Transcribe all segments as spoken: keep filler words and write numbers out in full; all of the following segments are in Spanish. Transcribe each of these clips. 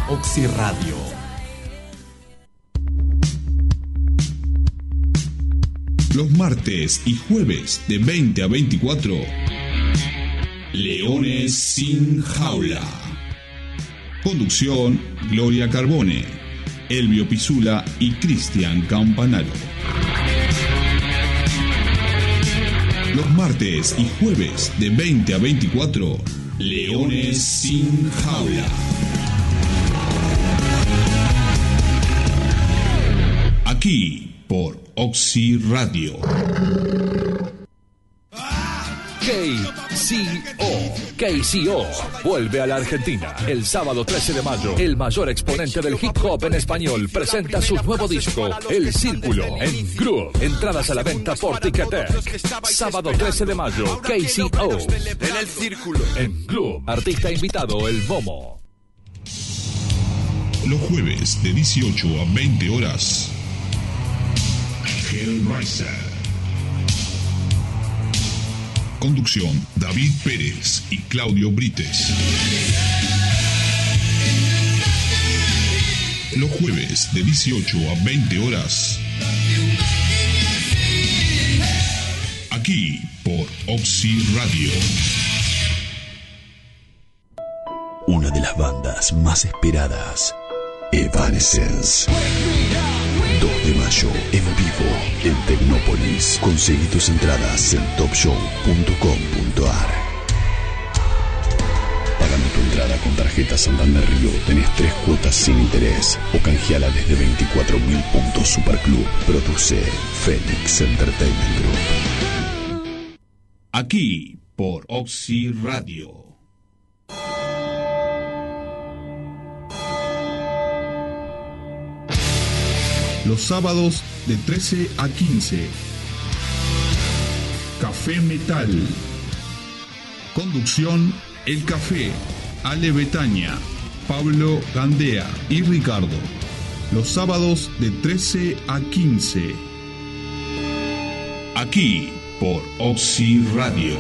Oxy Radio. Los martes y jueves de veinte a veinticuatro, Leones sin Jaula. Conducción: Gloria Carbone, Elvio Pisula y Cristian Campanaro. Los martes y jueves de veinte a veinticuatro, Leones sin Jaula. Aquí por Oxy Radio. K C O. K C O vuelve a la Argentina. El sábado trece de mayo, el mayor exponente del hip hop en español presenta su nuevo disco, El Círculo, en Groove. Entradas a la venta por Ticketek. Sábado trece de mayo, K C O en El Círculo, en Groove. Artista invitado, El Momo. Los jueves de dieciocho a veinte horas, Hellraiser. Conducción: David Pérez y Claudio Brites. Los jueves de dieciocho a veinte horas, aquí por Oxy Radio. Una de las bandas más esperadas, Evanescence. dos de mayo, en vivo, en Tecnópolis. Conseguí tus entradas en top show punto com punto a r. Pagando tu entrada con tarjeta Santander Río, tenés tres cuotas sin interés o canjeala desde veinticuatro mil puntos Superclub. Produce Fénix Entertainment Group. Aquí por Oxy Radio. Los sábados de trece a quince, Café Metal. Conducción: El Café, Ale Betania, Pablo Gandea y Ricardo. Los sábados de trece a quince, aquí por Oxy Radio.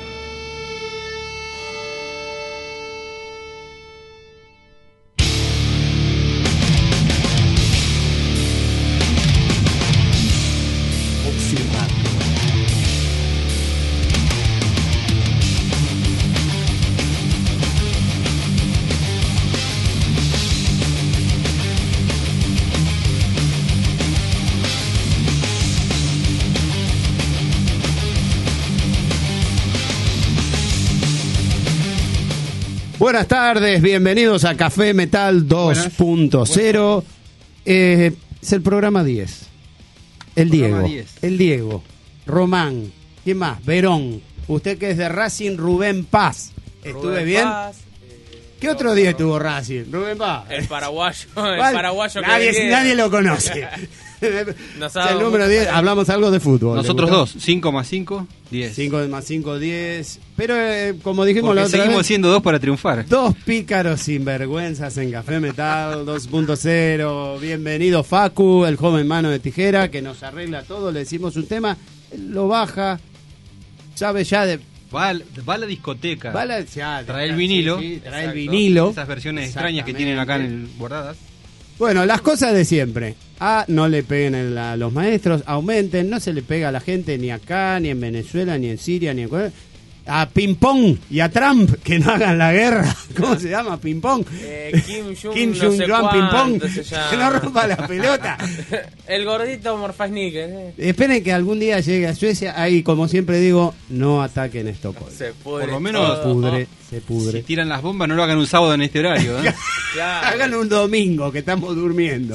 Buenas tardes, bienvenidos a Café Metal dos punto cero. Eh, es el programa diez. El Diego, el Diego, Román, ¿quién más? Verón, usted que es de Racing, Rubén Paz. ¿Estuve Rubén bien? Paz, eh, ¿Qué otro día estuvo Racing? Rubén Paz. El paraguayo, el ¿Cuál? paraguayo que Nadie, viene. nadie lo conoce. Nos Es el número diez, hablamos algo de fútbol. Nosotros dos, cinco más cinco, diez. cinco más cinco, diez. Pero eh, como dijimos Porque la otra seguimos vez, siendo dos para triunfar. dos pícaros sinvergüenzas en Café Metal dos punto cero. Bienvenido Facu, el joven mano de tijera que nos arregla todo. Le decimos un tema, él lo baja, sabe ya de... Va, al- va a la discoteca, va la- ya, trae el sí, vinilo, sí, trae el Exacto. vinilo. Esas versiones extrañas que tienen acá en el, guardadas. Bueno, las cosas de siempre. A, no le peguen el- a los maestros, aumenten, no se le pega a la gente ni acá, ni en Venezuela, ni en Siria, ni en... A Ping Pong y a Trump, que no hagan la guerra. ¿Cómo se llama? Ping Pong. Eh, Kim Jong, Kim no Jong sé Juan Ping Pong. cuánto se llama. Que no rompa la pelota. El gordito Morfasnik. Eh. Esperen que algún día llegue a Suecia. Ahí, como siempre digo, no ataquen Estocolmo. Se pudre Por lo menos Se todo. pudre, se pudre. Si tiran las bombas, no lo hagan un sábado en este horario, ¿eh? Claro. Hagan un domingo que estamos durmiendo.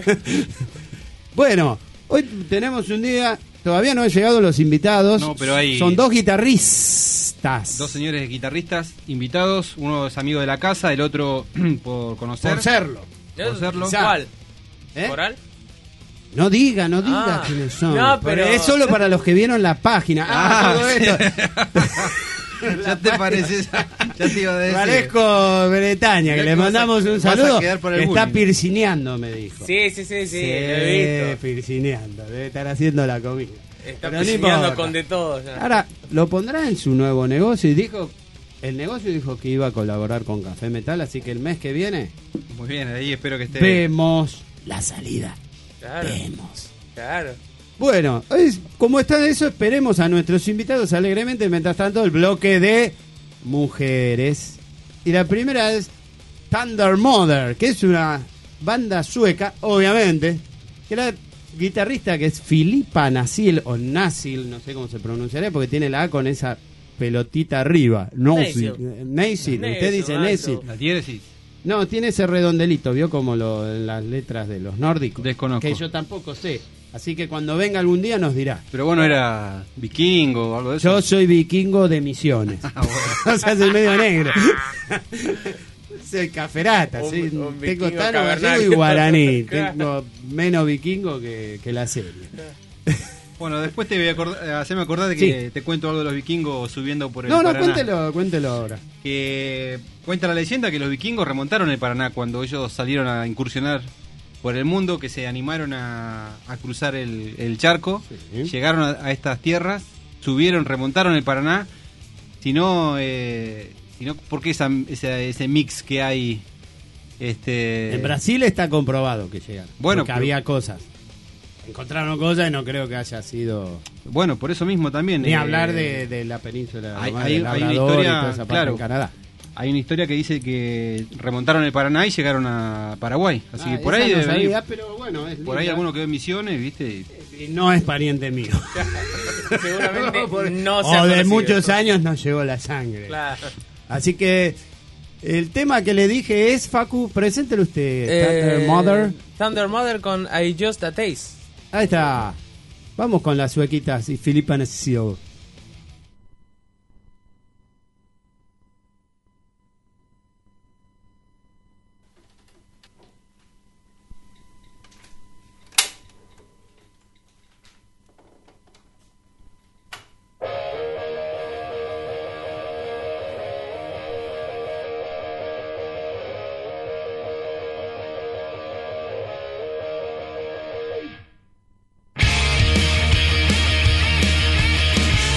Bueno, hoy tenemos un día. Todavía no han llegado los invitados. No, pero hay- Son dos guitarristas. Dos señores guitarristas invitados, uno es amigo de la casa, el otro por conocer. Por serlo. Por serlo. ¿Cuál? ¿Eh? ¿Coral? No diga, no diga Ah. quiénes son. No, pero- Es solo para los que vieron la página. Ah, Ah, todo sí. esto. Ya te pareces, ya te iba a decir. Parezco Bretaña, que Mirá le que vas a- mandamos un vas a saludo. quedar por el Está bullying. pircineando, me dijo. Sí, sí, sí, sí, lo he visto. pircineando, debe estar haciendo la comida. Está Pero no pisoteando importa. con de todo ya. Ahora, lo pondrá en su nuevo negocio y dijo el negocio dijo que iba a colaborar con Café Metal, así que el mes que viene Muy bien, ahí espero que esté. vemos la salida. Claro. Vemos. Claro. Bueno, es- como está eso, esperemos a nuestros invitados alegremente. Mientras tanto, el bloque de mujeres. Y la primera es Thunder Mother, que es una banda sueca, obviamente, que la guitarrista, que es Filippa Nasil, o Nasil, no sé cómo se pronunciaría, porque tiene la A con esa pelotita arriba. Nasil. Nasil. Usted dice Nasil. La diéresis. No, tiene ese redondelito, vio como lo, en las letras de los nórdicos. Desconozco. Que yo tampoco sé. Así que cuando venga algún día nos dirá. Pero bueno, era vikingo o algo de eso. Yo soy vikingo de Misiones. Ah, bueno. O sea, soy medio negro. Soy caferata, Un- sí. un Tengo vikingo tano gallego y cavernario. guaraní. Claro. Tengo menos vikingo que, que la serie. Bueno, después te voy a acordar, hacerme acordar de que Sí. te cuento algo de los vikingos subiendo por el No, no, Paraná. cuéntelo, cuéntelo ahora. Que cuenta la leyenda que los vikingos remontaron el Paraná cuando ellos salieron a incursionar por el mundo, que se animaron a, a cruzar el, el charco, Sí. llegaron a, a estas tierras, subieron, remontaron el Paraná, si no, eh, si no ¿por qué esa, esa- ese mix que hay? Este, En Brasil está comprobado que llegaron. Bueno, porque pero- había cosas. Encontraron cosas y no creo que haya sido. Bueno, por eso mismo también. Ni eh, hablar de, de la península hay- romana, hay- del hay una Labrador historia, y toda esa parte claro. en Canadá. Hay una historia que dice que remontaron el Paraná y llegaron a Paraguay. Así Ah, que por esa ahí no debe venir. sabía, pero bueno, es Por ahí linda. alguno quedó en Misiones, ¿viste? Y- Y no es pariente mío. Seguramente Por- no se o ha de conocido. muchos años nos llegó la sangre. Claro. Así que el tema que le dije es, Facu, preséntelo usted, Thunder Eh, Mother. Thunder Mother con I Just a Taste. Ahí está. Vamos con las suequitas y Filippa Nasil. Thank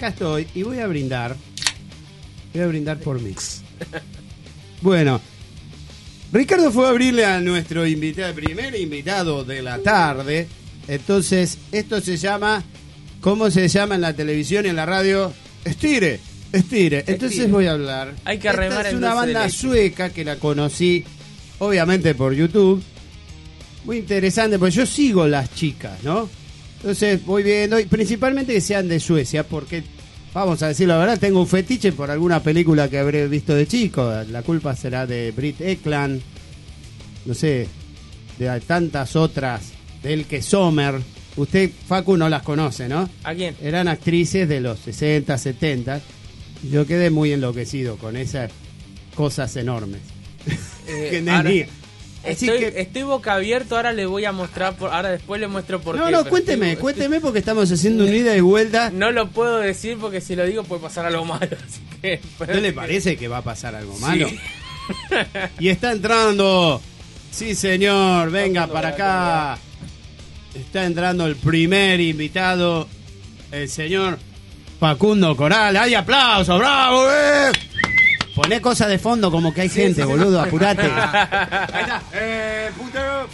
acá estoy y voy a brindar. Voy a brindar por Mix. Bueno, Ricardo fue a abrirle a nuestro invitado, el primer invitado de la tarde. Entonces, esto se llama, ¿cómo se llama en la televisión y en la radio? Estire, estire. Entonces Estire. voy a hablar. Hay que Esta remar es en una dulce de banda leche. sueca que la conocí, obviamente por YouTube. Muy interesante, porque yo sigo las chicas, ¿no? Entonces voy viendo, y principalmente que sean de Suecia, porque, vamos a decir la verdad, tengo un fetiche por alguna película que habré visto de chico. La culpa será de Britt Ekland, no sé, de tantas otras, de Elke Sommer. Usted, Facu, no las conoce, ¿no? ¿A quién? Eran actrices de los sesenta, setenta. Yo quedé muy enloquecido con esas cosas enormes Eh, que ahora- tenía. Así Estoy, que... estoy boca abierto, ahora le voy a mostrar, por, ahora después le muestro por No, qué. no, pero cuénteme, estoy- cuénteme porque estamos haciendo un ida y vuelta. No lo puedo decir porque si lo digo puede pasar algo malo. Así que, ¿No le parece que va a pasar algo malo? Sí. Y está entrando. Sí, señor, venga Facundo para Coral. acá. Está entrando el primer invitado, el señor Facundo Coral. ¡Hay aplausos! ¡Bravo! Eh! Poné cosas de fondo como que hay gente, boludo, apurate. Ahí está. Eh, puntero.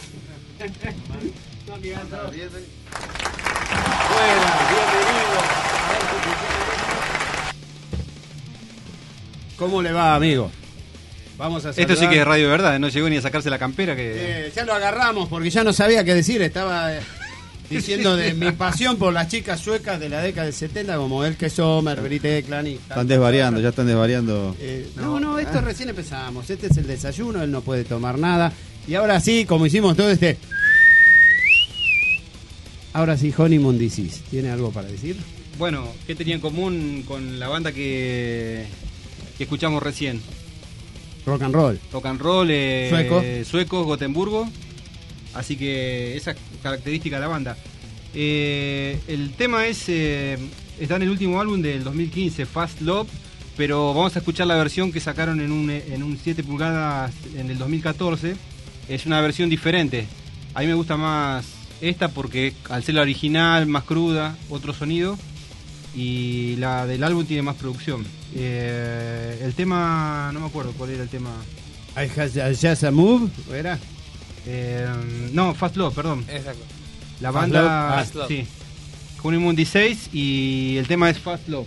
Buenas, bienvenido. ¿Cómo le va, amigo? Vamos a Esto sí saludar. que es radio de verdad, no llegó ni a sacarse la campera que... Eh, ya lo agarramos porque ya no sabía qué decir. Estaba eh, diciendo de mi pasión por las chicas suecas de la década del setenta, como Elke Sommer, Britt Ekland y Están desvariando, ya están desvariando. Eh, no, no, esto recién empezamos. Este es el desayuno, él no puede tomar nada. Y ahora sí, como hicimos todo este... Ahora sí, Honeymoon Disease. ¿Tiene algo para decir? Bueno, ¿qué tenía en común con la banda que, que escuchamos recién? Rock and roll. Rock and roll, eh, Sueco. suecos, Gotemburgo. Así que esa característica de la banda. Eh, el tema es eh, está en el último álbum del dos mil quince, Fast Love, pero vamos a escuchar la versión que sacaron en un, en un siete pulgadas en el dos mil catorce. Es una versión diferente. A mí me gusta más esta porque al ser la original, más cruda, otro sonido. Y la del álbum tiene más producción. Eh, el tema, no me acuerdo cuál era el tema. I has just a move, ¿era? Eh, no, Fast Love, perdón. Exacto. La Fast banda, Love. Fast Love. sí. Honeymoon dieciséis y el tema es Fast Love.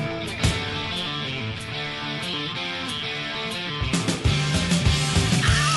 I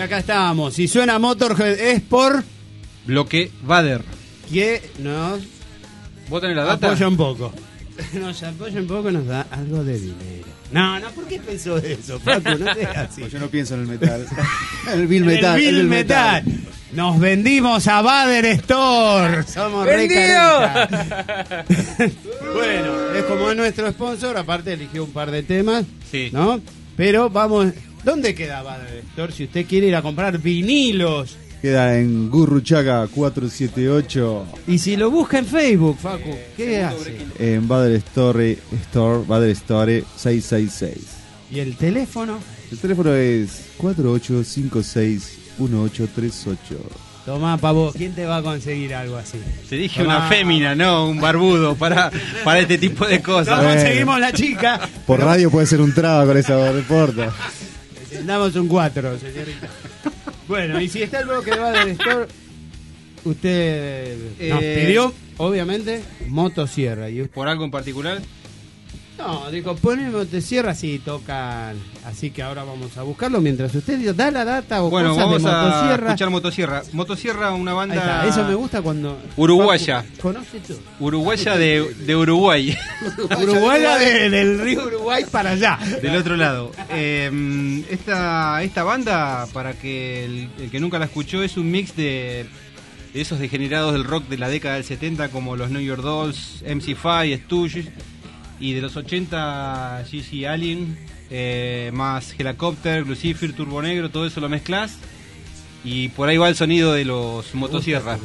acá estamos. Si suena Motorhead es por Bloque Vader. que nos ¿Vos tenés la data? apoya un poco. Nos apoya un poco y nos da algo de dinero. No, no, ¿por qué pensó eso, Paco? No seas así. Pues yo no pienso en el metal. el Bill En Metal. el Bill el Metal. Nos vendimos a Bader Store. Somos re caretas. Bueno, es como es nuestro sponsor. Aparte eligió un par de temas. Sí. ¿No? Pero vamos. ¿Dónde queda Bader Store? Si usted quiere ir a comprar vinilos. Queda en Gurruchaga cuatrocientos setenta y ocho. Y si lo busca en Facebook, Facu, ¿qué hace? En Bader Store, Store, Bader Store seiscientos sesenta y seis. ¿Y el teléfono? El teléfono es cuatro ocho cinco seis uno ocho tres ocho. Tomá, pavo, ¿quién te va a conseguir algo así? Te dije Tomá. una fémina, no un barbudo para, para este tipo de No cosas. Bueno. conseguimos la chica. Por pero radio puede ser un traba con esa reporta. Damos un cuatro, señorita. Bueno, y si está el bloque de Bader Store, usted nos Eh, pidió, obviamente, motosierra. Y usted- ¿Por algo en particular? no, dijo, pone motosierra, sí, tocan. Así que ahora vamos a buscarlo mientras usted dio- da la data o Bueno, cosas vamos de a motosierra. escuchar Motosierra. Motosierra, una Ahí banda está, eso me gusta cuando... Uruguaya. Conoce tú. uruguaya de, de Uruguay, Uruguaya de- del río Uruguay para allá. del otro lado. Eh, esta, esta banda, para que el, el que nunca la escuchó, es un mix de, de esos degenerados del rock de la década del setenta, como los New York Dolls, M C cinco, Stooges, y de los ochenta, G G Alien, eh, más Helicopter, Lucifer, Turbo Negro, todo eso lo mezclas y por ahí va el sonido de los motosierras.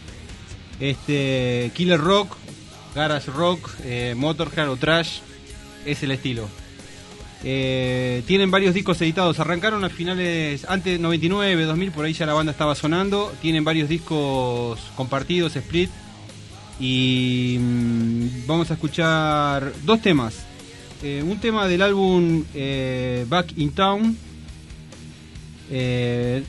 Este, Killer Rock, Garage Rock, eh, Motorhead o Trash, es el estilo. Eh, tienen varios discos editados, arrancaron a finales, antes noventa y nueve, dos mil, por ahí ya la banda estaba sonando. Tienen varios discos compartidos, split. Y mm, vamos a escuchar dos temas. Eh, un tema del álbum eh, Back in Town. Eh,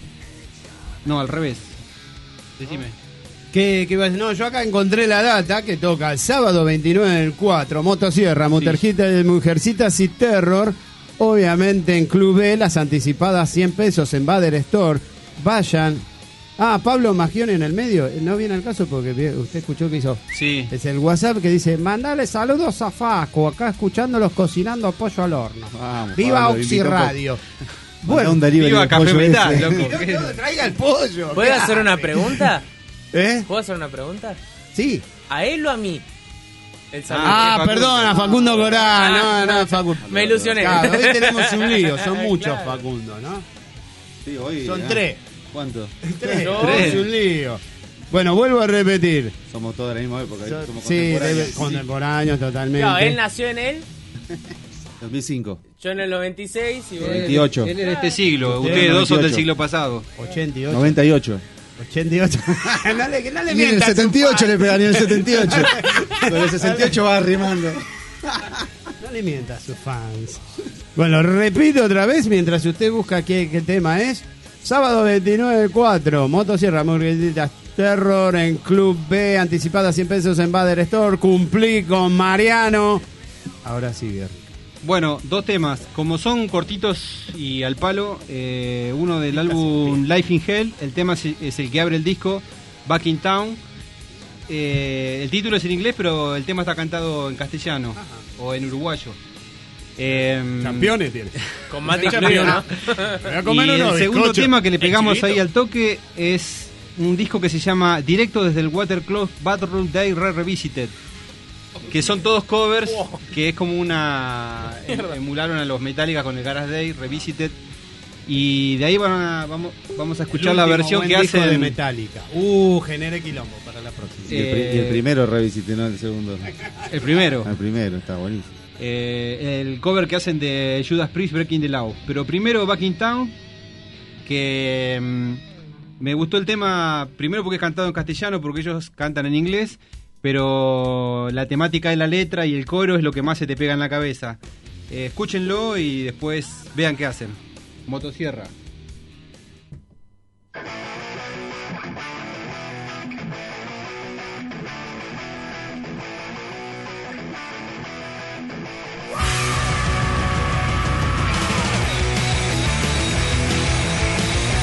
no, al revés. Decime. ¿Qué, qué va a decir? No, yo acá encontré la data que toca el sábado veintinueve del cuatro, Motosierra, Motorcitas, Mujercitas y Terror. Obviamente en Club B, las anticipadas cien pesos en Bader Store. Vayan. Ah, Pablo Magione en el medio. No viene al caso porque vi- usted escuchó que hizo. Sí. Es el WhatsApp que dice: mandale saludos a Faco, acá escuchándolos cocinando pollo al horno. Vamos, Viva Pablo, Oxy invita un po- Radio. Manda Bueno, un delivery Viva del Café pollo Metal, ese. loco. no, no, traiga el pollo. ¿Puedo ¿qué hacer una hace? pregunta? ¿Eh? ¿Puedo hacer una pregunta? Sí. ¿A él o a mí? El saludo. Ah, Facundo. perdona, Facundo Corán. No, no, Facundo. Me ilusioné. Claro, hoy tenemos un lío, son Claro. muchos Facundo, ¿no? Sí, hoy, Son ah, tres. ¿Cuánto? Tres, Dos. es un lío. Bueno, vuelvo a repetir. Somos todos de la misma época. So- somos sí, contemporáneos. debe- contemporáneos totalmente. Claro, él nació en él, dos mil cinco. yo en el noventa y seis y vos... veintiocho. Él es de este siglo, Usted ustedes dos son del noventa y ocho. siglo pasado. ochenta y ocho. noventa y ocho. ochenta y ocho. no le, no le Ni en el mientas, setenta y ocho su le fan. pegan, ni en el setenta y ocho. Con el sesenta y ocho va arrimando. No le mientas a sus fans. Bueno, repito otra vez mientras usted busca qué, qué tema es. Sábado veintinueve del cuatro, Motosierra, Mujercitas, Terror en Club B, anticipada cien pesos en Bader Store. Cumplí con Mariano. Ahora sí, Guerra. Bueno, dos temas. Como son cortitos y al palo, eh, uno del álbum Life in Hell, el tema es, es el que abre el disco, Back in Town. Eh, el título es en inglés, pero el tema está cantado en castellano o en uruguayo. Eh, Campeones tiene. Con mate incluido, ¿no? Voy a comer Y el unos segundo bizcochos. tema que le pegamos chivito. ahí al toque es un disco que se llama Directo desde el Watercloak Bathroom Day Re Revisited, que son todos covers, que es como una em- emularon a los Metallica con el Garage Day Revisited, y de ahí van a- vamos vamos a escuchar El la último versión buen que disco de hacen. Metallica. Uh, generé quilombo para la próxima. Y el, pri- y el primero revisité, no el segundo. El primero. El primero, está buenísimo. Eh, el cover que hacen de Judas Priest, Breaking the Law. Pero primero Back in Town, que mm, me gustó el tema, primero porque es cantado en castellano, porque ellos cantan en inglés, pero la temática de la letra y el coro es lo que más se te pega en la cabeza. Eh, escúchenlo y después vean qué hacen. Motosierra. Thank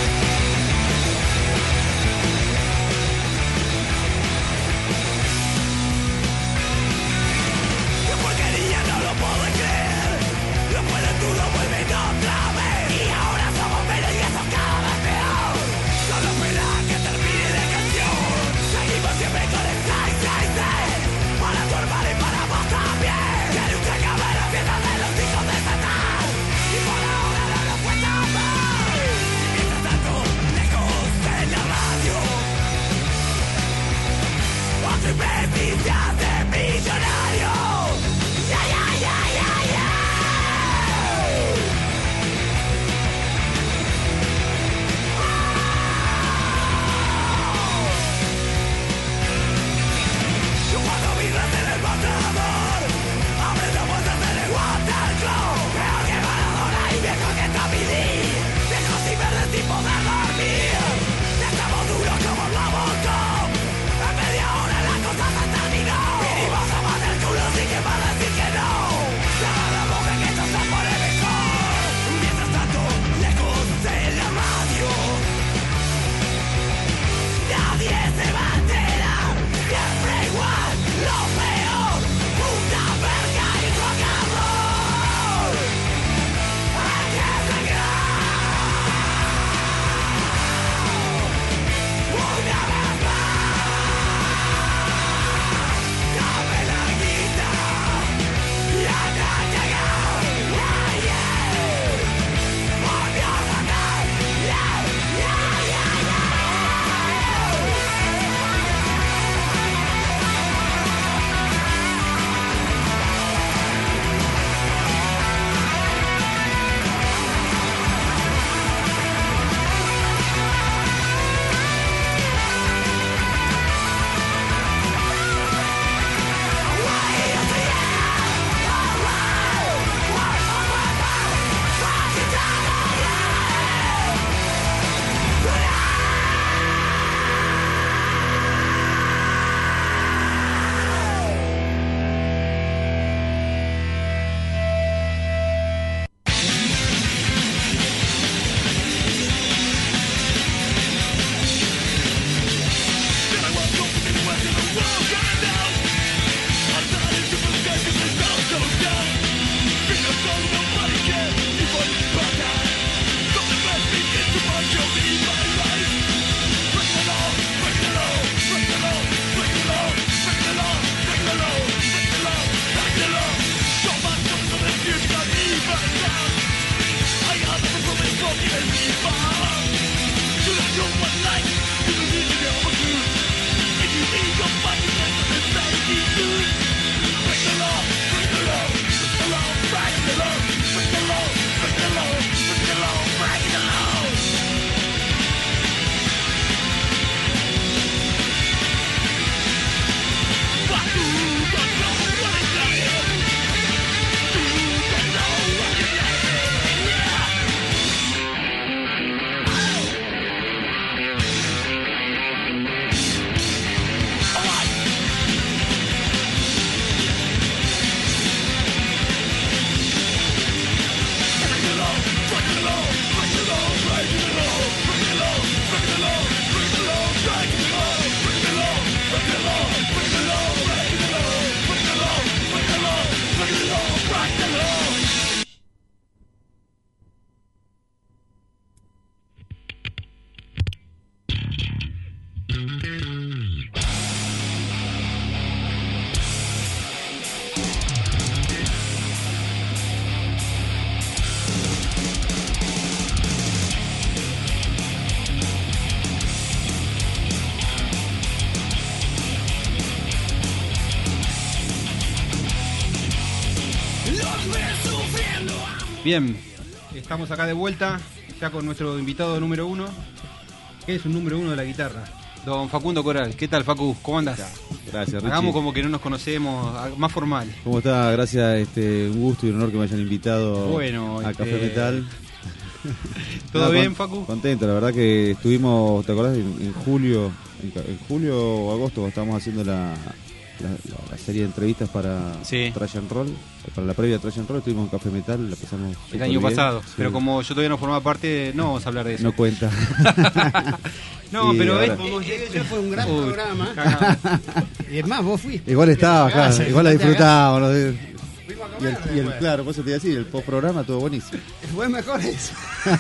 Bien, estamos acá de vuelta, ya con nuestro invitado número uno, que es un número uno de la guitarra, don Facundo Coral. ¿Qué tal, Facu? ¿Cómo andás? Gracias, Richie. Hagamos como que no nos conocemos, más formal. ¿Cómo está? Gracias, este, un gusto y un honor que me hayan invitado bueno, a este... Café Metal. ¿Todo no, bien, con, Facu? Contento, la verdad que estuvimos, ¿te acordás? En, en julio, en, en julio o agosto, cuando estábamos haciendo la, la, la, la serie de entrevistas para sí. Trash and Roll, para la previa Trash and Roll, estuvimos en Café Metal, la pasamos el año bien, pasado, sí. Pero como yo todavía no formaba parte, no vamos a hablar de eso. No cuenta. No, y pero ahora... es, Como llegué yo fue un gran Uy, programa. cagado. Y es más, vos fuiste. Igual estaba, claro, Ah, igual la disfrutábamos. ¿no? Fuimos a Y comer el, y el, después. claro, por eso te iba a decir, el post-programa estuvo buenísimo. Fue mejor eso.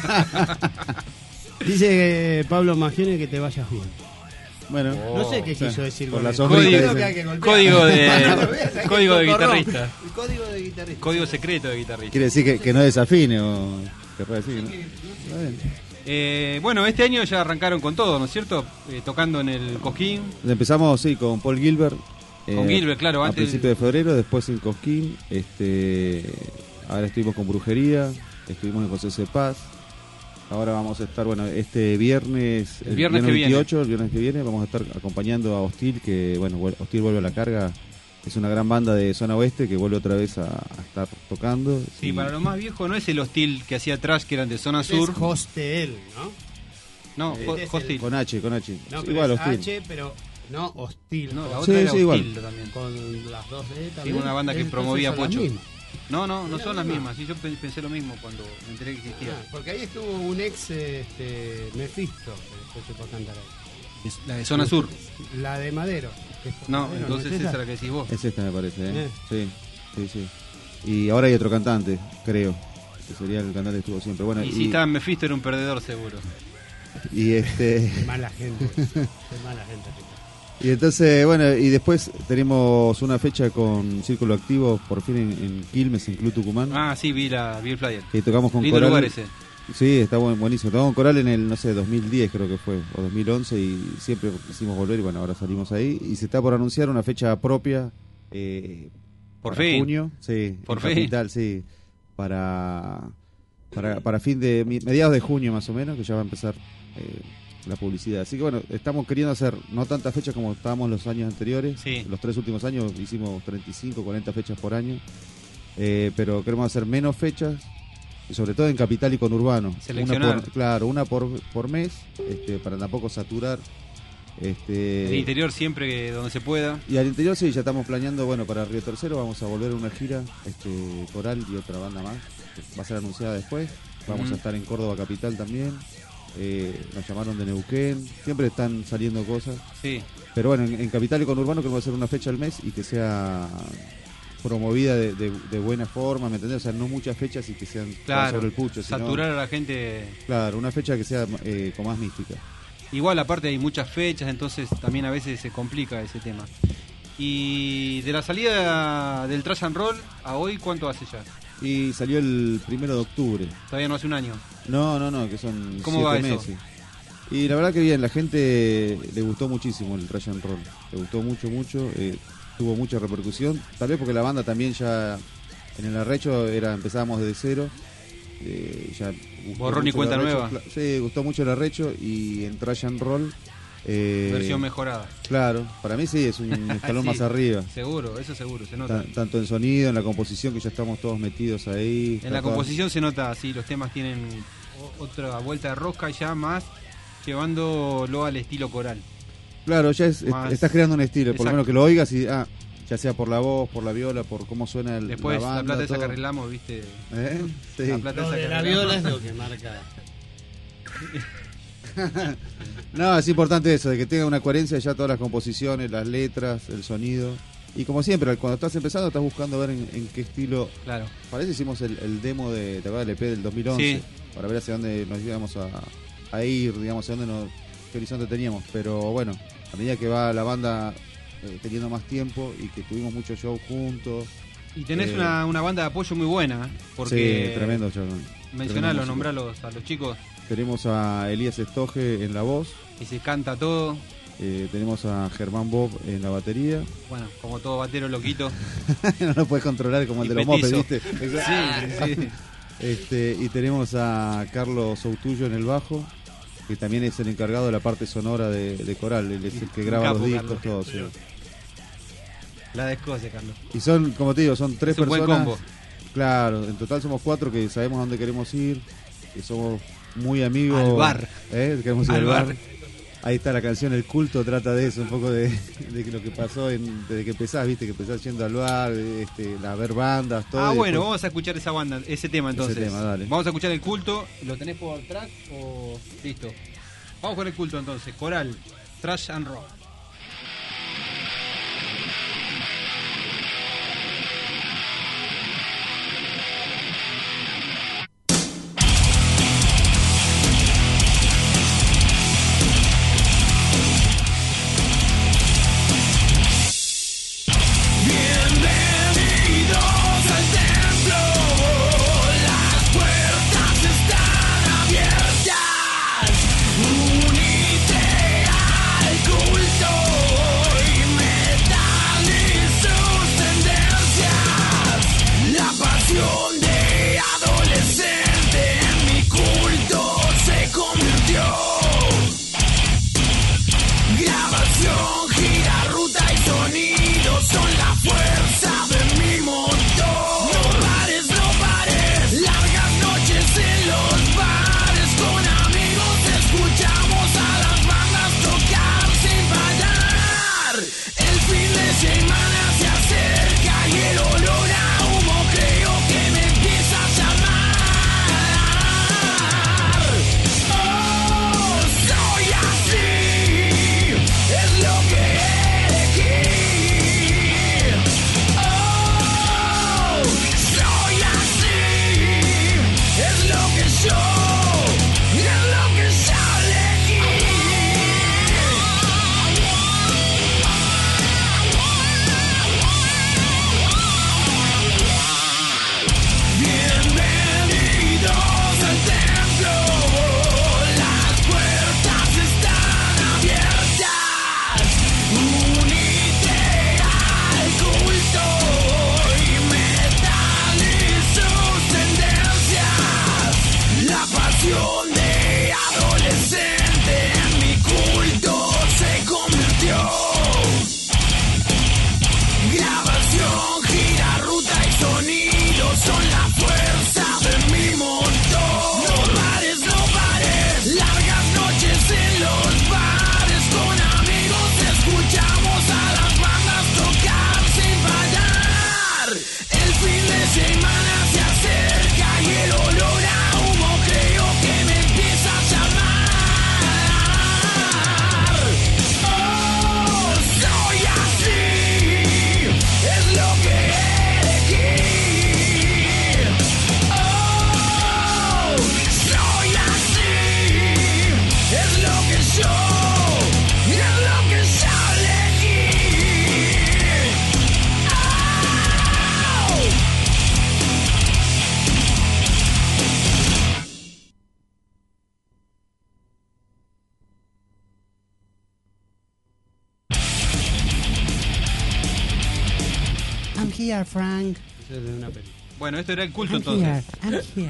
Dice eh, Pablo Magione que te vayas bien. Bueno, No sé qué o sea, quiso decir por con la eso. sombrita Código ese. que hay que golpear. Código de Hay código de que corrompe. guitarrista. El código de guitarrista. Código secreto de guitarrista. Quiere decir que, que no desafine o querrá decir, ¿no? Está bien. Eh, bueno, este año ya arrancaron con todo, ¿no es cierto? Eh, tocando en el Cosquín. Empezamos, sí, con Paul Gilbert. Con Gilbert, claro, A antes- principios de febrero, después en Cosquín. Este, ahora estuvimos con Brujería, estuvimos en José C. Paz. Ahora vamos a estar, bueno, este viernes, El viernes que viene. veintiocho, el viernes que viene, vamos a estar acompañando a Hostil, que, bueno, vuel- Hostil vuelve a la carga. Es una gran banda de zona oeste que vuelve otra vez a, a estar tocando. Sí, Y- para lo más viejo no es el Hostil que hacía Trash, que eran de zona sur. Es Hostel, ¿no? No, Este Ho- es el- Hostil. Con H, con H. No, Sí, pero igual, es Hostil. H, pero no hostil. No, la Con- otra Sí, era sí, igual. Hostil también. Con las dos D también. una banda que Entonces promovía son las Pocho. mismas. No, no, no Era son la las misma. mismas. Sí, yo pe- pensé lo mismo cuando me enteré que existía. Ah, porque ahí estuvo un ex este, Mephisto, que después se fue a cantar ahí. Es la de zona sur. La de Madero. que es No, Madero, entonces es esa esa? es la que decís vos. Es esta, me parece, ¿eh? Eh. Sí, sí, sí. Y ahora hay otro cantante, creo, que sería el cantante que estuvo siempre. Bueno, Y y, si estaba en Mephisto era un perdedor seguro. y este Qué mala gente. Qué mala gente. y entonces, bueno, y después tenemos una fecha con Círculo Activo, por fin en, en Quilmes, en Club Tucumán, Ah, sí, vi, la, vi el flyer. que tocamos con Lindo Coral. lugar ese. Sí, está buen- buenísimo. Tocamos con Coral en el, no sé, dos mil diez creo que fue, o dos mil once, y siempre quisimos volver, y bueno, ahora salimos ahí. Y se está por anunciar una fecha propia. Eh, Por para fin. junio, sí, Por en fin. Capital, sí, para, para para fin de mi- mediados de junio más o menos, que ya va a empezar eh, la publicidad. Así que bueno, estamos queriendo hacer no tantas fechas como estábamos los años anteriores. Sí. Los tres últimos años hicimos treinta y cinco, cuarenta fechas por año, eh, pero queremos hacer menos fechas, y sobre todo en Capital y con Urbano. Seleccionar. Una por, claro, una por, por mes, este, para tampoco saturar. Este, El interior siempre que donde se pueda. y al interior sí, ya estamos planeando, bueno, para Río Tercero vamos a volver a una gira, este, Coral y otra banda más, que va a ser anunciada después. Vamos Ujú. a estar en Córdoba Capital también. Eh, nos llamaron de Neuquén, siempre están saliendo cosas. Sí. Pero bueno, en, en Capital y con Urbano queremos hacer una fecha al mes y que sea promovida de, de- de buena forma, ¿me entendés? O sea, no muchas fechas y que sean todas Claro. sobre el pucho. sino- Saturar a la gente. Claro, una fecha que sea eh, con más mística. Igual aparte hay muchas fechas, entonces también a veces se complica ese tema. Y de la salida del Trash and Roll a hoy, ¿cuánto hace ya? Y salió el primero de octubre. Todavía no hace un año. No, no, no, que son ¿Cómo siete va eso? meses. Y la verdad que bien, la gente le gustó muchísimo el Trash and Roll. Le gustó mucho, mucho. eh, tuvo mucha repercusión. Tal vez porque la banda también ya en el arrecho era empezábamos desde cero. eh, ya gustó Borrón y mucho el cuenta arrecho. nueva. Cla- Sí, gustó mucho el arrecho y en Trash and Roll. eh, Versión mejorada. Claro, para mí sí, es un escalón Sí, más arriba. Seguro, eso seguro, se nota. Ta- tanto en sonido, en la composición, que ya estamos todos metidos ahí. En la Está todo- composición se nota, sí, los temas tienen o- otra vuelta de rosca y ya más llevándolo al estilo coral. Claro, ya es, Más- estás creando un estilo, por Exacto. lo menos que lo oigas y, ah, ya sea por la voz, por la viola, por cómo suena el, Después la la, banda. plata esa que todo. arreglamos, viste. ¿Eh? Sí. La plata Lo esa de que la arreglamos. viola es lo que marca. No, es importante eso, de que tenga una coherencia ya todas las composiciones, las letras, el sonido. Y como siempre, cuando estás empezando, estás buscando ver en, en qué estilo. Claro. Para eso hicimos el, el demo de, ¿te acuerdas del E P del dos mil once? Sí. Para ver hacia dónde nos íbamos a, a ir, digamos, hacia dónde nos, qué horizonte teníamos. Pero bueno, a medida que va la banda eh, teniendo más tiempo y que tuvimos muchos shows juntos. Y tenés Eh, una, una banda de apoyo muy buena, porque Sí, tremendo show. mencionalo, Tremendo nombralos a los chicos Tenemos a Elías Estoje en la voz, y se canta todo. eh, tenemos a Germán Bob en la batería. Bueno, como todo batero loquito. No lo puedes controlar como el Y de los mopeds, petizo. ¿viste? Sí, sí. Este, y tenemos a Carlos Soutullo en el bajo, que también es el encargado de la parte sonora de, de Coral, él es el que graba Capo, los discos, Carlos. todo. Sí. La de Escocia, Carlos. Y son, como te digo, son tres Es un buen personas. combo. Claro, en total somos cuatro que sabemos a dónde queremos ir, que somos muy amigos. Al bar. ¿Eh? Queremos ir Al al bar. bar. Ahí está la canción El Culto, trata de eso, un poco de, de lo que pasó en, desde que empezás, viste, que empezás yendo al bar, este, a ver bandas, todo. Ah, y bueno, después- vamos a escuchar esa banda, ese tema entonces. tema, dale. Vamos a escuchar El Culto. ¿Lo tenés por track o listo? Vamos con El Culto entonces. Coral, Trash and Rock. I'm here, Frank. Bueno, esto era El Culto I'm here, entonces. I'm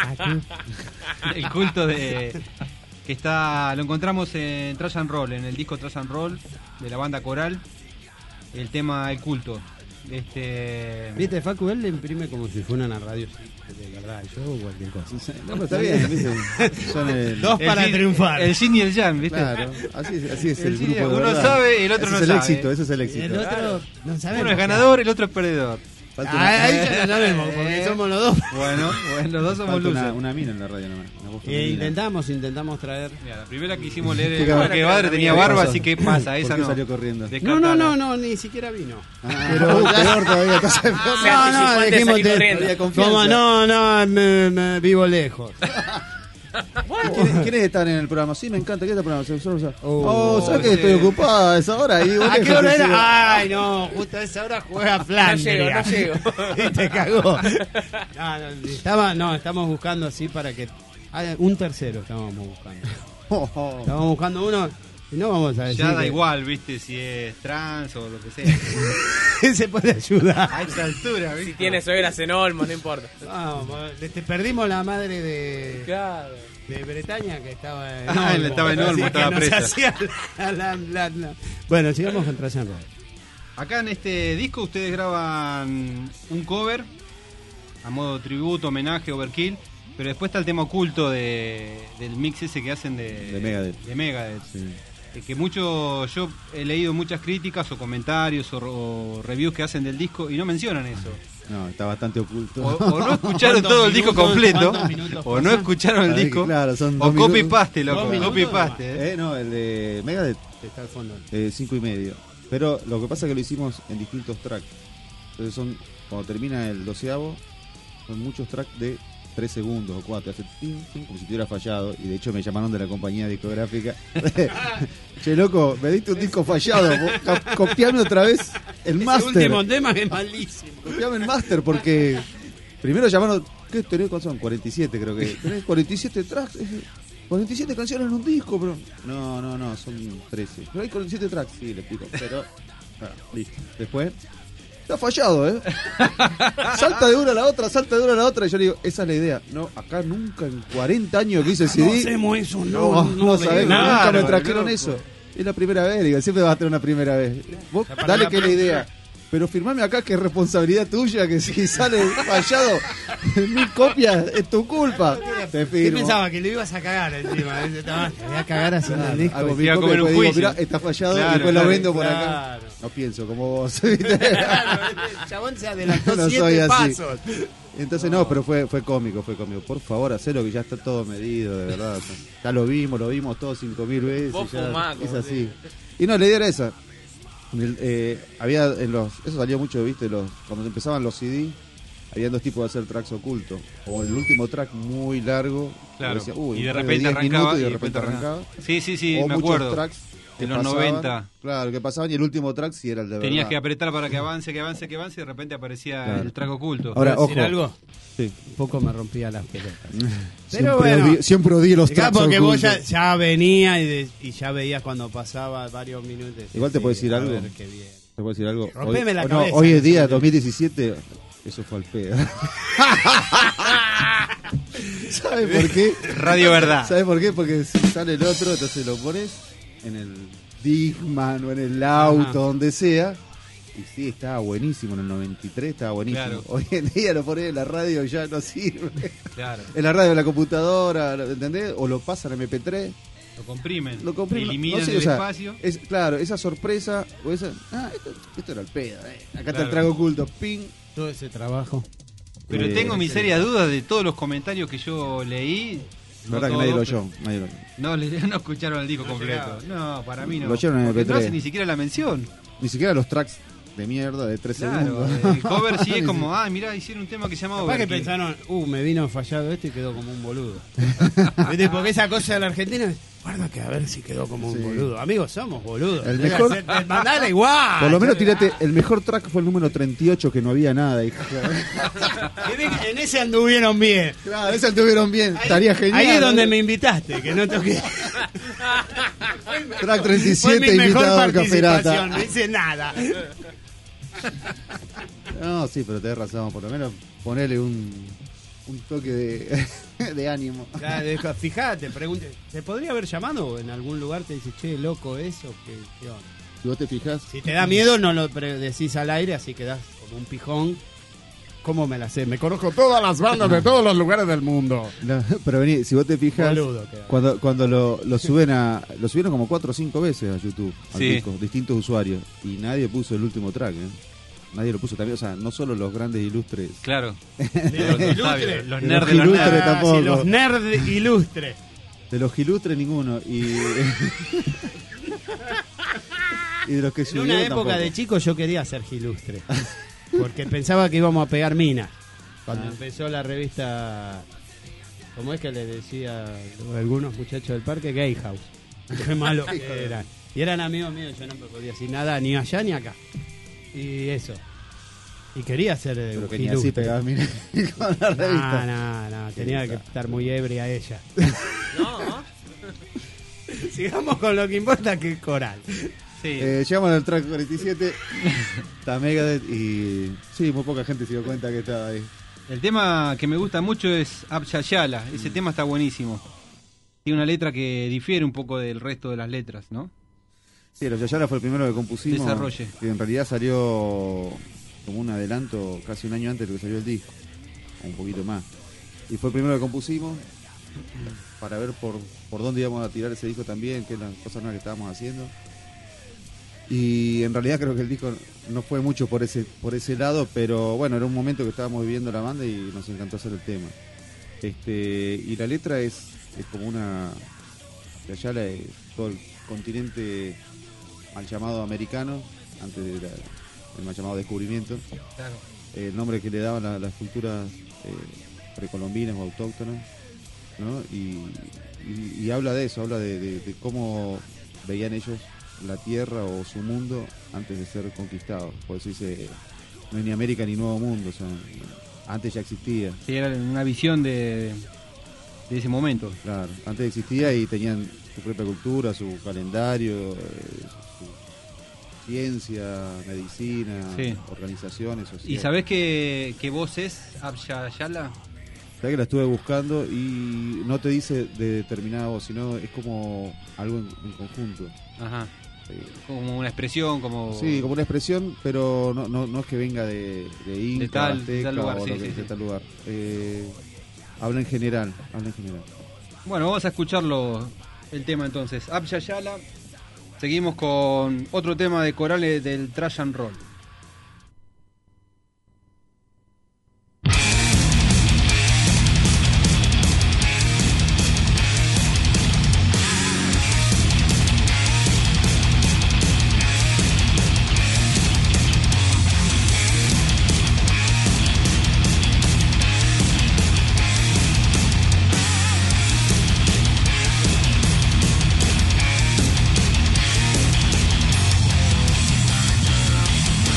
here. El Culto de que está lo encontramos en Trash and Roll, en el disco Trash and Roll de la banda Coral. El tema El Culto. Este Viste, Facu, él le imprime como si fuera una radio de verdad, yo o cualquier cosa. No, pero está bien, ¿viste? Son el, Dos el para yin- triunfar. El yin y el yang, ¿viste? Claro, así es, así es el, El yin y grupo el- de uno verdad. sabe y el otro Ese no es el sabe. éxito, ese es el éxito. El otro no sabemos. Uno es ganador, el otro es perdedor. Falta Ah, una, ahí ya lo sabemos, porque Eh. somos los dos. Bueno, bueno, los dos somos falta una, losers. una mina en la radio nomás. Una voz Eh, femenina. intentamos, intentamos traer. Mira, la primera que hicimos leer ¿Qué es porque pasó? Badre tenía ¿Qué barba, pasó? así que pasa, ¿Por esa qué no. salió corriendo? No, Descartada. no, no, no, ni siquiera vino. Ah, pero peor todavía, entonces peor. Se anticipó antes de salir te- corriendo. Había confianza. Como no, no, me, me vivo lejos. ¿Quiénes, quiénes están en el programa? Sí, me encanta. ¿Qué es el programa? ¿Se- solo- Oh, Oh, ¿sabes que sí. estoy ocupada a esa hora? Y vos ¿A qué lejos, hora te sigo. era? Ay, no, justo a esa hora juega Flandria. No llego, Y te cagó. No, no, estaba, no, estamos buscando así para que. ah, un tercero estábamos buscando. Oh, oh. Estábamos buscando uno. Si no, vamos a decir. Ya da que... igual, viste, si es trans o lo que sea. Se puede ayudar. A esta altura, viste. Si tiene suegras en Olmos, no importa. Vamos, te perdimos la madre de. Claro. De Bretaña que estaba en Ah, Olmos. estaba en Olmos, Así que estaba nos presa. hacía la- la- la- la- Bueno, sigamos con Trajan Roll. Acá en este disco ustedes graban un cover a modo tributo, homenaje, overkill, pero después está el tema oculto de, del mix ese que hacen de, De Megadeth. de Megadeth. Sí. Eh, Que mucho, yo he leído muchas críticas o comentarios o, o reviews que hacen del disco y no mencionan eso. No, está bastante oculto. O, o no escucharon ¿Cuántos todo el disco minutos- completo, cuántos minutos o no pasan? escucharon el Sabés que, disco, claro, son o dos copy minutos. paste, loco, Dos minutos copy paste. eh. Eh, no, el de Megadeth, Está al fondo. eh, cinco y medio. Pero lo que pasa es que lo hicimos en distintos tracks. Entonces son, cuando termina el doceavo, son muchos tracks de tres segundos o cuatro. Hace tin, tin, como si tuviera fallado. Y de hecho me llamaron de la compañía discográfica. Che, loco, me diste un disco fallado. vos co- Copiame otra vez el Ese master. último tema que es malísimo. Copiame el master porque primero llamaron. ¿Qué tenés? ¿Cuántos son? cuarenta y siete creo que. ¿Tenés cuarenta y siete tracks? Eh, cuarenta y siete canciones en un disco, pero. No, no, no, son trece. Pero hay cuarenta y siete tracks, sí, le explico. Pero. Ah, listo. Después. Está fallado, ¿eh? Salta de una a la otra, salta de una a la otra. Y yo le digo, esa es la idea. No, acá nunca en cuarenta años que hice C D. No hacemos eso, No, no. no, sabés, claro, nunca me trajeron loco. eso. Es la primera vez, digo, siempre va a tener una primera vez. Vos para dale la que es la próxima. idea. Pero firmame acá que es responsabilidad tuya, que si sale fallado en mil copias es tu culpa. Te ¿Qué firmo. pensaba? Que lo ibas a cagar encima. Dice, "Tomá, te voy a cagar haciendo el disco. Hago Y- mi iba a copia comer y un después digo, juicio. mirá, está fallado Claro, y después claro, lo vendo por claro. acá. No pienso como vos, ¿viste? Claro, el chabón se adelantó No soy siete así. pasos. Entonces no, pero fue fue cómico, fue cómico. Por favor, hacelo que ya está todo medido, de verdad. Ya lo vimos, lo vimos todos cinco mil veces. Vos ya fumá, es como así. Y no, la idea era esa. En el, eh, había en los, eso salió mucho, viste, los cuando empezaban los C D, había dos tipos de hacer tracks ocultos. O el último track muy largo, Claro. decía, "Uy, Y de un track repente diez arrancaba, minutos", y de y repente después arrancaba. Sí, sí, sí, o me muchos acuerdo. tracks que En los pasaban, noventa. Claro, que pasaban y el último track sí era el de Tenías verdad. que apretar para que avance, que avance, que avance y de repente aparecía Claro. el track oculto. Ahora, ¿Puedo decir ojo. algo? Sí. Un poco me rompía las pelotas. Siempre, bueno. odié, siempre odié los Acá tracks porque vos ya, ocultos. ya venía y, de- y ya veías cuando pasaba varios minutos. Igual te puedo decir a algo. ver, qué bien. ¿Te puedo decir algo? Rompeme hoy, la no, cabeza. hoy es día dos mil diecisiete, eso fue al pedo. ¿Sabes por qué? Radio Verdad. ¿Sabes por qué? Porque si sale el otro, entonces lo pones en el Digman o en el auto, Ajá. donde sea. Y sí, estaba buenísimo. En el noventa y tres estaba buenísimo. Claro. Hoy en día lo pones en la radio y ya no sirve. Claro. En la radio, en la computadora, ¿entendés? O lo pasan a eme pe tres. Lo comprimen. Lo comprimen, Eliminan no sé, el o sea, espacio. Es, claro, esa sorpresa, o esa, ah, esto, esto era el pedo, eh. Acá está Claro. el trago oculto, ping. Todo ese trabajo. Pero Eh, tengo mis serias dudas de todos los comentarios que yo leí. No verdad que todos, nadie lo pero- oyó, nadie lo oyó. No, le- no escucharon el disco No completo. llegaba. No, para mí no. Lo oyeron en Porque eme pe no tres. hace ni siquiera la mención. Ni siquiera los tracks de mierda de tres Claro, segundos. el cover sí es como, ah, mirá, hicieron un tema que se llama Capaz que Overkill. pensaron, uh, me vino fallado esto y quedó como un boludo. ¿Viste? Porque esa cosa de la Argentina, guarda que a ver si quedó como un Sí. boludo. Amigos, somos boludos. El Debe mejor- ser- eh, mandala igual. Por lo menos Ya- tirate, el mejor track fue el número treinta y ocho, que no había nada. hija. Que ven que en ese anduvieron bien. Claro, ese estuvieron bien, estaría genial. Ahí es donde ¿no? me invitaste, que no toqué. Track treinta y Fue mi siete, mejor invitado al participación, Caferata. no hice nada. No, sí, pero tenés razón, por lo menos ponerle un, un toque de, de ánimo. Ya, deja- Fijate, pregunte, ¿te podría haber llamado o en algún lugar te dice, che, loco eso? ¿Qué, qué onda? Si vos te fijas, Si te da miedo, no lo pre- decís al aire, así quedás como un pijón. ¿Cómo me la sé? Me conozco todas las bandas de todos los lugares del mundo. no, pero vení, si vos te fijas, Boludo quedás. cuando cuando lo, lo suben a lo subieron como cuatro o cinco veces a YouTube, al Sí. disco, distintos usuarios, y nadie puso el último track, ¿eh? Nadie lo puso también, o sea, no solo los grandes ilustres. Claro. De Los, los los ilustres. sabios, los De nerds los de los ilustres nerds. Ah, tampoco. sí, los nerd ilustres. De los ilustres ninguno y y de los que En subieron una época tampoco. de chico yo quería ser ilustre. Porque pensaba que íbamos a pegar mina. Cuando Ah. empezó la revista, ¿cómo es que le decía a algunos muchachos del parque? Gay House. Qué malo que eran. Y eran amigos míos, yo no me podía decir nada ni allá ni acá. Y eso. Y quería ser eh, Pero un que ni así ilustre. pegaba, mira, con la No, revista. no, no, tenía que estar muy ebria ella. No, Sigamos con lo que importa, que es coral. Sí. Eh, llegamos al track cuarenta y siete, está Megadeth y sí, muy poca gente se dio cuenta que estaba ahí. El tema que me gusta mucho es Abshayala. Ese tema está buenísimo. Tiene una letra que difiere un poco del resto de las letras, ¿no? Sí, el Yayala fue el primero que compusimos. Desarrolle. Que en realidad salió como un adelanto casi un año antes de lo que salió el disco, o un poquito más. Y fue el primero que compusimos para ver por, por dónde íbamos a tirar ese disco también, qué es la cosa nueva que estábamos haciendo. Y en realidad creo que el disco no fue mucho por ese por ese lado, pero bueno, era un momento que estábamos viviendo la banda y nos encantó hacer el tema. Este y la letra es, es como una... Yayala es todo el continente mal llamado americano, antes del mal llamado descubrimiento. Claro. El nombre que le daban a las culturas eh, precolombinas o autóctonas, ¿no? Y, y, y habla de eso, habla de, de, de cómo veían ellos la tierra o su mundo antes de ser conquistados. Por eso dice, no hay ni América ni Nuevo Mundo, o sea, antes ya existía. Sí, era una visión de, de ese momento. Claro, antes existía y tenían su propia cultura, su calendario, eh, su ciencia, medicina, sí. organizaciones sociales. ¿Y sabés qué, qué voz es Abshayala? Sabés que la estuve buscando y no te dice de determinada voz, sino es como algo en, en conjunto. Ajá. Eh, Como una expresión, como... Sí, como una expresión, pero no, no, no es que venga de, de Inca, De tal- Azteca, de tal lugar, o sí, lo que sí, es de sí. tal lugar. Eh, habla en general, habla en general. Bueno, vamos a escucharlo, el tema entonces. Abshayala. Seguimos con otro tema de corales del Trash and Roll. We'll be right back.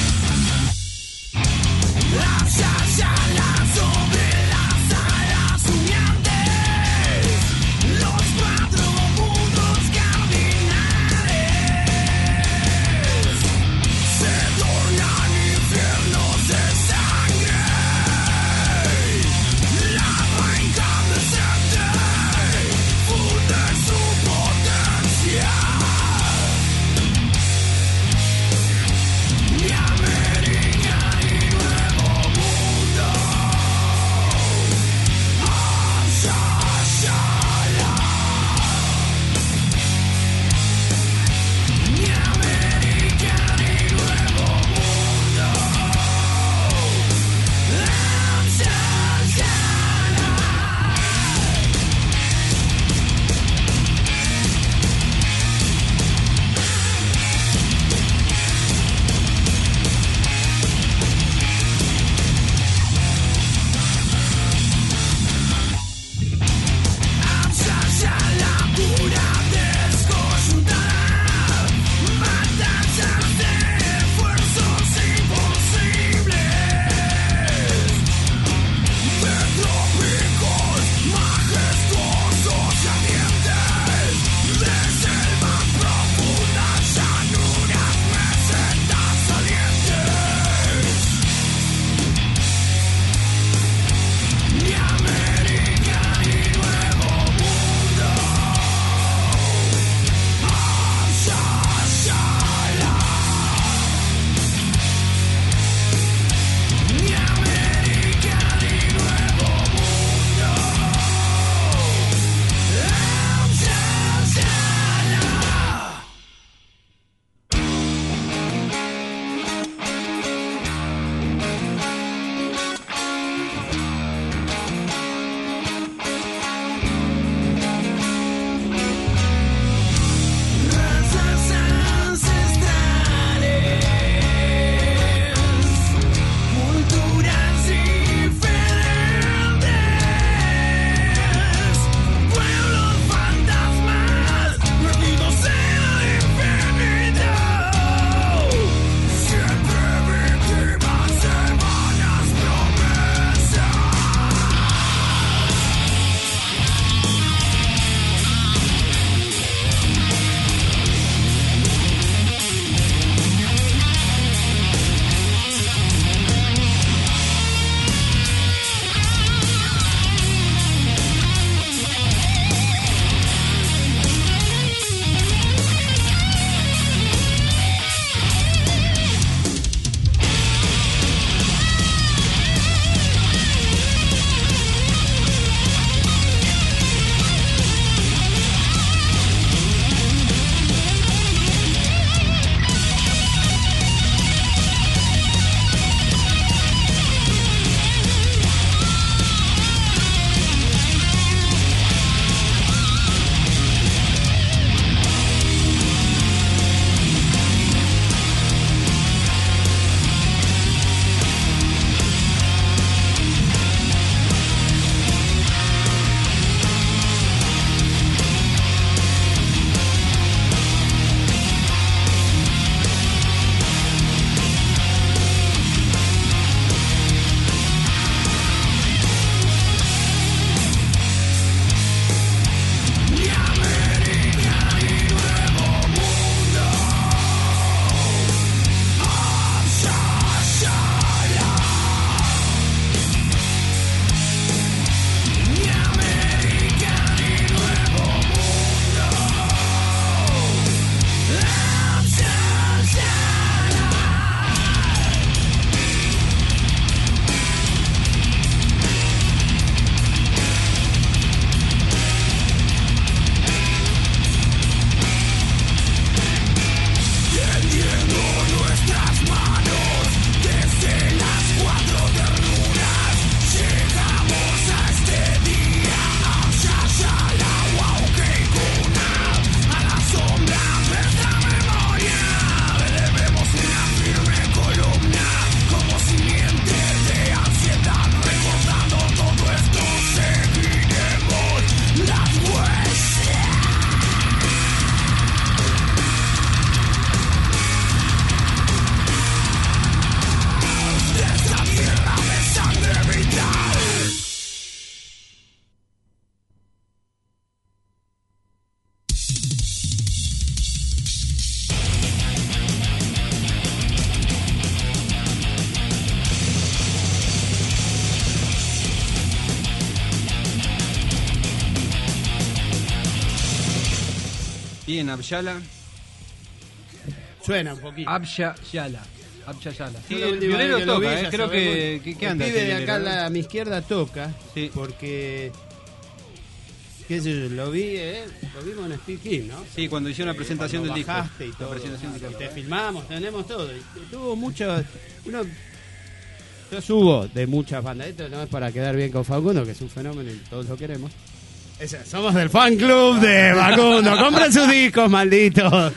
Bien, Abjala. Suena un poquito. Abya Yala. Abya Yala. Sí, Yo la el última violero vez que lo toca, vi, eh, ya creo que, sabemos, que, que el anda. pibe ese de acá a, violero, la, ¿eh? a mi izquierda toca, Sí. porque qué sé yo, lo vi, eh, lo vimos en Speed King, ¿no? Sí, cuando hicieron la presentación Cuando del disco. bajaste y La todo, presentación del y disco. te filmamos, tenemos todo. Y tuvo mucho, uno, yo subo de muchas bandas, esto no es para quedar bien con Facundo, que es un fenómeno y todos lo queremos. Ese, somos del fan club de Facundo, compren sus discos, malditos.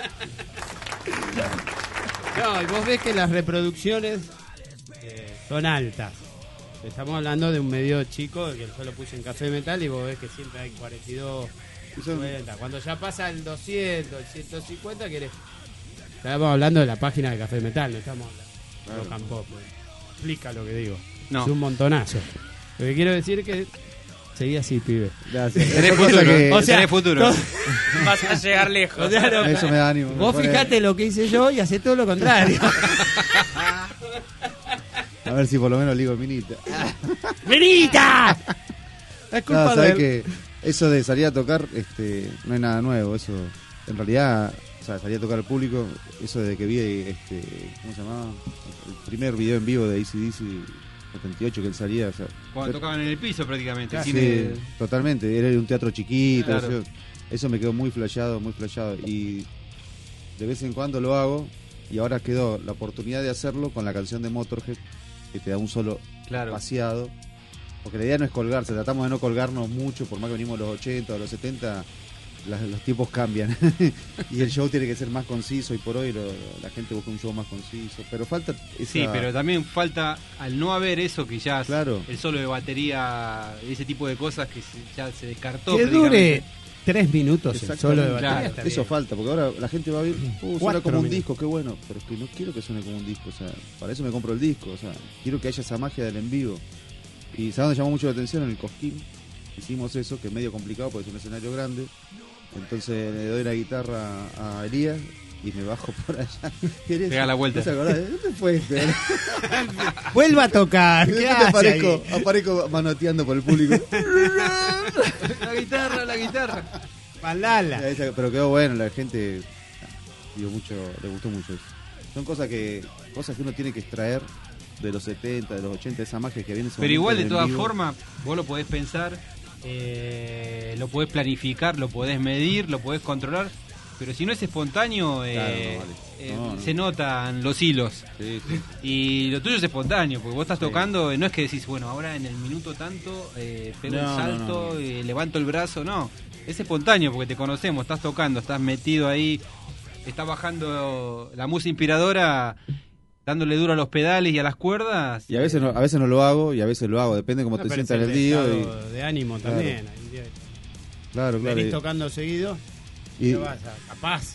No, y vos ves que las reproducciones eh, son altas. Estamos hablando de un medio chico que yo lo puse en Café Metal y vos ves que siempre hay cuarenta y dos, cincuenta. Cuando ya pasa el doscientos, el ciento cincuenta, querés. Estamos hablando de la página de Café Metal, no estamos hablando de rock and pop. Explica lo que digo. No. Es un montonazo. Lo que quiero decir es que seguí así, pibe. Gracias. Tenés Esa cosa futuro, que- O sea, tenés futuro. todo- Vas a llegar lejos. O sea, lo- Eso me da ánimo. vos me pone- fijate lo que hice yo y hacé todo lo contrario. A ver si por lo menos ligo minita. ¡Minita! Es culpa No, sabés de que eso de salir a tocar este, no es nada nuevo. Eso, en realidad, o sea, salir a tocar al público, eso desde que vi, este, ¿cómo se llamaba? El primer video en vivo de A C D C setenta y ocho que él salía. O sea, Cuando tocaban en el piso prácticamente. sí, cine- totalmente. Era un teatro chiquito. Claro. Eso, eso me quedó muy flasheado, muy flasheado. Y de vez en cuando lo hago. Y ahora quedó la oportunidad de hacerlo con la canción de Motorhead, que te da un solo Claro. vaciado. Porque la idea no es colgarse, tratamos de no colgarnos mucho, por más que venimos de los ochenta o los setenta, las- los tiempos cambian. Y el show tiene que ser más conciso, y por hoy lo- la gente busca un show más conciso. Pero falta esa... Sí, pero también falta, al no haber eso, que ya Claro. el solo de batería, ese tipo de cosas que se- ya se descartó. que prácticamente. dure tres minutos el Exactamente. solo de batería. Claro, está Eso bien. falta, porque ahora la gente va a ver, uh, suena Cuatro como un minutos. disco, qué bueno, pero es que no quiero que suene como un disco, o sea, para eso me compro el disco, o sea, quiero que haya esa magia del en vivo. Y ¿sabes dónde llamó mucho la atención? En el Cosquín, hicimos eso, que es medio complicado porque es un escenario grande, entonces le doy la guitarra a Elías y me bajo por allá. ¿Querés? Pega la vuelta. ¿No te acordás? ¿Dónde fue este? Vuelva a tocar. Y ¿Qué después hace aparezco, ahí? aparezco manoteando por el público. La guitarra, la guitarra. Palala. Esa- Pero quedó bueno, la gente dio mucho, le gustó mucho eso. Son cosas que cosas que uno tiene que extraer de los setenta, de los ochenta, esa magia que viene. ese Pero momento igual, de en todas vivo. formas, vos lo podés pensar, eh, lo podés planificar, lo podés medir, lo podés controlar, pero si no es espontáneo, eh, Claro, no vale. eh, No, no. se notan los hilos. Sí, sí. Y lo tuyo es espontáneo, porque vos estás Sí. tocando, no es que decís, bueno, ahora en el minuto tanto eh, pego No, el no, salto, no, no. eh, levanto el brazo, no. Es espontáneo porque te conocemos, estás tocando, estás metido ahí, estás bajando la música inspiradora, dándole duro a los pedales y a las cuerdas. Y a veces no, a veces no lo hago y a veces lo hago, depende cómo No, te pero es sientas en el día. estado Y, de ánimo Claro. también. Hay días- claro, claro. Venís y- tocando seguido y- y vas a capaz.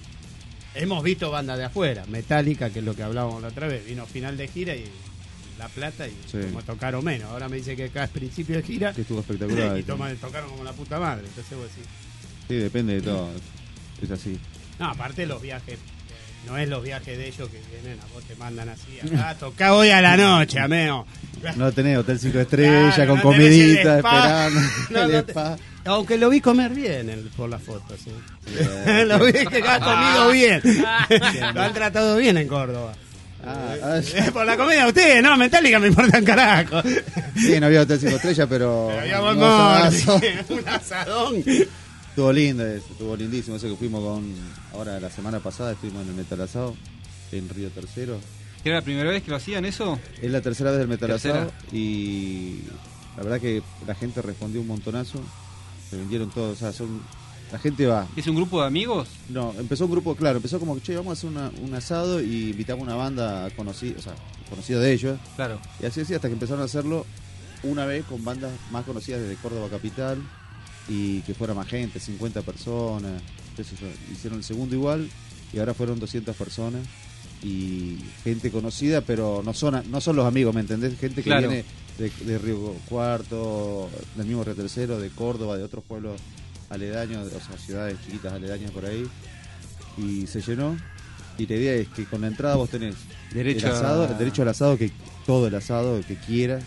Hemos visto bandas de afuera, Metallica, que es lo que hablábamos la otra vez, vino final de gira y La Plata y Sí. como tocaron menos. Ahora me dice que acá es principio de gira que estuvo espectacular. y toman, tocaron como la puta madre. Entonces vos decís, Sí, depende de todo. Es así. no, aparte los viajes, eh, no es los viajes de ellos que vienen, a vos te mandan así, acá toca hoy a la noche, ameo. No tenés hotel cinco estrellas Claro, con no tenés el comidita, spa. esperando. No, el no te- spa. Aunque lo vi comer bien en- por las fotos, sí. Sí. Lo vi que ha comido bien. Lo han tratado bien en Córdoba. Ah, ah, Eh, por la comida de ustedes, no, Metallica me importa un carajo. sí, no había hotel cinco estrellas, pero. Pero había no, buen asazo. morte, un asadón. Estuvo lindo, eso, estuvo lindísimo. Eso que fuimos con. Ahora, la semana pasada estuvimos en el Metal Asado, en Río Tercero. ¿Era la primera vez que lo hacían eso? Es la tercera vez del Metal Tercera. Asado y la verdad que la gente respondió un montonazo. Se vendieron todos, o sea, son. La gente va. ¿Es un grupo de amigos? No, empezó un grupo, claro, empezó como que, che, vamos a hacer una- un asado y invitamos una banda conocida, o sea, conocida de ellos. Claro. Y así así hasta que empezaron a hacerlo una vez con bandas más conocidas desde Córdoba Capital y que fuera más gente, cincuenta personas, qué sé yo. Hicieron el segundo igual y ahora fueron doscientas personas y gente conocida, pero no son no son los amigos, ¿me entendés? Gente que Claro. viene de, de Río Cuarto, del mismo Río Tercero, de Córdoba, de otros pueblos aledaños, o sea, ciudades chiquitas aledañas por ahí, y se llenó. Y la idea es que con la entrada vos tenés Derecho el asado, a- el derecho al asado, que todo el asado que quieras,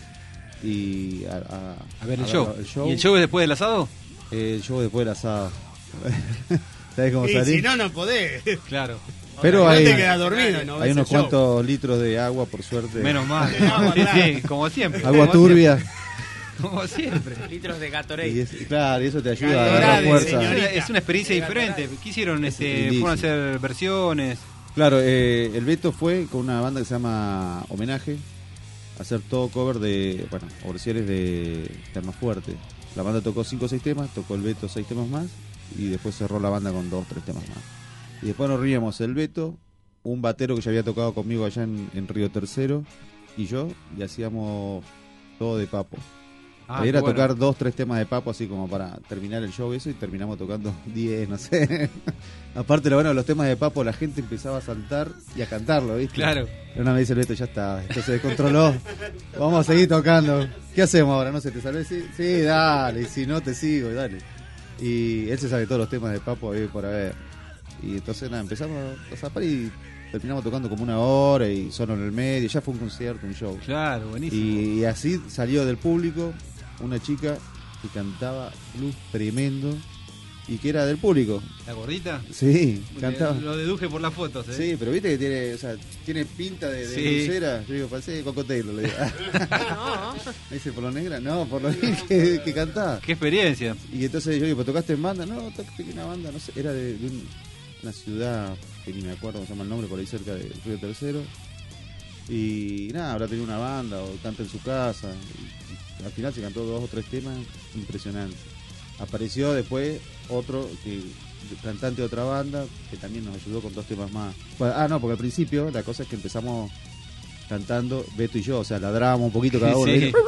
y a, a- A ver el a show. el show. ¿Y el show es después del asado? El show después del asado. ¿Sabés cómo Y salir? si no, no podés. Claro. Pero No hay, te quedas dormido, no hay ves unos el show. cuantos litros de agua, por suerte. Menos mal. Agua, Sí, claro. sí, como siempre. Agua como turbia. siempre. Como siempre. Litros de Gatorade. Y es- claro, y eso te ayuda a Gatorade, dar fuerza. señorita. Es una experiencia diferente. ¿Qué hicieron? Este, lindísimo. fueron a hacer versiones. Claro, eh, el Beto fue con una banda que se llama Homenaje a hacer todo cover de, bueno, o versiones de temas fuertes. La banda tocó cinco o seis temas, tocó el Beto seis temas más y después cerró la banda con dos o tres temas más. Y después nos reíamos el Beto, un batero que ya había tocado conmigo allá en, en Río Tercero y yo, y hacíamos todo de Papo. Ah, Era qué bueno. tocar dos, tres temas de Papo así como para terminar el show eso y terminamos tocando diez, no sé. Aparte lo bueno de los temas de Papo, la gente empezaba a saltar y a cantarlo, ¿viste? Claro. Y una vez dice el Beto, ya está, esto se descontroló, vamos a seguir tocando. ¿Qué hacemos ahora? No sé, ¿te salvé? Sí, sí, dale, y si no te sigo, dale. Y él se sabe todos los temas de Papo ahí por haber. Y entonces nada, empezamos a zapar y terminamos tocando como una hora y solo en el medio, ya fue un concierto, un show. Claro, buenísimo. Y, y así salió del público una chica que cantaba blues tremendo y que era del público. ¿La gordita? Sí, cantaba. Lo deduje por las fotos, ¿eh? Sí, pero viste que tiene, o sea, tiene pinta de, de Sí. blusera. Yo digo, parece Coco Taylor, le digo. No. Me dice, ¿por lo negra? No, por lo bien que, que cantaba. Qué experiencia. Y entonces yo digo, ¿pero tocaste en banda? No, tocaste en una banda, no sé, era de, de un- una ciudad que ni me acuerdo cómo se llama el nombre, por ahí cerca de Río Tercero. Y nada, habrá tenido una banda o canta en su casa. Y al final se cantó dos o tres temas impresionantes. Apareció después otro que cantante de otra banda que también nos ayudó con dos temas más. Bueno, ah, no, porque al principio la cosa es que empezamos cantando Beto y yo, o sea, ladrábamos un poquito cada uno. Sí. ¿viste?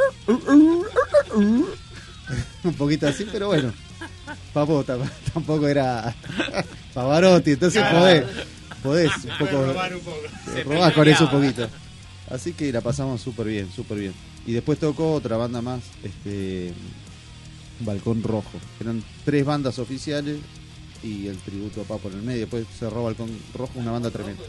Un poquito así, pero bueno. Papo tam- tampoco era Pavarotti, entonces podés, podés un poco robar un poco. eh, robás con eso un poquito. Así que la pasamos súper bien, súper bien. Y después tocó otra banda más, este Balcón Rojo. Eran tres bandas oficiales y el tributo a Papo en el medio. Después cerró Balcón Rojo, una banda tremenda.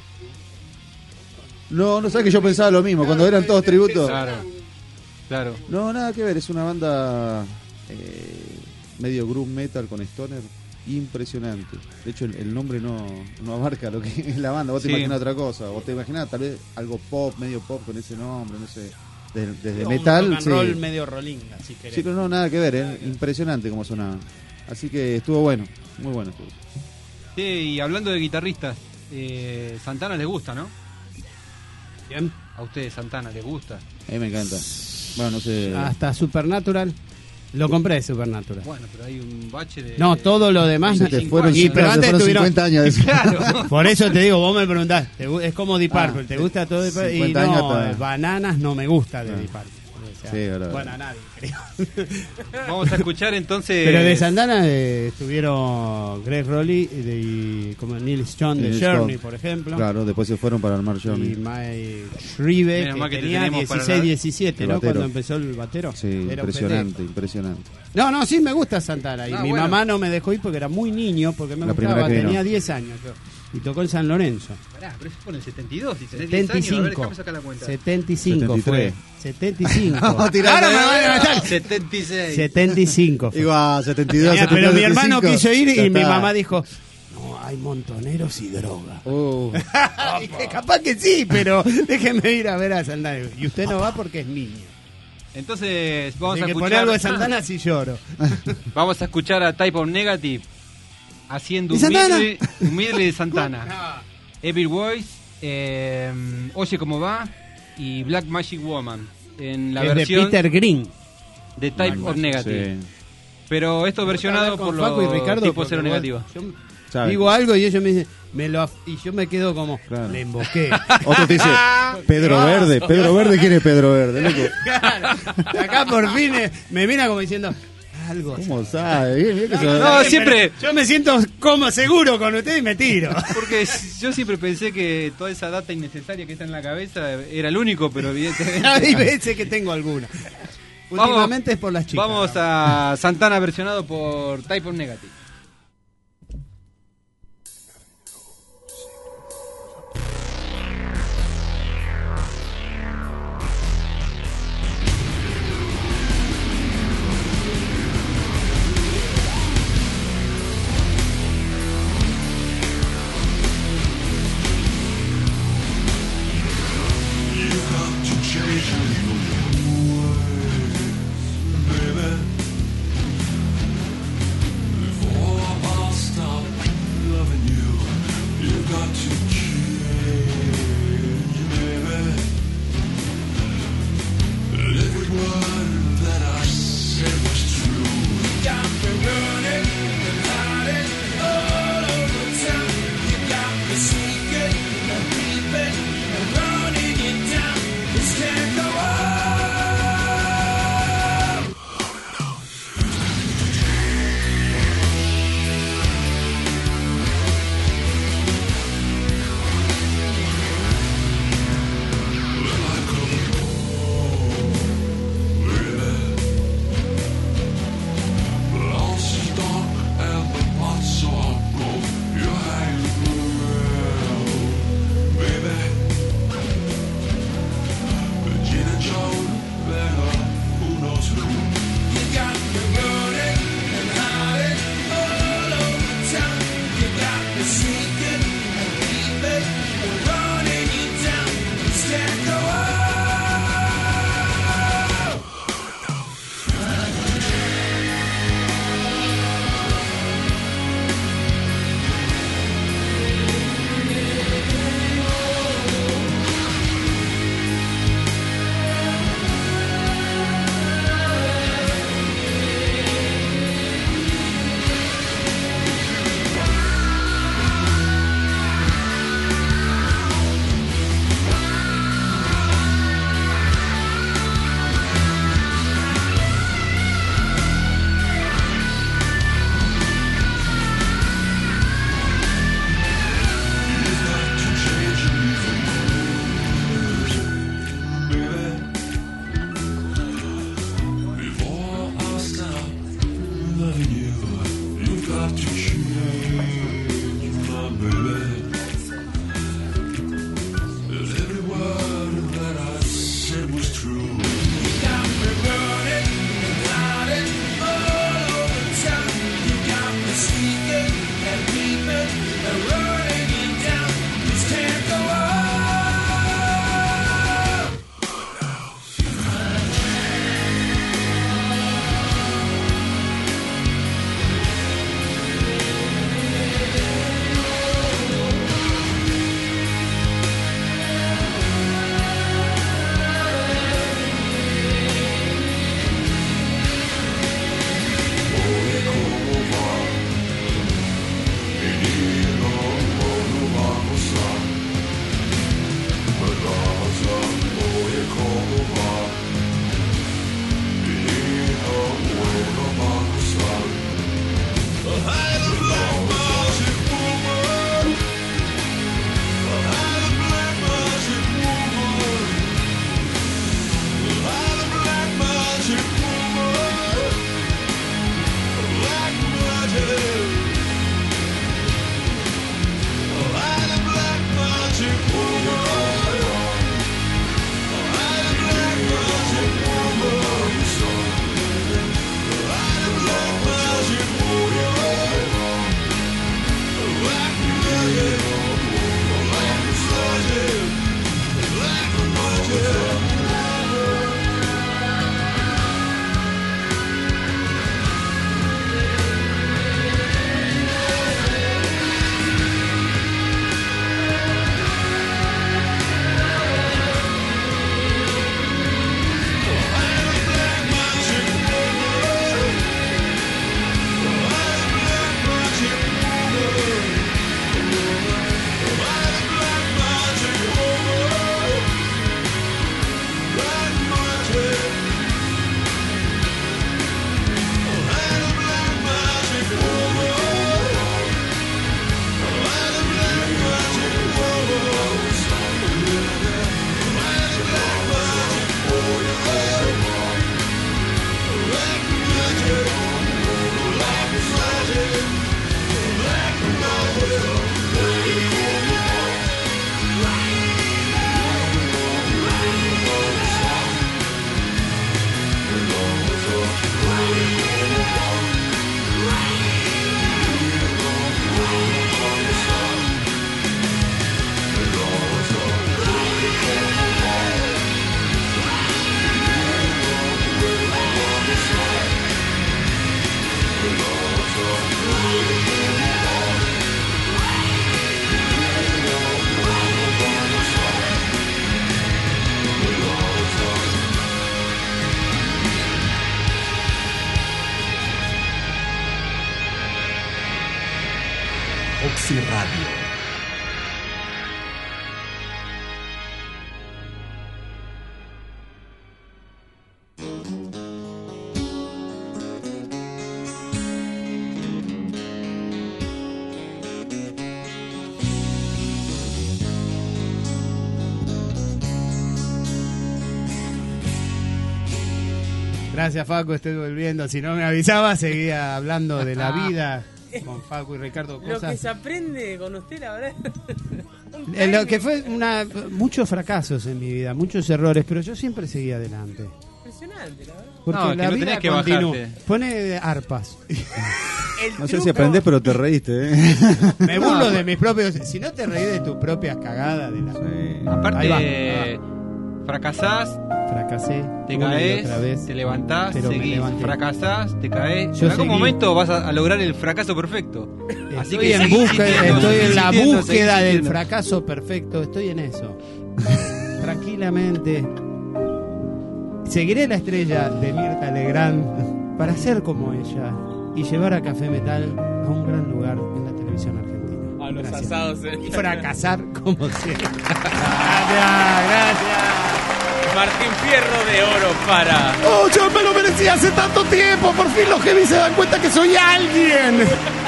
No, no sabes que yo pensaba lo mismo, cuando eran todos tributos. Claro. Claro. No, nada que ver, es una banda eh, medio groove metal con stoner impresionante. De hecho, el, el nombre no, no abarca lo que es la banda. Vos te Sí. imaginás otra cosa, o te imaginás tal vez algo pop, medio pop con ese nombre, no sé. Desde, desde Un metal, rock and sí. roll medio rolinga, si querés. Sí, pero no, nada que ver, ¿eh? Impresionante como sonaba. Así que estuvo bueno, muy bueno estuvo. Sí, y hablando de guitarristas, eh, Santana les gusta, ¿no? Bien. A ustedes Santana les gusta. A mí me encanta. Bueno, no sé. Hasta Supernatural. Lo compré de Supernatural. Bueno, pero hay un bache de... No, todo lo demás. Se te fueron, Y, pero se antes fueron tuvieron- cincuenta años de eso. Claro. Por eso te digo, vos me preguntás, ¿te gu- es como Deep Ah, Purple, ¿te sí. gusta todo Deep Purple? Y cincuenta años no, está- Bananas no me gusta de Ah. Deep Purple. O sea, Sí, verdad. bueno, a nadie, creo. Vamos a escuchar entonces... Pero de Santana eh, estuvieron Greg Rowley y, de- y como Neil Strong de Neil Journey, Strong. por ejemplo. Claro, después se fueron para armar Y Johnny. Mike Shrive, Menos mal que que te tenía tenemos para dieciséis, la- diecisiete, el ¿no? batero. Cuando empezó el batero. Sí, Era un impresionante, impresionante. pendejo. No, no, sí me gusta Santana. Y Ah, mi bueno. mamá no me dejó ir porque era muy niño, porque me La primera gustaba, que vino. tenía diez años yo. Y tocó en San Lorenzo. Pará, pero eso fue en el setenta y dos, y tenés diez setenta y años, a ver, cinco. déjame sacar la cuenta. setenta y cinco setenta y tres. fue. setenta y cinco. Vamos tirando. Ahora me van a matar. setenta y seis. setenta y cinco fue. Igual, setenta y dos, Mira, setenta y pero dos, mi hermano setenta y quiso cinco. ir Ya y mi está. mamá dijo, no, hay montoneros y droga. Uh, Y que capaz que sí, pero déjeme ir a ver a Santana. Y usted no va porque es niño. Entonces, vamos Así a que escuchar... pone algo de Santana si lloro. Vamos a escuchar a Type of Negative haciendo ¿Y Santana? humilde, humilde de Santana. Evil Voice, eh, Oye Cómo Va y Black Magic Woman en la Es de versión Peter Green. de Type of Negative. sí. Pero esto versionado Con por Facu y los Ricardo, tipos porque cero vos- negativa. yo ¿Sabe? digo algo y ellos me dicen, me lo af- y yo me quedo como, Claro. le emboqué. Otro te dice, Pedro Verde, Pedro Verde, ¿quién es Pedro Verde? Loco? Claro. Acá por fin eh, me mira como diciendo, algo. ¿Cómo sabe? Bien, bien que se- No, Pero siempre- Yo me siento como seguro con usted y me tiro. Porque yo siempre pensé que toda esa data innecesaria que está en la cabeza era el único, pero evidentemente... Hay veces que tengo alguna. Vamos- Últimamente es por las chicas. Vamos a Santana versionado por Type of Negative. Thank trece Radio. Gracias, Facu, estoy volviendo. Si no me avisaba, seguía hablando de la vida con Facu y Ricardo. Cosas. Lo que se aprende con usted, la verdad. Eh, Lo que fue una, muchos fracasos en mi vida, muchos errores, pero yo siempre seguí adelante. Impresionante, la verdad. Porque No, la que no vida tenés que continúa. bajarte. Pone arpas. El No sé truco- si aprendés, pero te reíste, ¿eh? Me burlo de mis propios. Si no te reí de tus propias cagadas, de la. Sí. Ahí va, Aparte, ahí fracasás, Fracasé. te una y caes, otra vez, te levantás, pero me seguís, levanté. fracasás, te caes. Yo en algún seguí. momento vas a, a lograr el fracaso perfecto. Así Estoy que en, seguí busca, insistiendo, estoy seguí en la insistiendo, búsqueda seguí del insistiendo. fracaso perfecto. Estoy en eso. Tranquilamente. Seguiré la estrella de Mirta Legrand para ser como ella y llevar a Café Metal a un gran lugar en la televisión argentina. A los Gracias. asados. eh. Y fracasar como siempre. Gracias, gracias. Martín Fierro de oro para... ¡Oh, yo me lo merecía hace tanto tiempo! ¡Por fin los heavy se dan cuenta que soy alguien!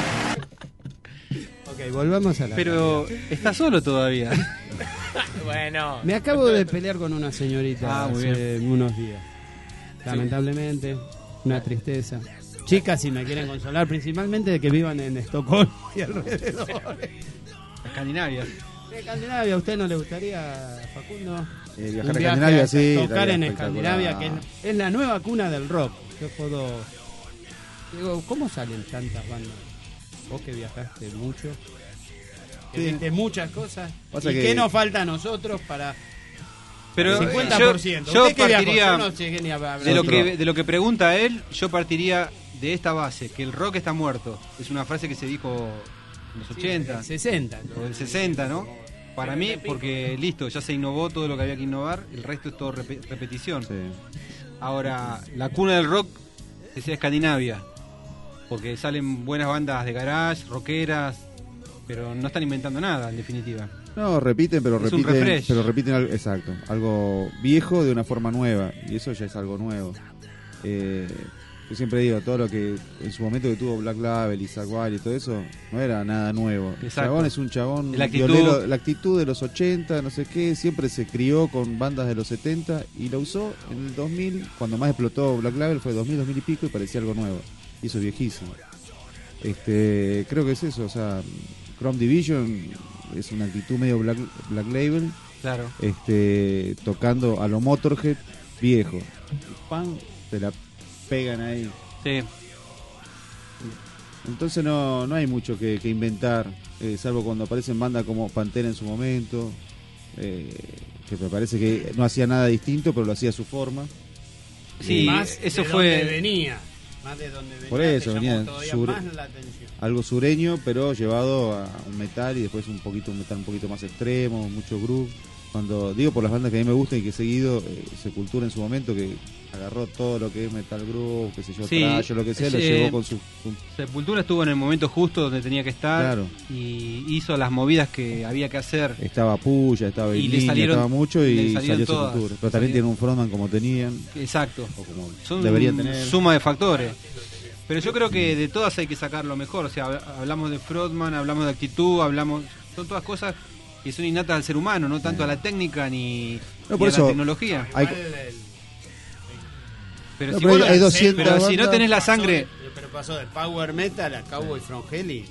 Ok, volvamos a la... Pero está solo todavía. Bueno. Me acabo de pelear con una señorita Ah, muy hace unos días. Lamentablemente, una tristeza. Chicas, si me quieren consolar, principalmente de que vivan en Estocolmo y alrededores. Escandinavia. ¿De Escandinavia a usted no le gustaría, Facundo? Eh, Un viajar a viaje Escandinavia, sí. tocar estaría en espectacular. Escandinavia, que es, es la nueva cuna del rock. Yo puedo... Digo, ¿cómo salen tantas bandas? Vos que viajaste mucho, que Sí. viste muchas cosas. Pasa ¿Y que- qué nos falta a nosotros para...? Pero cincuenta yo, por ciento. yo ¿Usted qué viajó? partiría Yo no llegué ni a hablar. de lo Otro. que de lo que pregunta él, yo partiría de esta base, que el rock está muerto. Es una frase que se dijo en los ochenta sesenta. o del sesenta, ¿no? Para mí, porque listo, ya se innovó todo lo que había que innovar, el resto es todo repe- repetición. Sí. Ahora, la cuna del rock es Escandinavia, porque salen buenas bandas de garage, rockeras, pero no están inventando nada, en definitiva. No, repiten, pero Es un repiten, refresh. pero repiten algo, exacto, algo viejo de una forma nueva, y eso ya es algo nuevo. Eh, yo siempre digo, todo lo que en su momento que tuvo Black Label y Zakk Wylde y todo eso, no era nada nuevo. El Exacto. chabón es un chabón La actitud. violero, la actitud de los ochenta, no sé qué, siempre se crió con bandas de los setenta y la usó en el dos mil, cuando más explotó Black Label fue dos mil, dos mil y pico y parecía algo nuevo. Y eso es viejísimo. Este, creo que es eso, o sea, Chrome Division es una actitud medio Black, Black Label, Claro. este, tocando a lo Motorhead viejo. Pan, te la pegan ahí. Sí. Entonces no, no hay mucho que, que inventar, eh, salvo cuando aparecen bandas como Pantera en su momento, eh, que me parece que no hacía nada distinto, pero lo hacía a su forma. Sí, Más eso de fue- donde venía. Más de donde venía. Por te eso, llamó venía todavía sur- más la atención. Algo sureño, pero llevado a un metal y después un poquito un metal un poquito más extremo, mucho groove. Cuando digo por las bandas que a mí me gustan y que he seguido, eh, Sepultura en su momento, que agarró todo lo que es metal groove, qué sé yo, Sí, thrash o lo que sea, lo sí. llevó con su, su- Sepultura estuvo en el momento justo donde tenía que estar Claro. y hizo las movidas que había que hacer. estaba Puya, estaba Y le Ilín, salieron- estaba mucho le y salieron salió todas. Sepultura. Pero también Salieron- tiene un frontman como tenían, Exacto. o como Son deberían tener. suma de factores. Pero yo creo que de todas hay que sacar lo mejor. O sea, hab- hablamos de frontman, hablamos de actitud, hablamos... Son todas cosas que son innatas al ser humano, no tanto a la técnica ni, No, ni por a eso la tecnología. hay- Igual el- Pero, No, si, pero vos hay- no- hay doscientas pero si no bandas. tenés la pasó sangre... de- pero pasó de Power Metal a Cowboy from Hell.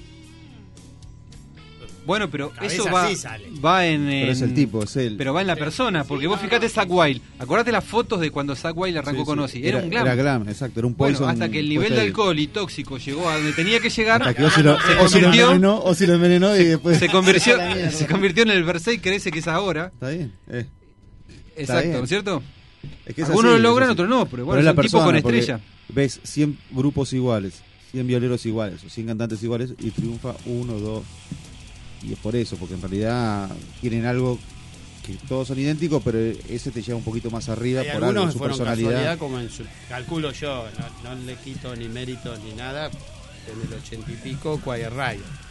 Bueno, pero Cabeza eso va, sí sale. va en, Pero es en- el tipo, es él. Pero va en la persona, porque vos fijate Zakk Wylde. Acordate las fotos de cuando Zakk Wylde arrancó Sí, con sí. Ozzy. Era, un glam. Era glam, exacto, era un Bueno, poison. hasta que el nivel puesto de ahí. alcohol y tóxico llegó a donde tenía que llegar, Hasta que Ozzy lo, se Ozzy lo convirtió, envenenó, Ozzy lo envenenó y después... se convirtió, A la mierda. se convirtió en el Berserker ese que es ahora. Está bien, eh. Exacto, bien. ¿no es cierto? Es que es Algunos así, lo logran, es así. otros no, pero bueno, es es la un tipo persona, con porque estrella. Ves cien grupos iguales, cien violeros iguales, o cien cantantes iguales y triunfa uno, dos. Y es por eso, porque en realidad quieren algo que todos son idénticos, pero ese te lleva un poquito más arriba Hay por algo, algunos su fueron personalidad. casualidad, como en su, calculo yo, no, no le quito ni mérito ni nada, en el ochenta y pico, Quiet Riot.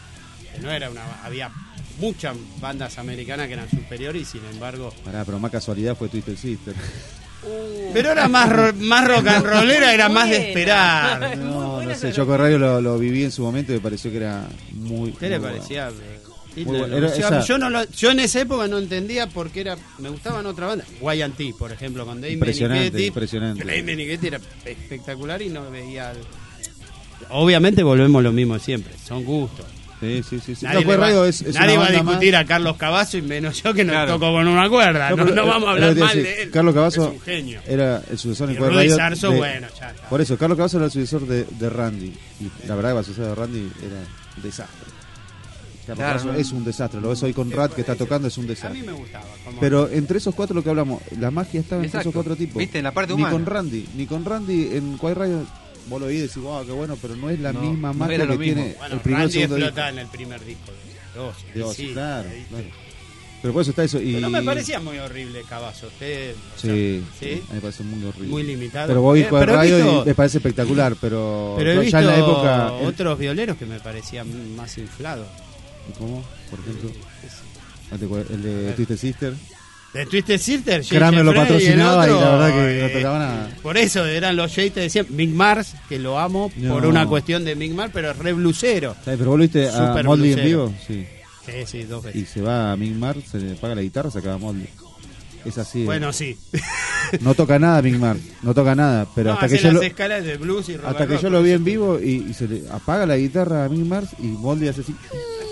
que no era una, había muchas bandas americanas que eran superiores y sin embargo... Pará, pero más casualidad fue Twisted Sister. Uh, Pero era más, ro, más rock and rollera, era más de esperar. No, no sé, Choco Radio lo, lo viví en su momento y me pareció que era muy... ¿Qué le muy parecía? Muy bueno. Era O sea, esa- yo, no lo- yo en esa época no entendía por qué era, me gustaban otras bandas. Y and T, por ejemplo, con Dave Impresionante, Menichetti. impresionante. Dave Menichetti era espectacular y no veía... el- Obviamente volvemos a lo mismo siempre, son gustos. Sí, sí, sí. sí. Nadie, No, Choco le va, Radio es, es nadie una va a banda discutir más- a Carlos Cavazo y menos yo que nos Claro. toco con una cuerda. No, No, pero, no vamos a eh, hablar lo que te mal decía, de él. Carlos Cavazo es un genio. era el sucesor en Y Choco Rudy Radio. Sarzo, de- bueno, ya está. Por eso, Carlos Cavazo era el sucesor de, de Randy. Y la verdad que el sucesor de Randy era un desastre. Carlos Claro, Cavazo ¿no? es un desastre. Lo ves hoy con Rat que está tocando, es un A mí desastre. me gustaba. como- Pero entre esos cuatro lo que hablamos, la magia estaba entre Exacto. esos cuatro tipos. Viste, en la parte Ni humana. con Randy, ni con Randy en Quiet Radio vos lo oís y decís, wow, qué bueno, pero no es la No, misma no magia era que lo mismo. tiene Bueno, el primer y Randy segundo explota disco. en el primer disco de Ozzy. De Ozzy, Sí, claro, ¿viste? claro. Pero por eso está eso. Y... Pero no me parecía muy horrible Cavazo. Usted, o sea, Sí, ¿sí? a mí me parece muy horrible. Muy limitado. Pero vos oís Eh, Quiet pero he Radio visto- y me parece espectacular, pero, Pero he ya visto en la época... el- otros violeros que me parecían más inflados. ¿Cómo? Por ejemplo, el de, el de Twisted Sister. De Twisted Sister, Kramer lo Frey patrocinaba y, el otro, la verdad que no eh, tocaba nada. Por eso eran los Jay, te decían Mick Mars, que lo amo No. por una cuestión de Mick Mars, pero es re blusero. ¿Sabes? Pero vos lo viste a Super Motley en blusero. vivo, sí. Sí, sí, dos Y veces. se va a Mick Mars, se le paga la guitarra, se acaba Motley. Es así. Bueno, eh. sí. No toca nada Mick Mars, no toca nada, pero No, hasta que hace yo las lo, escalas de blues y rock hasta and que roll, yo por lo vi eso. en vivo y, y se le apaga la guitarra a Mick Mars y Motley hace así.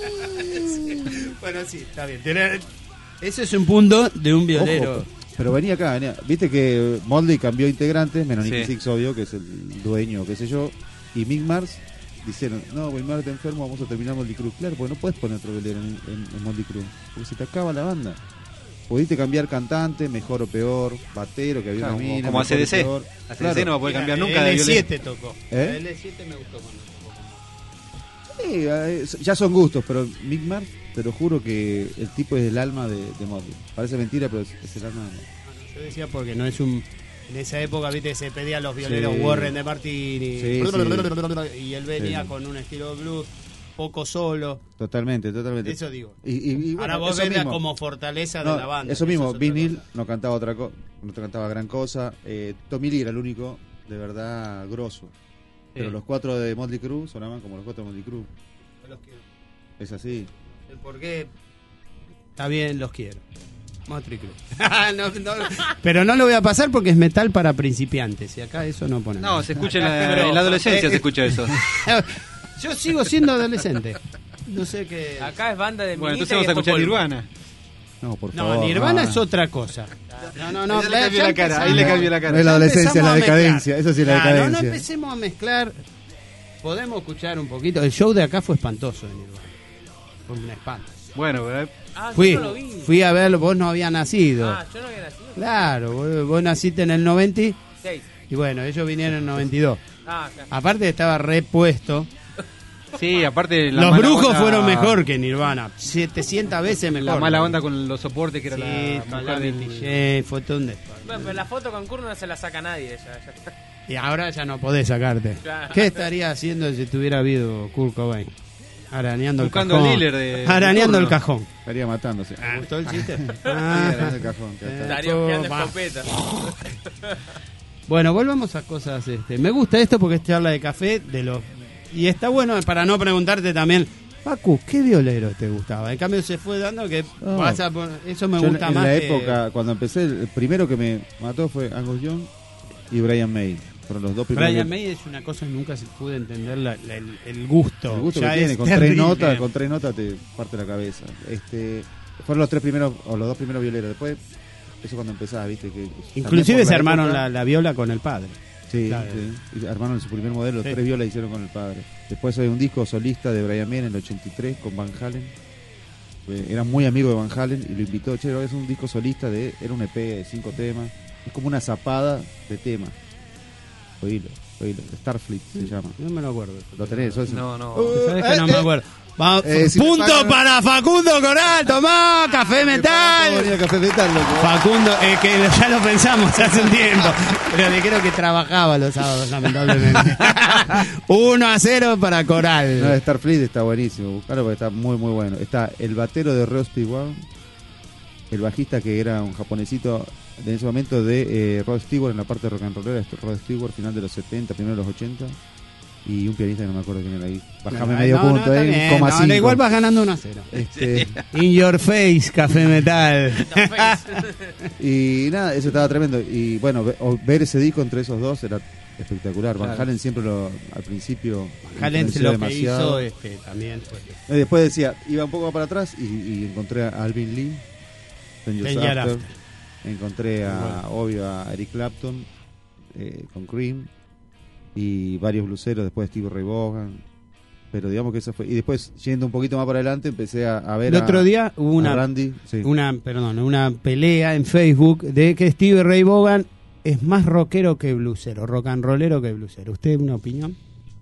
Bueno, sí, está bien. Tiene- Ese es un punto de un violero. Ojo, pero venía acá, venía. Viste que Motley cambió integrantes, menos Sí. Nicky Six, obvio, que es el dueño, qué sé yo, y Mick Mars dijeron, no, Mick Mars está enfermo, vamos a terminar Motley Crue. Claro, porque no puedes poner otro violero en, en, en Motley Crue, porque se te acaba la banda. Pudiste cambiar cantante, mejor o peor, batero, que había Claro, una como- mina, como a mejor o C D C. peor. A C D C Claro. no va a poder cambiar Mira, nunca de L violero. siete tocó. ¿Eh? L siete me gustó cuando tocó. Sí, eh, ya son gustos, pero Mick Mars, te lo juro que el tipo es el alma de, de Motley. Parece mentira, pero es, es el alma de Motley. Yo decía porque no es un... En esa época, viste, se pedían los violeros Sí. Warren de Martini. Sí, Y él venía Sí. con un estilo blues, poco solo. Totalmente, totalmente. Eso digo. Y, y- y bueno, Ahora vos eso ves mismo. como fortaleza No, de la banda. eso que mismo, es otra Vince Neil cosa. no cantaba otra cosa, no te cantaba gran cosa. Eh, Tommy Lee era el único de verdad grosso. Pero los cuatro de Motley Crue sonaban como los cuatro de Motley Crue. Yo los quiero. Es así. El por qué... Está bien, los quiero. Motley Crue. No, no, pero no lo voy a pasar porque es metal para principiantes. Y acá eso no pone. No, se escucha en la, Pero- en la adolescencia, eh, se escucha eso. Yo sigo siendo adolescente. No sé qué... Acá es banda de Bueno, minita entonces vamos a y escuchar Estocolmo. Nirvana. No, por No, favor. Nirvana no. es otra cosa. No, no, no. Ahí le ya cambió la cara, ahí empezamos- le cambió la cara. No es la ya adolescencia, es la empezamos a mezclar. decadencia. Eso sí es la Claro, decadencia. No empecemos a mezclar. Podemos escuchar un poquito. El show de acá fue espantoso de Nirvana. Fue un espanto. Bueno, pero, eh, Ah, Fui, yo no lo vi. fui a verlo, vos no habías nacido. Ah, yo no había nacido. Claro, vos, vos naciste en el noventa y Seis. y bueno, ellos vinieron en el noventa y dos. Ah, acá. Aparte estaba repuesto. sí, aparte la Los mala brujos onda- fueron mejor que Nirvana. setecientas veces mejor. La mala onda con los soportes que era Sí, la con la mujer Billie del... Jean, fue todo un despacho. Bueno, pero la foto con Kurt no se la saca nadie. Ya, ya está. Y ahora ya no podés sacarte. Claro. ¿Qué estaría haciendo si tuviera habido Kurt Cobain? Arañando Buscando el el cajón. dealer de- Arañando de el turno. cajón. Estaría matándose. ¿Te gustó el chiste? Sí, Ah. era en el cajón. ya está. Estaría ojeando va. escopeta. Bueno, volvamos a cosas. Este. Me gusta esto porque es charla de café de los y está bueno para no preguntarte también, Pacu, ¿qué violero te gustaba? En cambio se fue dando que Oh. vas a pon- eso me Yo en- gusta en más. la que- época, cuando empecé, el primero que me mató fue Angus Young y Brian May. Fueron los dos primeros. Brian que- May es una cosa que nunca se pude entender la- la- el, el gusto. El gusto Ya que tiene, es con terrible. tres notas, con tres notas te parte la cabeza. Este, fueron los tres primeros, o los dos primeros violeros. Después, eso cuando empezás, viste que. Inclusive también por se la armaron época- la, la viola con el padre. Sí, Claro. sí. Y armaron su primer modelo, los Sí. tres violas hicieron con el padre. Después hay un disco solista de Brian May en el ochenta y tres con Van Halen. Eh, Era muy amigo de Van Halen y lo invitó. Che, es un disco solista de. Era un E P de cinco temas. Es como una zapada de temas. Oílo, oílo. Starfleet se llama. No me lo acuerdo. ¿Lo tenés? ¿Sos? No, no. ¿Sabés que no me acuerdo? Va- Eh, si punto me pagan- para Facundo Coral, tomá, Café Metal. Venía Café Metal, loco. Facundo, eh, que ya lo pensamos hace un tiempo, pero le creo que trabajaba los sábados, lamentablemente. uno a cero para Coral. No, Starfleet está buenísimo, buscalo porque está muy muy bueno. Está el batero de Rod Stewart, el bajista que era un japonesito en ese momento de eh, Rod Stewart en la parte rock and rollera, Rod Stewart, final de los setenta, primero de los ochenta, y un pianista que no me acuerdo quién era ahí. Bajame No, medio no, punto, no, está eh, bien, un coma no, cinco. no, igual vas ganando uno a cero. Este, In your face, Café Metal. y nada, eso estaba tremendo. Y bueno, ve- o- ver ese disco entre esos dos era espectacular. Van Claro. Halen siempre lo, al principio Halen influenció lo que demasiado. hizo este, también fue. Y después decía, iba un poco para atrás y, y encontré a Alvin Lee, Ten Years Ten Years After. After. Encontré a, obvio, a Eric Clapton eh, con Cream y varios bluseros, después Steve Ray Vaughan. Pero digamos que eso fue. Y después, yendo un poquito más para adelante, empecé a, a ver El otro a, día hubo a una, Randy. Sí. una, perdón, una pelea en Facebook de que Steve Ray Vaughan es más rockero que blusero, rock and rollero que blusero. ¿Usted una opinión?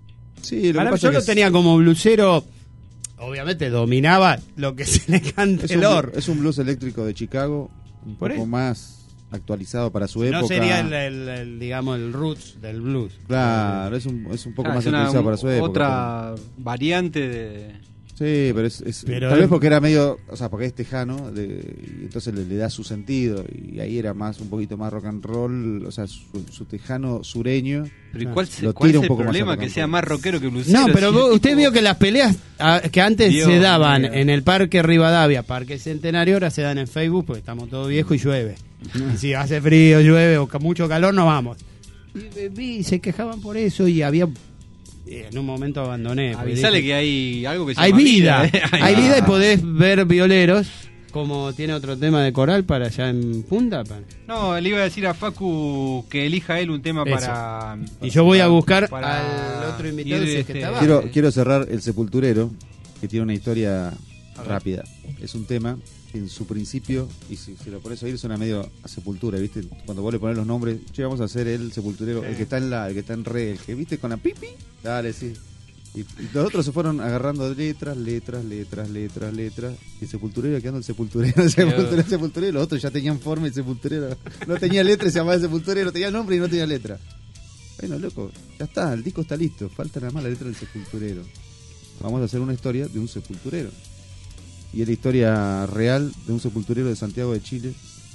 Sí, lo que Para, pasa yo es lo que tenía como blusero, obviamente dominaba lo que se le cante es el un, or. es un blues eléctrico de Chicago, un Por poco eso. más actualizado para su No época. sería el, el- el, digamos, el roots del blues. Claro, es un, es un poco Ah, más es una- actualizado para su época. otra variante de... Sí, pero es, es- Pero tal es- vez porque era medio, o sea, porque es tejano, de, y entonces le, le da su sentido, y ahí era más, un poquito más rock and roll, o sea, su, su tejano sureño. Pero ¿y Ah. ¿cuál, se- Lo cuál tira es un el poco más problema a rock que and sea roll. más rockero que blusero? No, pero Si vos- el usted tipo- vio que las peleas ah, que antes Dios se daban mío. en el Parque Rivadavia, Parque Centenario, ahora se dan en Facebook porque estamos todos viejos y llueve. Y si hace frío, llueve o ca- mucho calor, no vamos. Y, eh, vi, se quejaban por eso y había... eh, En un momento abandoné. porque Avisale dije, que hay algo que se hay llama vida, ¿eh? hay vida y podés ver violeros, como tiene otro tema de coral para allá en Punta. para- No, le iba a decir a Facu que elija él un tema Eso. para... Y yo voy a buscar para al otro invitado, ir, si es que este, estaba. Quiero, quiero cerrar El Sepulturero, que tiene una historia rápida. Es un tema que en su principio, y si, si lo pones a oír, suena medio a Sepultura, ¿viste? Cuando vos le pones los nombres, che, vamos a hacer el Sepulturero, el que está en la, el que está en re, el que, ¿viste? Con la pipi, dale, sí. Y, y los otros se fueron agarrando letras, letras, letras, letras, letras. Y el Sepulturero iba quedando el Sepulturero, el Sepulturero, el Sepulturero. Los otros ya tenían forma y el Sepulturero no tenía letra y se llamaba el Sepulturero, tenía nombre y no tenía letra. Bueno, loco, ya está, el disco está listo, falta nada más la letra del Sepulturero. Vamos a hacer una historia de un sepulturero. Y es la historia real de un sepulturero de Santiago de Chile,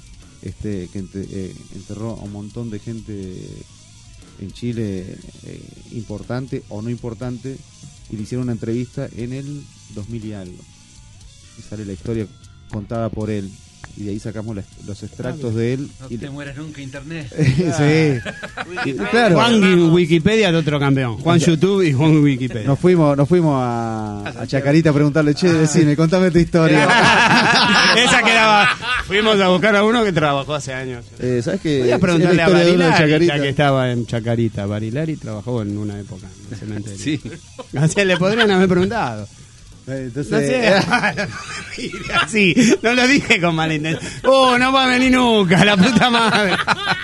este que ente- eh, enterró a un montón de gente en Chile, eh, importante o no importante, y le hicieron una entrevista en el dos mil y algo. Y sale la historia contada por él. Y de ahí sacamos las- los extractos de él. No y te mueras nunca, internet. sí. Y, claro. Juan Gui- Wikipedia, el otro campeón. Juan YouTube y Juan Wikipedia. Nos fuimos, nos fuimos a, a Chacarita a preguntarle, che, decime, contame tu historia. Esa quedaba. Fuimos a buscar a uno que trabajó hace años. Eh, ¿Sabes qué? Voy a Es preguntarle la a historia de uno de Barilari, ya Chacarita. que estaba en Chacarita. Barilari trabajó en una época en el cementerio. Sí. Así le podrían haber preguntado. Eh, Entonces, No sé. Así, no lo dije con mala intención. Oh, no va a venir nunca, la puta madre.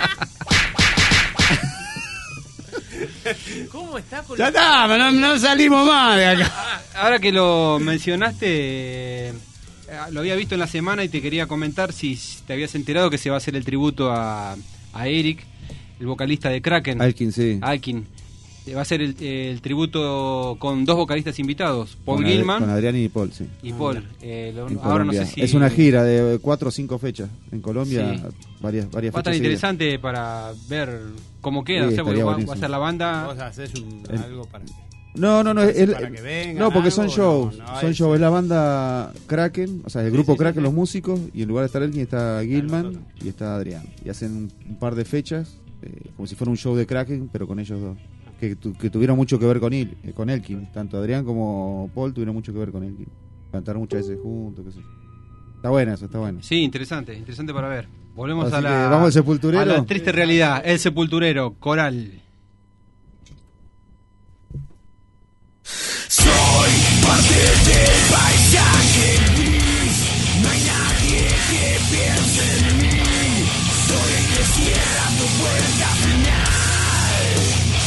¿Cómo está con Ya los- está, no, no salimos más de acá. Ahora que lo mencionaste, eh, lo había visto en la semana y te quería comentar si te habías enterado que se va a hacer el tributo a, a Eric, el vocalista de Kraken. Alkin, sí. Alkin. Eh, Va a ser el, el tributo con dos vocalistas invitados, Paul Con Ad- Gilman Con Adrián y Paul, sí. y Paul. Eh, lo- En ahora no Colombia. sé si... Es una gira de cuatro o cinco fechas. En Colombia, Sí. varias, varias Va a estar fechas. seguidas. interesante para ver cómo queda, Sí, o sea, porque estaría va, va a buenísimo. ser la banda... Vos haces un- El- algo para que... No, no, no. es- para que vengan, no, porque son algo, shows. no, no, son es- shows. Es la banda Kraken, o sea, el Sí, grupo sí, sí, Kraken, sí. los músicos. Y en lugar de estar Elkin está Gilman nosotros. y está Adrián. Y hacen un, un par de fechas, eh, como si fuera un show de Kraken, pero con ellos dos. Que, tu- que tuvieron mucho que ver con él, eh, con Elkin. Tanto Adrián como Paul tuvieron mucho que ver con Elkin. Cantaron muchas veces juntos, qué sé yo. Está buena eso, está bueno. Sí, interesante, interesante para ver. Volvemos Así a que la, vamos al Sepulturero. a la triste realidad, el sepulturero, coral. Soy el que cierra tu puerta final.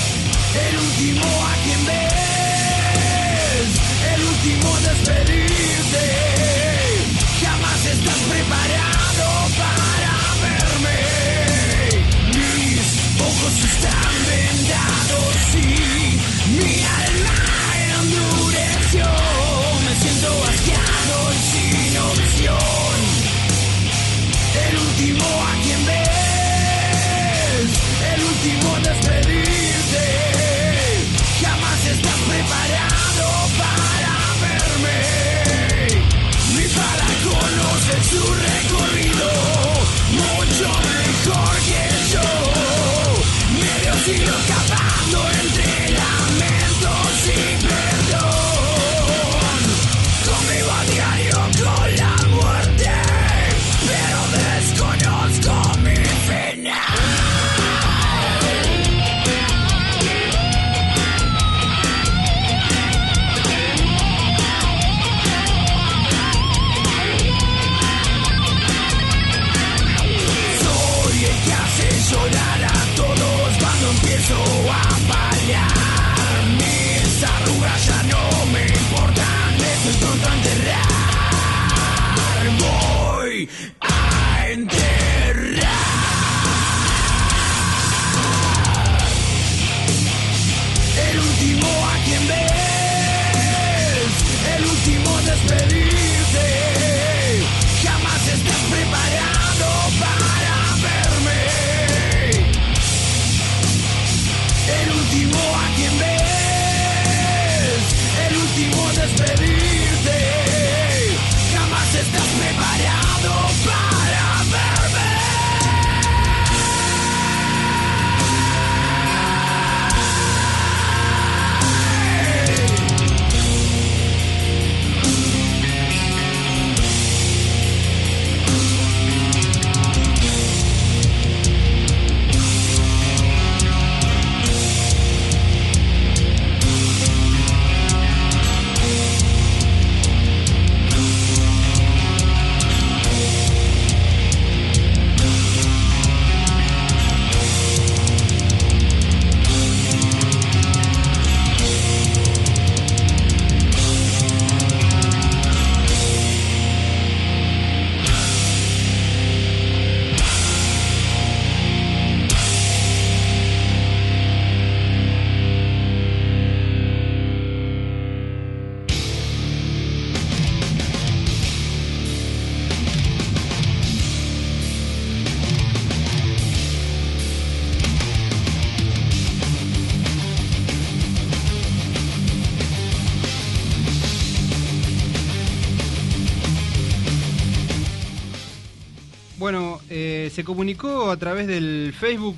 Bueno, eh, se comunicó a través del Facebook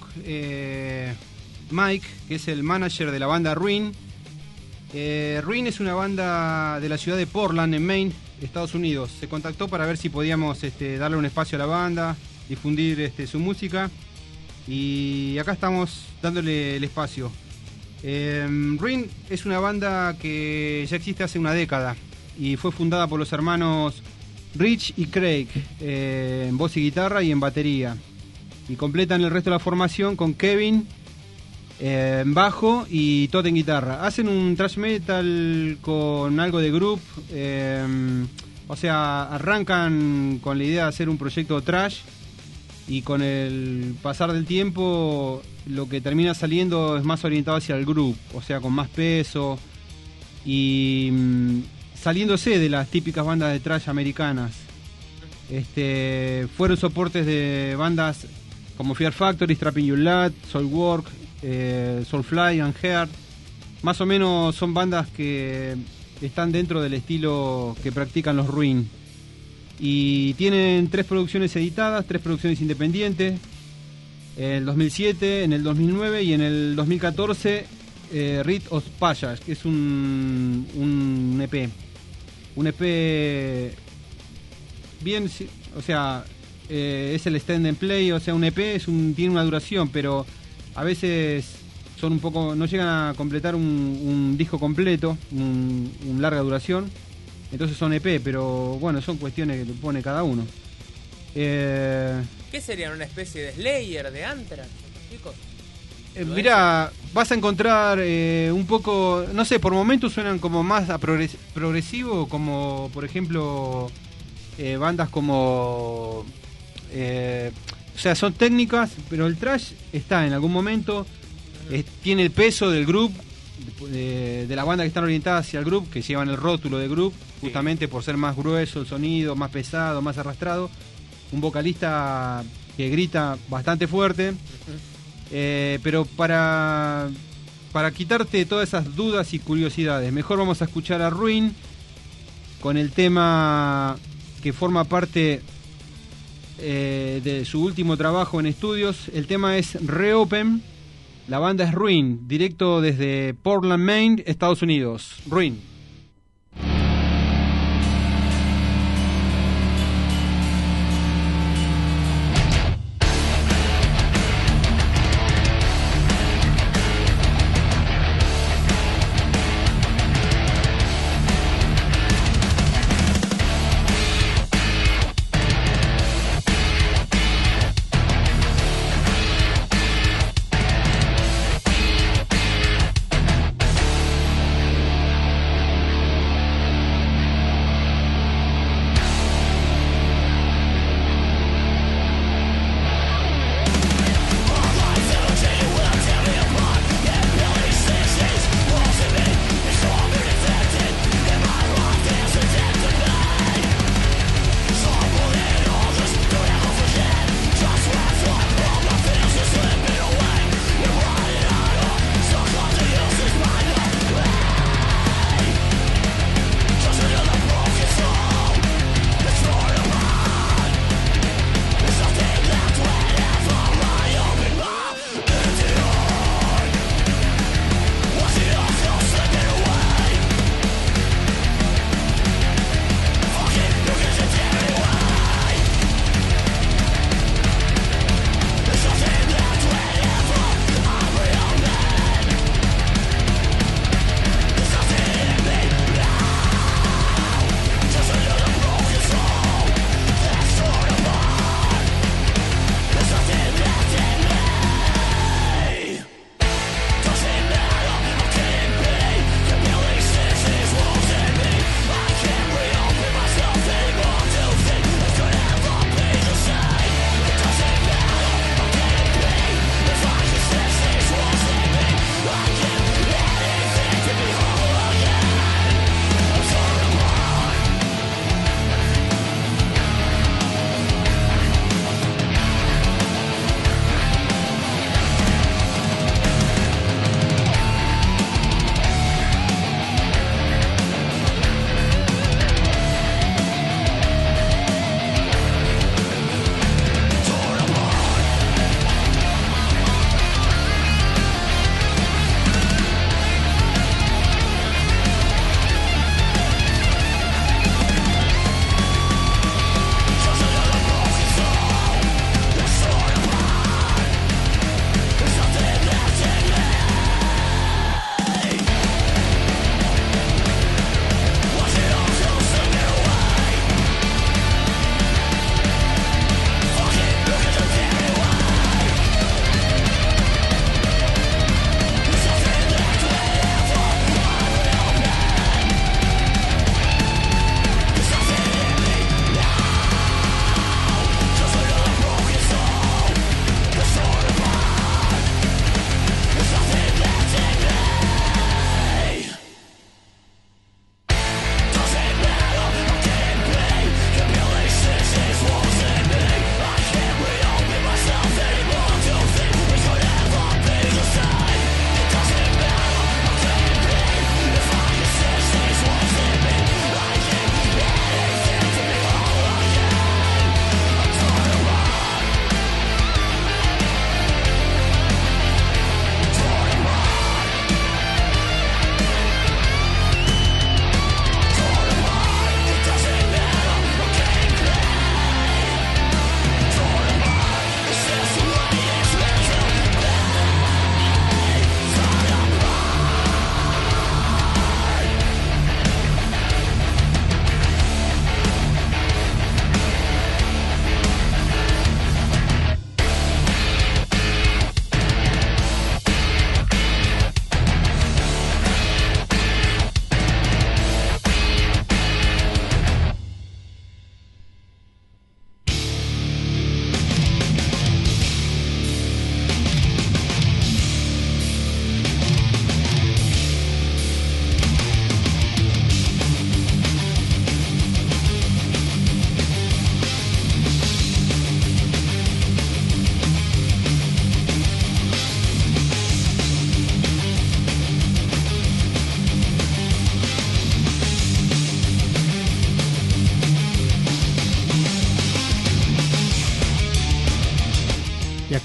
eh, Mike, que es el manager de la banda Ruin. Eh, Ruin es una banda de la ciudad de Portland, en Maine, Estados Unidos. Se contactó para ver si podíamos este, darle un espacio a la banda, difundir este, su música. Y acá estamos dándole el espacio. Eh, Ruin es una banda que ya existe hace una década y fue fundada por los hermanos Rich y Craig, eh, en voz y guitarra y en batería. Y completan el resto de la formación con Kevin eh, en bajo y Todd en guitarra. Hacen un thrash metal con algo de groove, eh, o sea, arrancan con la idea de hacer un proyecto thrash y con el pasar del tiempo lo que termina saliendo es más orientado hacia el groove, o sea, con más peso y mm, saliéndose de las típicas bandas de thrash americanas. Este, fueron soportes de bandas como Fear Factory, Strapping You Lad, Soilwork, eh, Soulfly and Heart. Más o menos son bandas que están dentro del estilo que practican los Ruin. Y tienen tres producciones editadas, tres producciones independientes. En el dos mil siete, en el dos mil nueve y en el dos mil catorce, eh, Rite of Passage, que es un, un E P. Un E P bien, o sea, eh, es el stand and play, o sea, un E P es un, tiene una duración, pero a veces son un poco, no llegan a completar un, un disco completo, un, un larga duración, entonces son E P, pero bueno, son cuestiones que le pone cada uno. Eh, ¿Qué serían? ¿Una especie de Slayer, de Anthrax, chicos? Eh, mirá, vas a encontrar eh, un poco, no sé, por momentos suenan como más a progres- progresivo, como por ejemplo eh, bandas como, eh, o sea, son técnicas, pero el thrash está en algún momento, eh, tiene el peso del groove, de, de las bandas que están orientadas hacia el groove, que llevan el rótulo de groove, justamente sí, por ser más grueso el sonido, más pesado, más arrastrado, un vocalista que grita bastante fuerte. Uh-huh. Eh, pero para para quitarte todas esas dudas y curiosidades, mejor vamos a escuchar a Ruin con el tema que forma parte eh, de su último trabajo en estudios. El tema es Reopen La banda es Ruin, directo desde Portland, Maine, Estados Unidos. Ruin.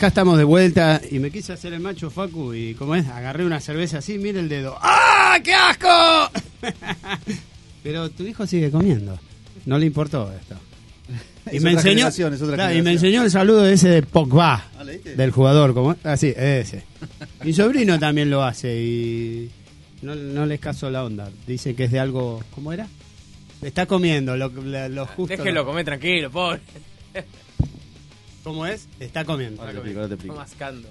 acá estamos de vuelta y me quise hacer el macho, Facu, y como es, agarré una cerveza así, mira el dedo. ¡Ah, qué asco! Pero tu hijo sigue comiendo, no le importó esto. Y Es me otra enseñó, generación, es otra claro, y me generación. enseñó el saludo ese de Pogba, Ah, ¿leíste? del jugador, como ah, sí, ese. Mi sobrino también lo hace y no, no les caso la onda. Dice que es de algo, ¿cómo era? Está comiendo lo, lo, lo justo. Déjelo lo- comer tranquilo, pobre. ¿Cómo es? Está comiendo. Ahora te explico, ahora te explico. Está mascando.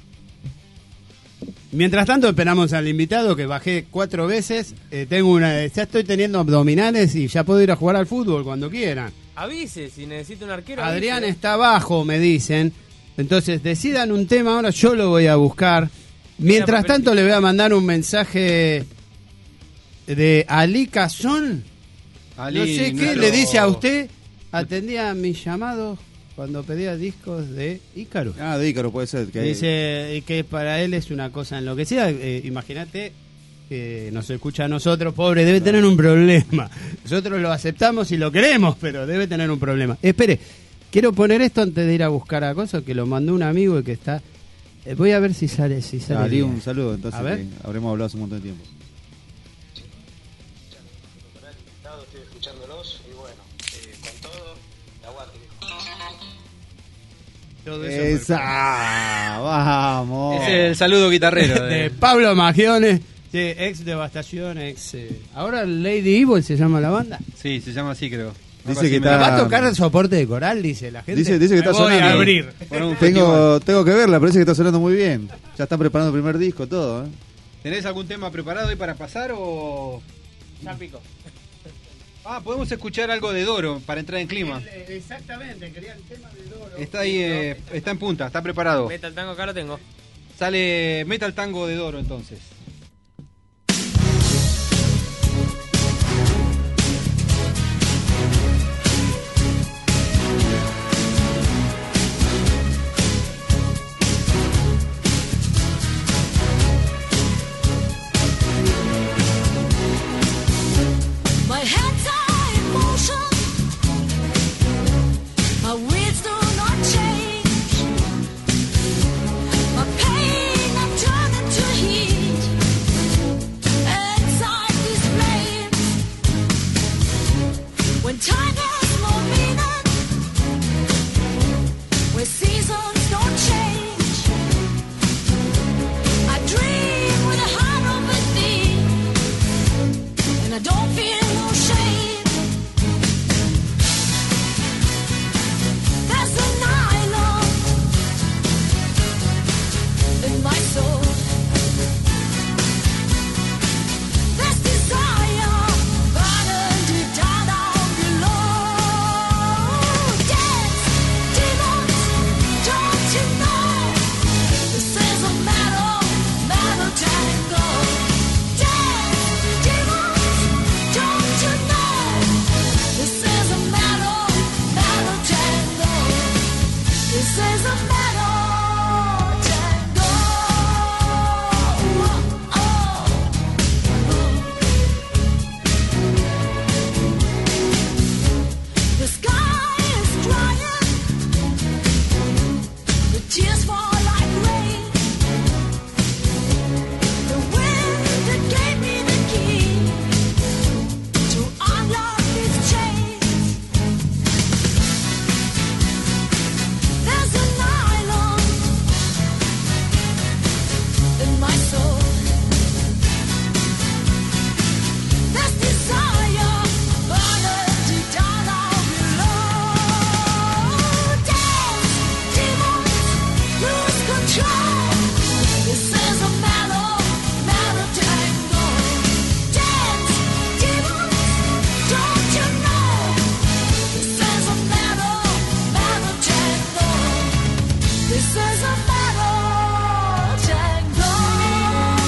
Mientras tanto esperamos al invitado que bajé cuatro veces. Eh, tengo una, ya estoy teniendo abdominales y ya puedo ir a jugar al fútbol cuando quieran. Avise, si necesita un arquero. Adrián avise. está abajo, me dicen. Entonces decidan un tema ahora, yo lo voy a buscar. Mientras papel. tanto le voy a mandar un mensaje de Ali Cazón. Ali, No sé qué nuestro- le dice a usted. Atendía mis llamados cuando pedía discos de Ícaro. Ah, de Ícaro puede ser. Que Dice que para él es una cosa enloquecida. Eh, Imagínate que nos escucha a nosotros, pobre, debe tener un problema. Nosotros lo aceptamos y lo queremos, pero debe tener un problema. Espere, quiero poner esto antes de ir a buscar a cosas que lo mandó un amigo y que está. eh, voy a ver si sale. Si sale Ali, bien. un saludo, entonces A ver. que habremos hablado hace un montón de tiempo. Estoy escuchándolos y bueno, eh, con todo, aguante. Todo eso Esa, vamos. Es el saludo guitarrero. de de- Pablo Magiones, sí, ex Devastación, ex. eh, ahora Lady Evil se llama la banda. Sí, se llama así, creo. Dice Algo así que me- está- Va a tocar el soporte de coral, dice la gente. Dice, dice que Me está voy sonando. a abrir. Bueno, un festival. Tengo, tengo que verla, parece que está sonando muy bien. Ya están preparando el primer disco, todo. ¿eh? ¿Tenés algún tema preparado hoy para pasar o...? Ya pico. Ah, podemos escuchar algo de Doro para entrar en clima. Exactamente, quería el tema de Doro. Está ahí, eh, está en punta, está preparado. Metal Tango acá lo tengo. Sale Metal Tango de Doro entonces. My hands are in motion, my words do not change. My pain I've turned into heat, inside these flames. When time has no meaning, where seasons don't change. I dream with a heart of a thief, and I don't feel no shame. There's an island in my soul. There's desire burning deep down, down below. Dance, demons, don't you know? This is a metal, metal tango. Dance, demons, don't you know? This is a metal, metal tango. This is a metal tango. Oh, oh. The sky is crying, the tears fall like rain. The wind that gave me the key to unlock these chains. There's an island in my soul. There's desire burning deep down, down below. Dance, demons, lose control. This is a metal, metal tango. Dance, demons, don't you know? This is a metal, metal tango. This is a metal tango.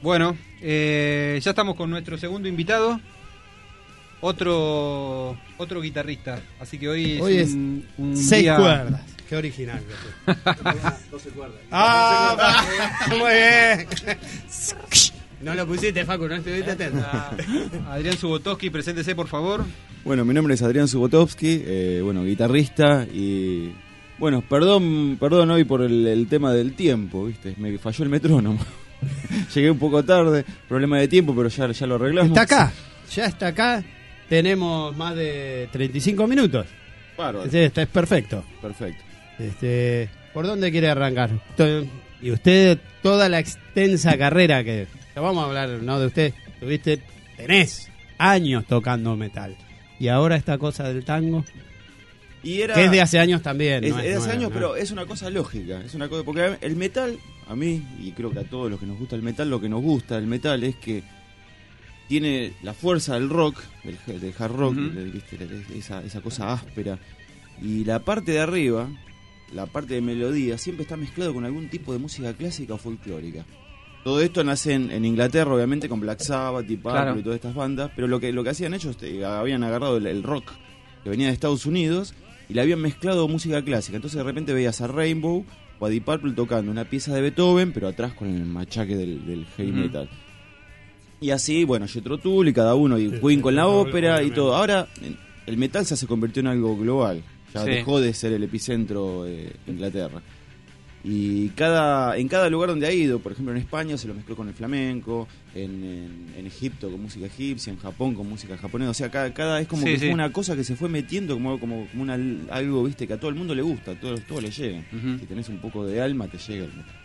Bueno, eh, ya estamos con nuestro segundo invitado, otro otro guitarrista, así que hoy es, Hoy es un, un seis día... cuerdas. Qué original. doce cuerdas. Ah, muy bien. No lo pusiste, Facu, no estuviste atento. Adrián Subotovsky, preséntese por favor. Bueno, mi nombre es Adrián Subotovsky, eh, bueno, guitarrista y... Bueno, perdón perdón hoy por el, el tema del tiempo, ¿viste? Me falló el metrónomo. Llegué un poco tarde, problema de tiempo, pero ya, ya lo arreglamos. Está acá, ya está acá. Tenemos más de treinta y cinco minutos. Bárbaro. Sí, está, es perfecto. Perfecto. Este, ¿por dónde quiere arrancar? To- Y usted, toda la extensa carrera que... Ya vamos a hablar, ¿no? De usted. Tuviste, tenés años tocando metal. Y ahora esta cosa del tango... Y era, que es de hace años también. Es, no es de hace nueva, años, ¿no? pero es una cosa lógica. Es una cosa, porque el metal, a mí, y creo que a todos los que nos gusta el metal, lo que nos gusta del metal es que tiene la fuerza del rock, del, del hard rock, Uh-huh. del- ¿viste? esa, esa cosa áspera. Y la parte de arriba, la parte de melodía, siempre está mezclado con algún tipo de música clásica o folclórica. Todo esto nace en, en Inglaterra, obviamente, con Black Sabbath y Purple Claro. y todas estas bandas, pero lo que lo que hacían ellos, eh, habían agarrado el, el rock que venía de Estados Unidos y le habían mezclado música clásica. Entonces de repente veías a Rainbow o a Deep Purple tocando una pieza de Beethoven, pero atrás con el machaque del, del heavy Ujú. metal. Y así, bueno, Jethro Tull y cada uno, y Sí, Queen sí, con la todo, ópera y obviamente. todo. Ahora el metal ya se convirtió en algo global, ya Sí. dejó de ser el epicentro de Inglaterra. Y cada en cada lugar donde ha ido, por ejemplo en España se lo mezcló con el flamenco, en, en, en Egipto con música egipcia, en Japón con música japonesa, o sea, cada, cada es como Sí, que sí. fue una cosa que se fue metiendo como, como, como una, algo, viste, que a todo el mundo le gusta, a todo, todo le llega. Ujú. Si tenés un poco de alma, te llega el metal.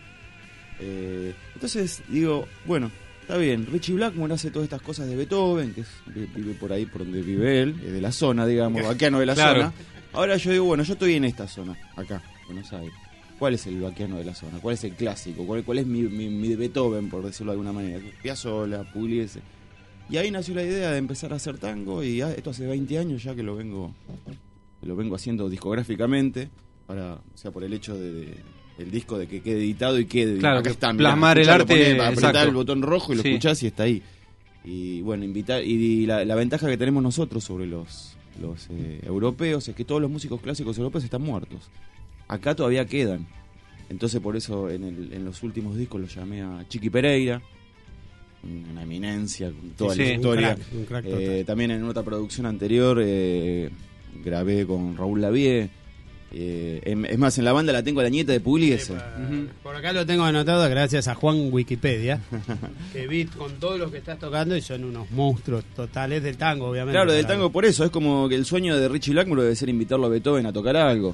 Eh, entonces digo, bueno, está bien, Richie Blackmore hace todas estas cosas de Beethoven, que es- vive por ahí por donde vive él, es de la zona, digamos, vaquiano de la Claro. zona. Ahora yo digo, bueno, yo estoy en esta zona, acá, Buenos Aires. ¿Cuál es el vaquiano de la zona? ¿Cuál es el clásico? ¿Cuál, cuál es mi, mi, mi Beethoven, por decirlo de alguna manera? Piazzolla, Pugliese. Y ahí nació la idea de empezar a hacer tango, y ya, esto hace veinte años ya que lo vengo que lo vengo haciendo discográficamente, para, o sea, por el hecho de, de- el disco de que quede editado y quede Claro, acá que está, mirá, plasmar el escuchalo, arte, ponés, apretá exacto. el botón rojo y lo Sí. escuchás y está ahí. Y bueno, invitar y la, la ventaja que tenemos nosotros sobre los los eh, europeos es que todos los músicos clásicos europeos están muertos. Acá todavía quedan. Entonces por eso en, el, en los últimos discos los llamé a Chiqui Pereira, una eminencia con toda Sí, la sí. historia. Un crack, un crack Eh, total. también en otra producción anterior eh, grabé con Raúl Lavie. Eh, em- es más, en la banda la tengo a la nieta de Pugliese. Ujú. Por acá lo tengo anotado gracias a Juan Wikipedia, que vi con todos los que estás tocando y son unos monstruos totales del tango, obviamente. Claro, del Para- tango por eso. Es como que el sueño de Richie Blackmore debe ser invitarlo a Beethoven a tocar algo.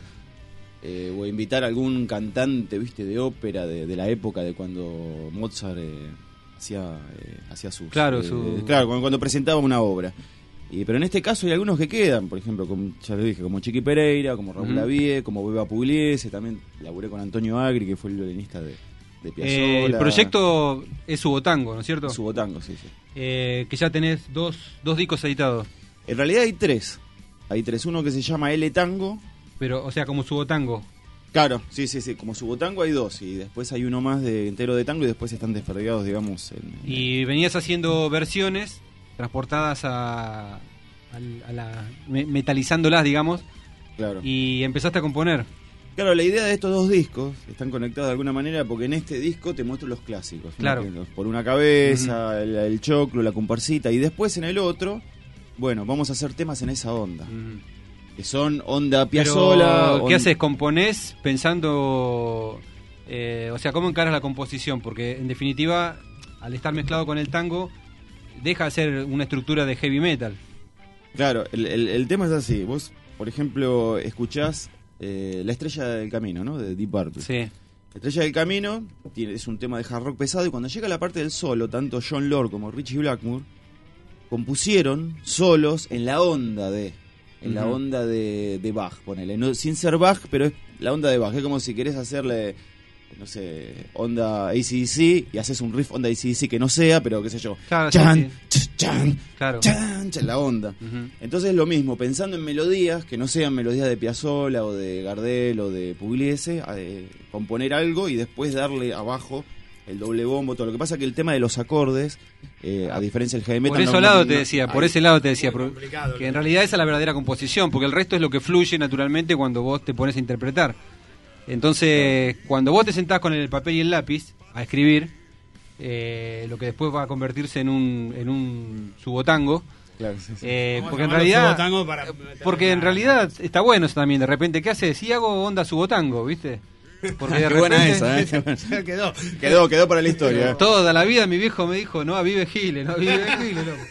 Eh, o invitar a algún cantante, viste, de ópera de, de la época de cuando Mozart eh, hacía eh, hacía sus... Claro, eh, su- claro, cuando, cuando presentaba una obra. Y, pero en este caso hay algunos que quedan, por ejemplo, como, ya lo dije, como Chiqui Pereira, como Raúl Ujú. Lavie, como Beba Pugliese, también laburé con Antonio Agri, que fue el violinista de, de Piazzolla. Eh, el proyecto es Subotango, ¿no es cierto? Subotango, sí, sí. Eh, que ya tenés dos, dos discos editados. En realidad hay tres. Hay tres. Uno que se llama L Tango. Pero, o sea, como Subotango. Claro, sí, sí, sí. Como Subotango hay dos. Y después hay uno más de entero de tango y después están desperdigados, digamos. En, Y venías haciendo versiones transportadas a, al- a la... me- metalizándolas, digamos. Claro. Y empezaste a componer. Claro, la idea de estos dos discos están conectados de alguna manera porque en este disco te muestro los clásicos. ¿no? Claro. Que los- Por una cabeza, el, el choclo, la comparsita. Y después en el otro, bueno, vamos a hacer temas en esa onda. Que son onda Piazzolla. Pero, ¿qué on- haces? ¿Componés pensando... eh, o sea, ¿cómo encaras la composición? Porque, en definitiva, al estar mezclado con el tango, deja de ser una estructura de heavy metal. Claro, el, el- el tema es así. Vos, por ejemplo, escuchás eh, La Estrella del Camino, ¿no? De Deep Purple. Sí. La Estrella del Camino tiene, es un tema de hard rock pesado y cuando llega la parte del solo, tanto John Lord como Richie Blackmore compusieron solos en la onda de en la Ujú. onda de, de Bach, ponele, no, sin ser Bach, pero es la onda de Bach, es como si querés hacerle no sé, onda A C D C y haces un riff onda A C D C que no sea, pero qué sé yo, Claro, sí, chan, sí. ch- chan, Claro. chan, chan, la onda. Ujú. Entonces es lo mismo, pensando en melodías que no sean melodías de Piazzolla o de Gardel o de Pugliese, eh, componer algo y después darle abajo el doble bombo, todo. Lo que pasa que el tema de los acordes, eh, a diferencia del heavy metal... Por ese no, lado no, te no, decía, hay, por ese lado te decía, que en realidad esa es la verdadera composición, porque el resto es lo que fluye naturalmente cuando vos te pones a interpretar. Entonces, cuando vos te sentás con el papel y el lápiz a escribir, eh, lo que después va a convertirse en un, en un subotango, claro, sí, sí. Eh, Vamos porque a en llamarlo realidad subotango para porque en una- realidad está bueno eso también. De repente, ¿qué haces? Si hago onda subotango, ¿viste? Porque de Qué buena repente esa, ¿eh? Ya quedó. Quedó, quedó para la historia. toda la vida mi viejo me dijo, no avive giles, no avive giles, no.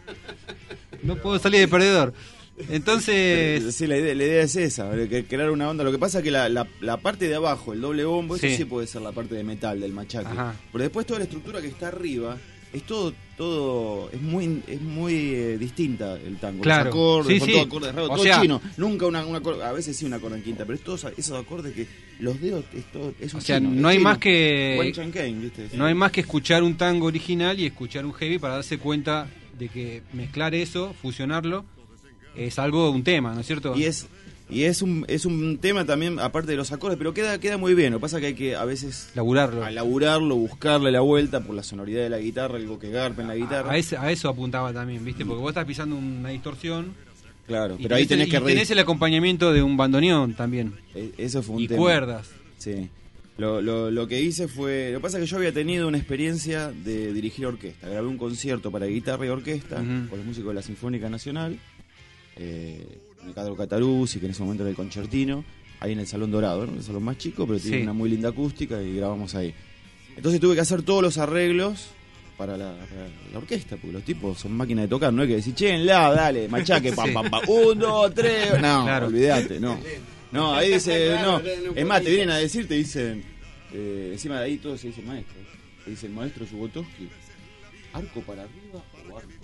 No puedo salir de perdedor. Entonces, Sí, la idea, la idea es esa, que crear una onda. Lo que pasa es que la, la, la parte de abajo, el doble bombo, Sí. eso sí puede ser la parte de metal, del machaque. Ajá. Pero después toda la estructura que está arriba, es todo, todo, es muy, es muy eh, distinta el tango. Claro. Los acordes, Sí, con sí. todo acordes raros, O todo sea- chino. Nunca una, una acorde- a veces sí una acorde en quinta, pero es todos esos acordes que los dedos, es todo, es un o sea, chino, no es hay chino. más que Wen Chan Kane, ¿viste? no hay más que escuchar un tango original y escuchar un heavy para darse cuenta de que mezclar eso, fusionarlo, es algo, un tema, ¿no es cierto? Y es y es un es un tema también aparte de los acordes, pero queda queda muy bien. Lo que pasa es que hay que a veces Laburarlo. a laburarlo, buscarle la vuelta por la sonoridad de la guitarra, algo que garpe en la guitarra. A, ese- a eso apuntaba también, ¿viste? Porque vos estás pisando una distorsión. Claro, y pero ahí tenés y que re- tenés el acompañamiento de un bandoneón también. eh, eso fue un Y tema. cuerdas. Sí. Lo, lo, lo que hice fue... Lo que pasa es que yo había tenido una experiencia de dirigir orquesta. Grabé un concierto para guitarra y orquesta Ujú. con los músicos de la Sinfónica Nacional, eh, Ricardo Cataluzzi, que en ese momento era el concertino, ahí en el Salón Dorado, ¿no? El salón más chico, pero tiene Sí. una muy linda acústica y grabamos ahí. Entonces tuve que hacer todos los arreglos para la, para la orquesta, porque los tipos son máquinas de tocar, no hay que decir, che, en la, dale, machaque, pam, Sí. pam, pam, un, dos, tres, no, Claro. olvídate, no. No, ahí dice, Claro, no, claro, no es más, te podía. vienen a decir, te dicen, eh, encima de ahí todo se dice maestro, te dice el maestro Zubotowski, arco para arriba o arco para abajo.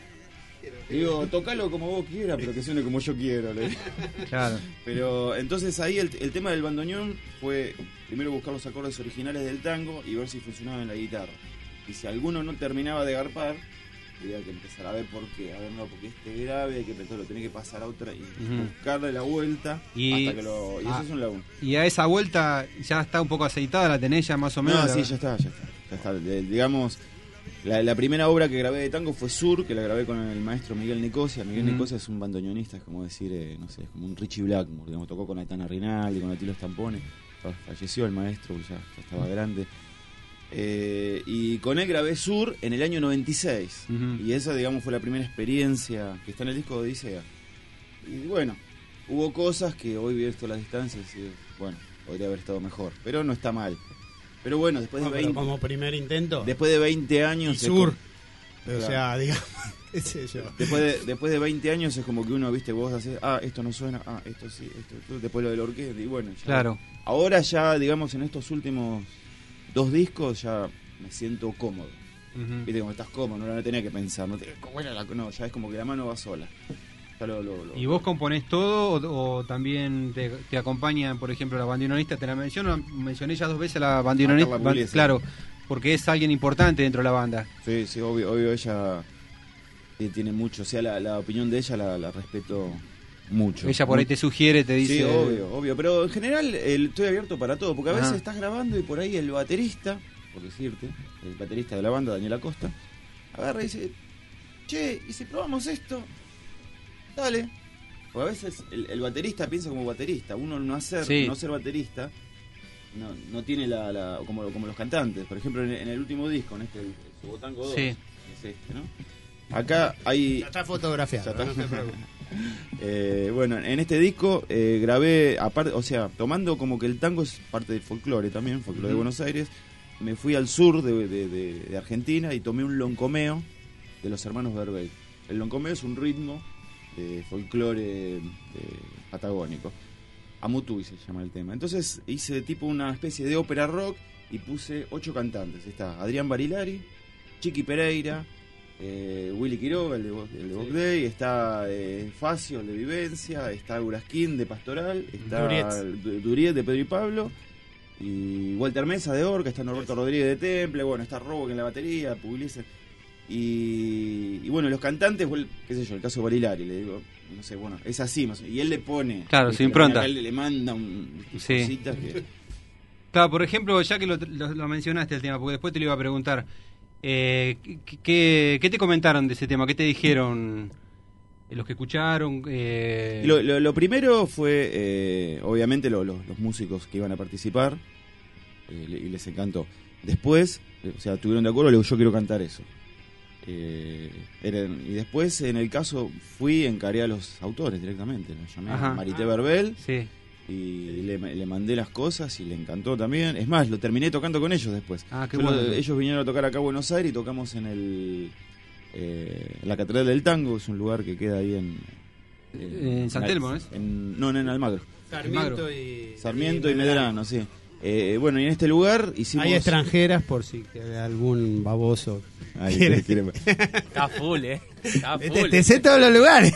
Digo, tocalo como vos quieras, pero que suene como yo quiero. le digo. Claro. Pero entonces ahí el, el tema del bandoneón fue primero buscar los acordes originales del tango y ver si funcionaba en la guitarra. Y si alguno no terminaba de garpar, había que empezar a ver por qué. A ver, no, porque este grave, hay que lo tenés que pasar a otra y Ujú. buscarle la vuelta Y- hasta que lo. Y eso ah, es un lago. Y a esa vuelta ya está un poco aceitada, la tenés ya más o menos. No, la- sí, ya está, ya está. Ya está. De- digamos, la, la primera obra que grabé de tango fue Sur, que la grabé con el maestro Miguel Nicosia. Miguel Ujú. Nicosia es un bandoneonista, es como decir, eh, no sé, es como un Richie Blackmore. Digamos, tocó con Aitana Rinaldi, con Atilo Stampone. Fa- Falleció el maestro, ya, ya estaba grande. Eh, y con él grabé Sur en el año noventa y seis. Ujú. Y esa, digamos, fue la primera experiencia que está en el disco de Odisea. Y bueno, hubo cosas que hoy visto las distancias y bueno, podría haber estado mejor. Pero no está mal. Pero bueno, después No, de pero veinte, como primer intento. después de veinte y años... es sur. como- O Claro. sea, digamos, qué sé yo. Después de, después de veinte años es como que uno, viste, vos haces, ah, esto no suena, ah, esto sí, esto, esto, después lo del orquesta, y bueno, ya. Claro. Ahora ya, digamos, en estos últimos dos discos ya me siento cómodo. Ujú. Viste, como estás cómodo, no, no tenés que pensar, no, te- ¿cómo era la- no, ya es como que la mano va sola. Ya lo- lo- lo- ¿Y vos componés todo o, o también te, te acompañan, por ejemplo, la bandoneonista? Te la menciono, mencioné ya dos veces a la bandoneonista. A Carla Pugliese. Claro, porque es alguien importante dentro de la banda. Sí, sí, obvio, obvio ella eh, tiene mucho, o sea, la, la opinión de ella la, la respeto mucho. Ella por ahí te sugiere, te dice... Sí, obvio, obvio. Pero en general el- estoy abierto para todo, porque a veces Ajá. estás grabando y por ahí el baterista, por decirte, el baterista de la banda, Daniel Acosta, agarra y dice, che, ¿y si probamos esto? Dale. Porque a veces el, el baterista piensa como baterista, uno no hacer, Sí. no ser baterista, no, no tiene la, la como, como los cantantes. Por ejemplo, en, el- en el último disco, en este, el, el Subotango dos, Sí. es este, ¿no? Acá hay... Ya está fotografiado, Ya está. no te preocupes. Eh, bueno, en este disco eh, grabé, aparte, o sea, tomando como que el tango es parte del folclore también, folclore de Ujú. Buenos Aires, me fui al sur de, de- de- de Argentina y tomé un loncomeo de los hermanos Verbey. El loncomeo es un ritmo de folclore eh, patagónico. Amutuy se llama el tema. Entonces hice tipo una especie de ópera rock y puse ocho cantantes. Está Adrián Barilari, Chiqui Pereira, eh, Willy Quiroga, el de, Bo- el de Boc Day, está eh, Facio, el de Vivencia, está Urasquín de Pastoral, está Duriet. Du- Duriet de Pedro y Pablo, y Walter Mesa de Orca, está Norberto Rodríguez de Temple, bueno, está Robo en la batería, Pugliese. Y, y bueno, los cantantes, bueno, qué sé yo, el caso de Barilari, le digo, no sé, bueno, es así más o menos, y él le pone, Claro, ¿viste? su impronta. Él le manda un, Sí. cositas que... Claro, por ejemplo, ya que lo, lo, lo mencionaste el tema, porque después te lo iba a preguntar, eh, ¿qué, ¿qué te comentaron de ese tema? ¿Qué te dijeron los que escucharon? Eh... Lo, lo, lo primero fue, eh, obviamente, lo, lo, los músicos que iban a participar, eh, y les encantó. Después, o sea, estuvieron de acuerdo, le digo, yo quiero cantar eso. Eh, eran, y después, en el caso, fui, encaré a los autores directamente. Los llamé Ajá. a Marité Verbel. Sí. Y le, le mandé las cosas y le encantó también. Es más, lo terminé tocando con ellos después. Ah, qué Yo bueno. lo- ellos vinieron a tocar acá a Buenos Aires y tocamos en el eh, en la Catedral del Tango. Es un lugar que queda ahí en... En San Telmo, ¿no es? En, no, no, en Almagro. Sarmiento y... Sarmiento y Medrano, sí. Eh, bueno, y en este lugar hicimos... Hay extranjeras por si que algún baboso Ahí, quiere. quiere- Está full, eh. Está Te, full. te sé todos los lugares.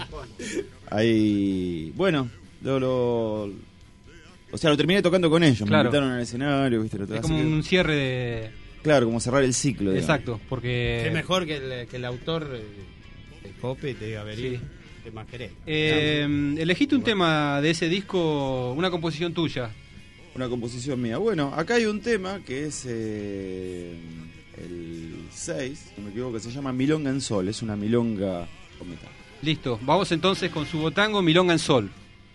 Ahí, bueno, lo, lo- o sea, lo terminé tocando con ellos. Claro. Me invitaron al escenario, ¿viste? Lo Es así como que- un cierre de... Claro, como cerrar el ciclo. digamos. Exacto, porque... Qué mejor que el, que el autor eh, te cope y te diga, vení, Sí. ¿qué más querés? Eh, elegiste un tema de ese disco, una composición tuya. Una composición mía. Bueno, acá hay un tema que es eh, el seis, si no me equivoco, que se llama Milonga en Sol. Es una milonga con metal. Listo, vamos entonces con su botango Milonga en Sol.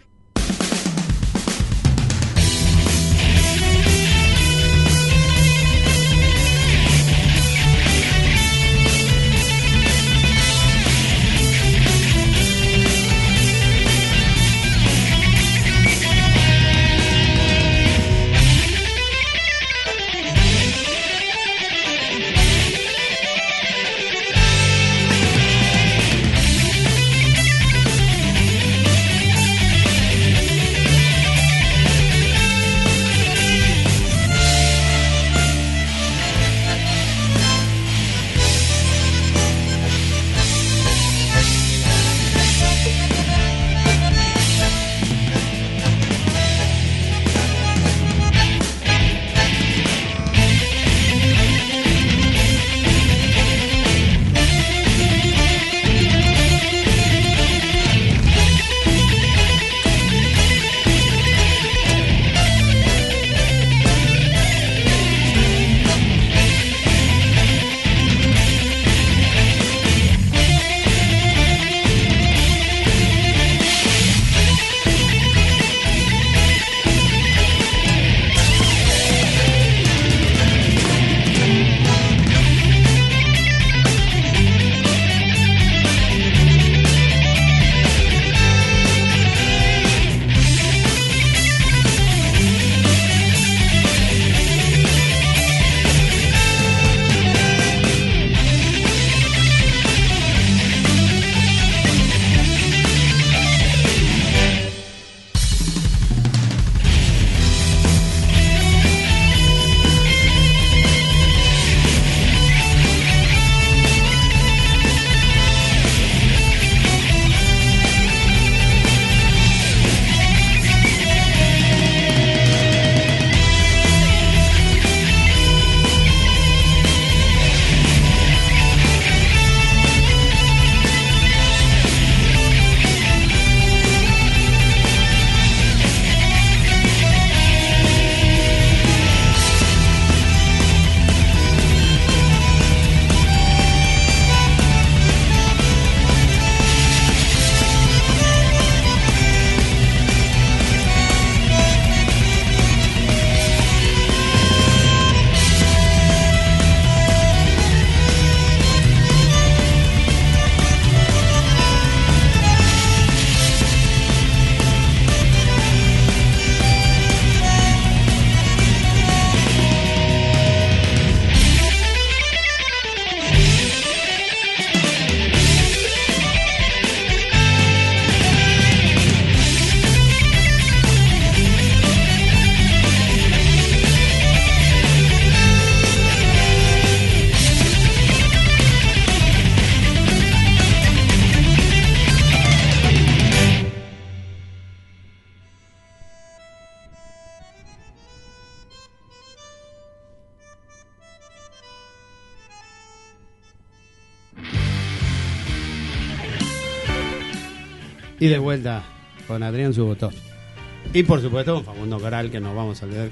Y de vuelta con Adrián Subotov. Y por supuesto con Facundo Coral, que nos vamos a olvidar que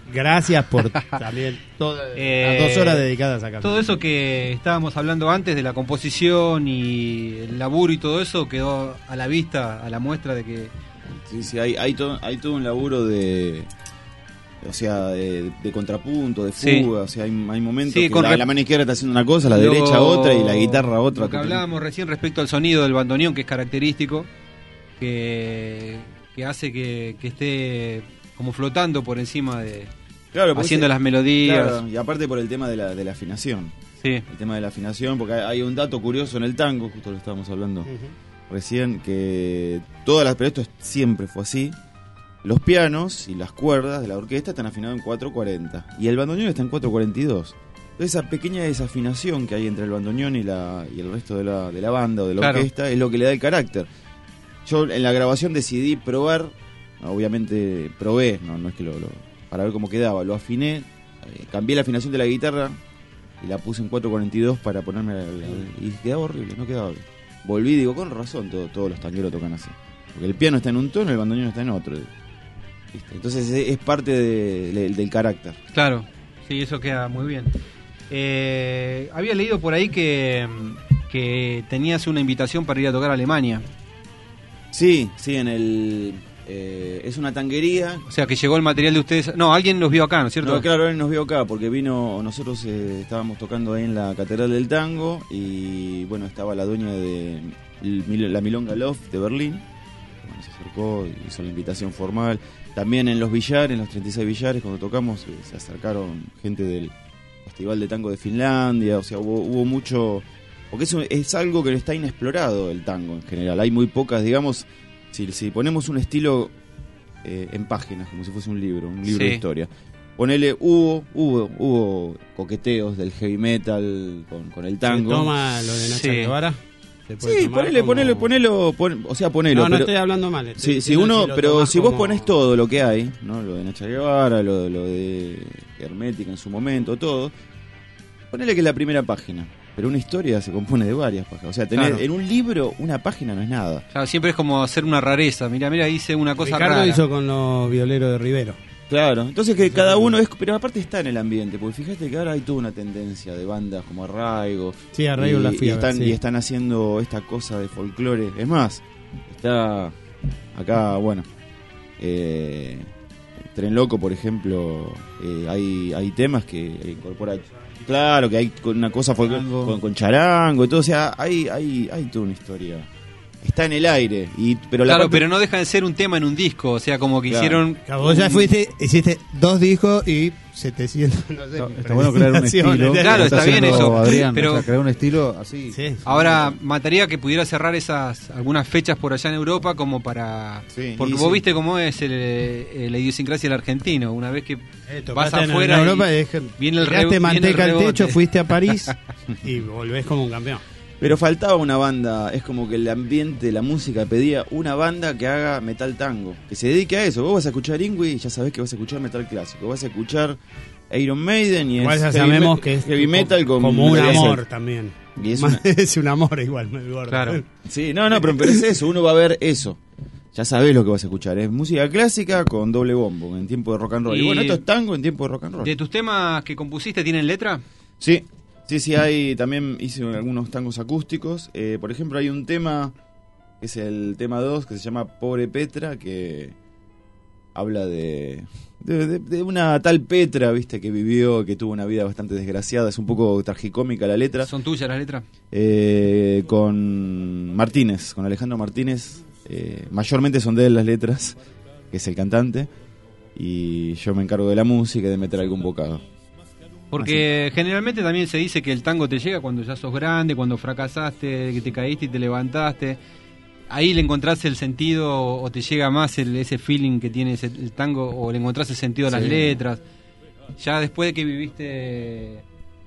Gracias por también todas Eh, las dos horas dedicadas a Café. Todo eso que estábamos hablando antes de la composición y el laburo y todo eso quedó a la vista, a la muestra de que... Sí, sí, hay, hay, todo, hay todo un laburo de... O sea, de, de contrapunto, de fuga, Sí. o sea, hay, hay momentos Sí, que con la, rep- la mano izquierda está haciendo una cosa, la Lo- derecha otra y la guitarra otra. Lo que hablábamos recién respecto al sonido del bandoneón, que es característico, que, que hace que, que esté como flotando por encima de... Claro, porque haciendo ese- las melodías. claro, y aparte por el tema de la, de la afinación. Sí. El tema de la afinación, porque hay, hay un dato curioso en el tango, justo lo estábamos hablando recién, que todas las, pero esto es- siempre fue así. Los pianos y las cuerdas de la orquesta están afinados en cuatro cuarenta y el bandoneón está en cuatro cuarenta y dos. Entonces esa pequeña desafinación que hay entre el bandoneón y, la, y el resto de la, de la banda o de la Claro. orquesta es lo que le da el carácter. Yo en la grabación decidí probar, obviamente probé, no, no es que lo, lo- para ver cómo quedaba, lo afiné, eh, cambié la afinación de la guitarra y la puse en cuatro cuarenta y dos para ponerme la- la- y quedaba horrible, no quedaba bien. Volví y digo, con razón todo- todos los tangueros tocan así. Porque el piano está en un tono y el bandoneón está en otro. ¿Viste? Entonces es, es parte de- de- del carácter. Claro, sí, eso queda muy bien. Eh, había leído por ahí que, que tenías una invitación para ir a tocar a Alemania. Sí, sí, en el... eh, es una tanguería. O sea, que llegó el material de ustedes... No, alguien los vio acá, ¿no es cierto? No, claro, él nos vio acá porque vino, nosotros eh, estábamos tocando ahí en la Catedral del Tango y bueno, estaba la dueña de el Mil- la Milonga Loft de Berlín. Bueno, se acercó y hizo la invitación formal. También en los billares, en los treinta y seis billares, cuando tocamos, eh, se acercaron gente del Festival de Tango de Finlandia, o sea, hubo, hubo mucho... Porque eso es algo que está inexplorado, el tango en general. Hay muy pocas, digamos, si, si ponemos un estilo eh, en páginas, como si fuese un libro, un libro Sí. de historia. Ponele, hubo, hubo, hubo coqueteos del heavy metal con, con el tango. ¿Se toma lo de Nacha Sí. Guevara? ¿Se puede Sí, tomar ponele, como- ponelo, ponelo, pon- o sea, ponelo. No, no pero- estoy hablando mal. estoy Sí, si diciendo uno, lo pero tomás si vos como- pones todo lo que hay, ¿no? Lo de Nacha Guevara, lo, lo de Hermética en su momento, todo, ponele que es la primera página, pero una historia se compone de varias páginas. O sea, tener Claro. en un libro una página no es nada. Claro, siempre es como hacer una rareza. Mira, mira, hice una cosa Ricardo rara. hizo con los violeros de Rivero. Claro, entonces que cada uno es, pero aparte está en el ambiente, porque fíjate que ahora hay toda una tendencia de bandas como Arraigo. Sí, Arraigo y, la fui y a ver, están, sí. y están haciendo esta cosa de folclore. Es más, está acá, bueno, eh, Tren Loco, por ejemplo, eh, hay, hay temas que incorpora, claro, que hay con una cosa folclore, con, con charango y todo, o sea, hay, hay, hay toda una historia. Está en el aire, y pero la Claro, parte- pero no deja de ser un tema en un disco. O sea, como que Claro. hicieron... Claro, vos ya fuiste, hiciste dos discos y setecientos, no sé. Está, está bueno crear un estilo. presentaciones. Claro, está bien haciendo eso, Adrián, pero- o sea, crear un estilo así. Sí. Ahora, mataría que pudiera cerrar esas algunas fechas por allá en Europa como para... Sí, porque y vos sí. viste cómo es el, eh, la idiosincrasia del argentino. Una vez que Eh, vas tocaste en afuera Europa y y dej- viene el, tiraste re- viene el manteca al rebote. techo, fuiste a París y volvés como un campeón. Pero faltaba una banda, es como que el ambiente, la música pedía una banda que haga metal tango, que se dedique a eso. Vos vas a escuchar Ingui y ya sabés que vas a escuchar metal clásico, vas a escuchar Iron Maiden y Igual es ya heavy sabemos me- que es heavy metal con como un melodías amor altas. también. Y es Más- una- es un amor igual, el gordo. Claro. Sí, no, no, pero, pero es eso, uno va a ver eso. Ya sabés lo que vas a escuchar, es música clásica con doble bombo, en tiempo de rock and roll. Y, Y- bueno, esto es tango en tiempo de rock and roll. ¿De tus temas que compusiste tienen letra? Sí, sí, sí, hay, también hice algunos tangos acústicos. Eh, por ejemplo, hay un tema, que es el tema dos, que se llama Pobre Petra, que habla de, de, de- de una tal Petra, viste, que vivió, que tuvo una vida bastante desgraciada. Es un poco tragicómica la letra. ¿Son tuyas las letras? Eh, con Martínez, con Alejandro Martínez. Eh, mayormente son de él las letras, que es el cantante. Y yo me encargo de la música y de meter algún bocado. Porque generalmente también se dice que el tango te llega cuando ya sos grande, cuando fracasaste, que te caíste y te levantaste. Ahí le encontrás el sentido o te llega más el, ese feeling que tiene ese- el tango o le encontrás el sentido a las Sí. letras. Ya después de que viviste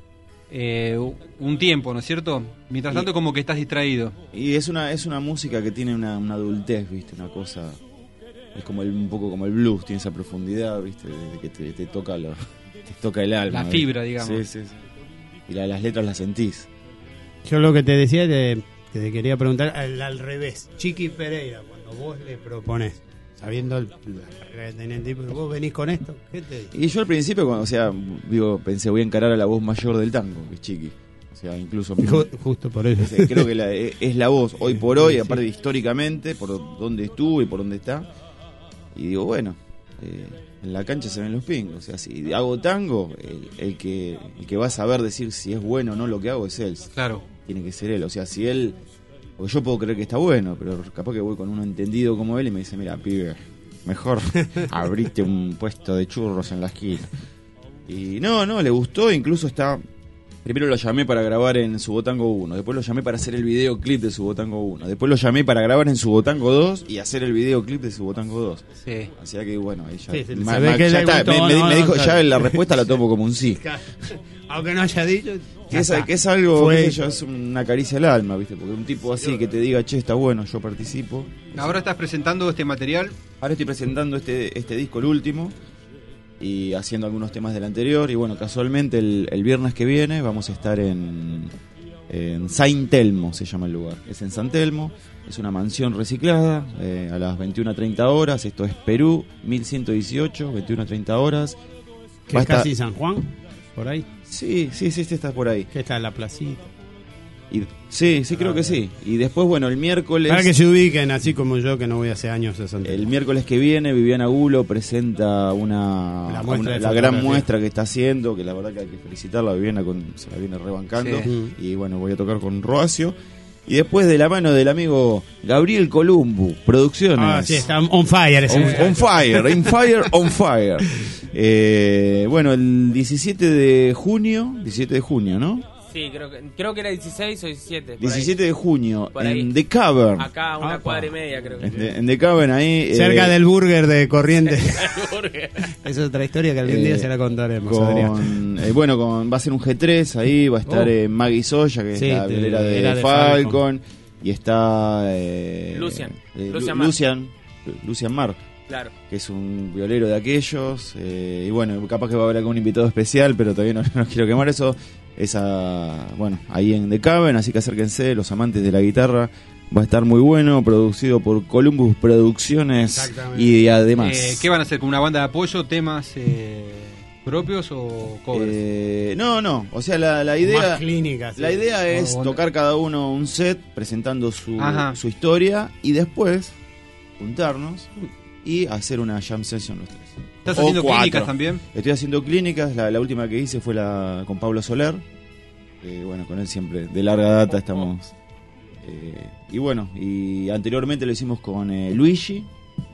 eh, un tiempo, ¿no es cierto? Mientras Y- tanto como que estás distraído. Y es una es una música que tiene una, una adultez, ¿viste? Una cosa... Es como el, un poco como el blues, tiene esa profundidad, ¿viste? De que te, te toca lo, te toca el alma. La ¿viste? fibra, digamos. Sí, sí, sí. Y la- las letras las sentís. Yo lo que te decía, te, que te quería preguntar al, al revés. Chiqui Pereira, cuando vos le proponés, sabiendo el, la carrera que tenía el tipo, vos venís con esto, ¿qué te digo? Y yo al principio, cuando, o sea, digo, pensé, voy a encarar a la voz mayor del tango, que es Chiqui. O sea, incluso... Justo por eso. Creo que la, es la voz hoy por hoy, Sí, aparte sí. históricamente, por dónde estuvo y por dónde está. Y digo, bueno, eh, en la cancha se ven los pingos. O sea, si hago tango, el, el, que, el que va a saber decir si es bueno o no lo que hago es él. Claro. Tiene que ser él. O sea, si él... Porque yo puedo creer que está bueno, pero capaz que voy con uno entendido como él y me dice, mira, pibe, mejor abriste un puesto de churros en la esquina. Y no, no, le gustó, incluso está... Primero lo llamé para grabar en Subotango uno, después lo llamé para hacer el videoclip de Subotango uno, después lo llamé para grabar en Subotango dos y hacer el videoclip de Subotango dos. Sí. Así que bueno, ahí ya, Sí, se ma- ve ma- que ya le está. gustó, me, me- no, me no, dijo, no, ya no. la respuesta la tomo como un sí. Aunque no haya dicho. Que ya es, está. que es algo, Fue qué sé hecho. yo, es una caricia al alma, ¿viste? Porque un tipo así que te diga, che, está bueno, yo participo. Ahora estás presentando este material. Ahora estoy presentando este, este disco, el último, y haciendo algunos temas del anterior. Y bueno, casualmente el, el viernes que viene vamos a estar en, en Saint Telmo, se llama el lugar. Es en San Telmo, es una mansión reciclada, eh, a las veintiuna treinta horas. Esto es Perú, mil ciento dieciocho, veintiuna treinta horas. Que Va a es estar- casi San Juan, por ahí. Sí, sí, sí, este está por ahí. Que está en la placita. Y, sí, sí, creo que sí. Y después, bueno, el miércoles... Para que se ubiquen, así como yo, que no voy hace años a San El miércoles que viene Viviana Gulo presenta una, La muestra una- de la gran fotografía. muestra que está haciendo, que la verdad que hay que felicitarla. Viviana con, se la viene rebancando. Sí. Y bueno, voy a tocar con Roacio. Y después de la mano del amigo Gabriel Columbu, Producciones. Ah, sí, está on fire ese On, muchacho. on fire, in fire, on fire. Eh, bueno, el diecisiete de junio, diecisiete de junio, ¿no? Sí, creo que, creo que era dieciséis o diecisiete. por ahí. diecisiete de junio, Por ahí. en The Cavern. Acá, a una Apa. cuadra y media, creo que. En The, en The Cavern, ahí. Cerca eh, del burger de Corrientes. Burger. Es otra historia que algún Eh, día se la contaremos, Adrián. con, eh, bueno, con, va a ser un G tres ahí, va a estar Oh. eh, Maggie Soya, que Sí, es la de- violera de, era de Falcon, Falcon. y está eh, Lucian. eh, Lu- Lucian Marc. Lucian, Lucian Marc, Claro. que es un violero de aquellos, eh, y bueno, capaz que va a haber algún invitado especial, pero todavía no, no quiero quemar eso. Esa, bueno, ahí en The Cavern, así que acérquense, los amantes de la guitarra. Va a estar muy bueno, producido por Columbus Producciones Exactamente. y además... Eh, ¿Qué van a hacer? ¿Con una banda de apoyo? ¿Temas eh, propios o covers? Eh, no, no, o sea, la, la idea... Más clínica, sí. La idea es Oh, tocar cada uno un set presentando su, Ajá. su historia y después juntarnos y hacer una jam session los tres. ¿Estás O haciendo cuatro. clínicas también? Estoy haciendo clínicas, la, la última que hice fue la con Pablo Soler. Eh, bueno, con él siempre de larga data estamos. eh, y bueno, y anteriormente lo hicimos con eh, Luigi.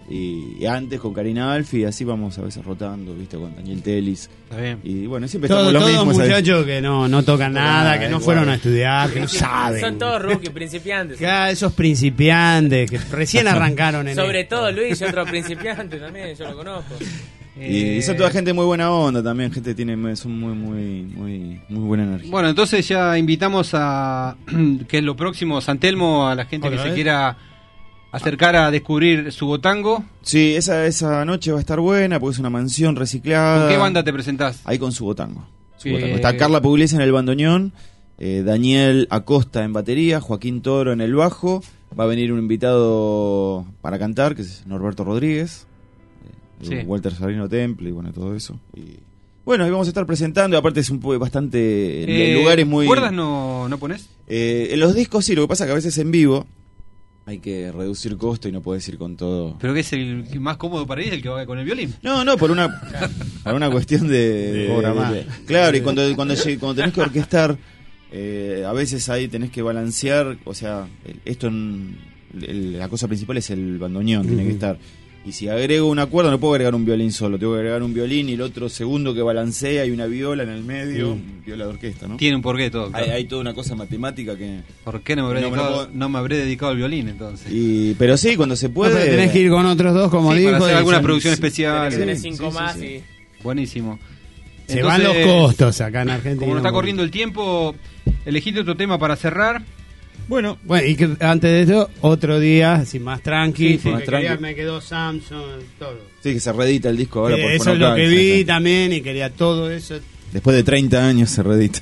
Y, y antes con Karina Alfi, y así vamos a veces rotando, ¿viste? Con Daniel Telis. Está bien. Y bueno, siempre Todo- estamos los todos mismos. ¿sabes? muchachos que no, no tocan nada, nada, que no igual. fueron a estudiar, que no saben. Son todos rookies, principiantes. Acá esos principiantes que recién arrancaron en Sobre esto. todo Luis, otro principiante también, yo lo conozco. Y, y son toda gente muy buena onda también, gente tiene son muy muy muy muy buena energía. Bueno, entonces ya invitamos a que es lo próximo, San Telmo, a la gente que ¿Otra se vez? quiera acercar a descubrir Subotango. Sí, esa esa noche va a estar buena porque es una mansión reciclada. ¿Con qué banda te presentás? Ahí con Subotango. Eh, Subotango. Está Carla Pugliese en el bandoneón, eh, Daniel Acosta en batería, Joaquín Toro en el bajo. Va a venir un invitado para cantar, que es Norberto Rodríguez, eh, Sí. Walter Sarino Temple y bueno, todo eso. Y bueno, ahí vamos a estar presentando, y aparte es un poco bastante... el Eh, lugar es muy... ¿Cuerdas no, no pones? Eh, en los discos sí, lo que pasa es que a veces en vivo hay que reducir costo y no puedes ir con todo. ¿Pero que es el más cómodo para ir, el que va con el violín? No, no, por una por una cuestión de, de- Cobra más. de- claro, y cuando cuando lleg- cuando tenés que orquestar, eh, a veces ahí tenés que balancear, o sea, el- esto en- el- la cosa principal es el bandoneón, tiene que estar. Y si agrego una cuerda no puedo agregar un violín solo, tengo que agregar un violín y el otro segundo que balancea y una viola en el medio, viola de orquesta, ¿no? Tiene un porqué todo. Hay, claro. hay toda una cosa matemática que ¿Por qué no me habré, No, dedicado, no puedo- no me habré dedicado al violín entonces? y pero sí, cuando se No, puede pero tenés que ir con otros dos, como Sí, dijo. para hacer y alguna son- producción Tenés especial. que tener Sí, cinco sí, más sí, sí. y... Buenísimo. Se van los costos acá en Argentina. Como nos está corriendo el tiempo, elegiste otro tema para cerrar. Bueno, Bueno, y que antes de eso, otro día, así más tranqui, Sí, sí. porque Más tranqui. quería- me quedó Samsung, todo. sí que se reedita el disco ahora Eh, por eso es lo Fonogram, que vi sí, sí. también y quería todo eso. Después de treinta años se reedita.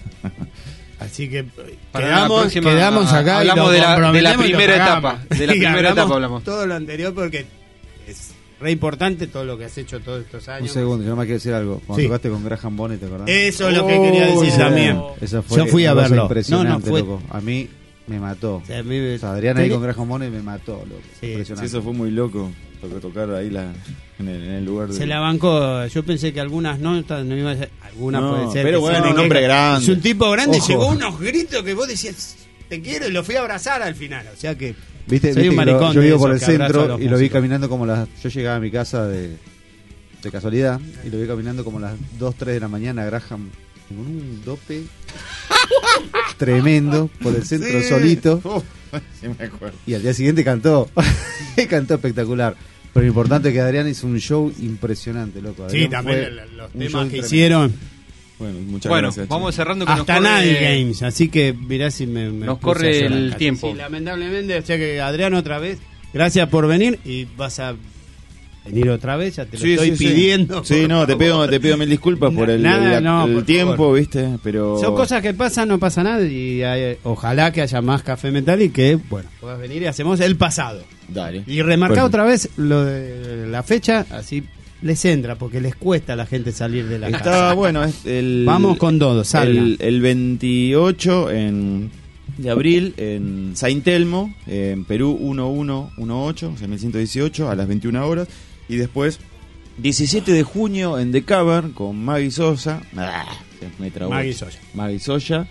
Así que Para la quedamos, próxima, quedamos acá y hablamos lo de la- de la comprometemos y lo primera pagamos. etapa, de la Y primera hablamos etapa hablamos. todo lo anterior porque es re importante todo lo que has hecho todos estos Un años. segundo, yo me quiero decir algo. Cuando Sí. tocaste con Graham Bonnet, ¿te acordás? Eso es lo que quería decir esa- también. esa fue Yo fui a una cosa verlo. impresionante, No, no, fue- loco. A mí me mató. O sea, a mí me- O sea, Adrián ahí Tenés- con Graham Bonnet me mató, loco. Sí. Impresionante. Sí, eso fue muy loco. Tocó tocar ahí la, en, el, en el lugar de... Se la bancó. Yo pensé que algunas notas no iba a ser. Algunas No, puede ser. pero que bueno, sean un de hombre que- grande. Es un tipo grande Ojo. y llegó unos gritos que vos decías, te quiero, y lo fui a abrazar al final. O sea que. Viste, soy viste un que lo- maricón yo de vivo esos por el que abrazo a centro los y lo vi músicos. caminando como las... Yo llegaba a mi casa de, de casualidad y lo vi caminando como las dos, tres de la mañana, Graham, con un dope tremendo por el centro Sí. solito. Uf, sí me acuerdo. Y al día siguiente cantó. cantó espectacular. Pero lo importante es que Adrián hizo un show impresionante, loco. Sí, Adrián también fue los un temas show que tremendo. hicieron. Bueno, muchas Bueno, gracias. vamos chicos. cerrando que Hasta nos corre, Night Games, así que mirá si me, me nos puse corre a llorar el casi. tiempo. Sí, lamentablemente, o sea que Adrián otra vez, gracias por venir y vas a venir otra vez, ya te lo Sí, estoy sí, sí. pidiendo. Sí, no, te pido, te pido mil disculpas por el, Nada, el- no, el por tiempo, favor. ¿viste? Pero... Son cosas que pasan, no pasa nada y hay- ojalá que haya más Café Metal y que, bueno, puedas venir y hacemos el pasado. Dale. Y remarcar Bueno. otra vez lo de la fecha, así les entra, porque les cuesta a la gente salir de la Está casa. bueno, es el... Vamos con todo, salgan. El, el veintiocho en, de abril en Saint Telmo, en Perú uno uno uno ocho, o sea, mil ciento dieciocho, a las veintiuna horas. Y después, diecisiete de junio en The Cavern con Maggie Sosa. Ah, se me trabó. Maggie Sosa. Maggie Sosa,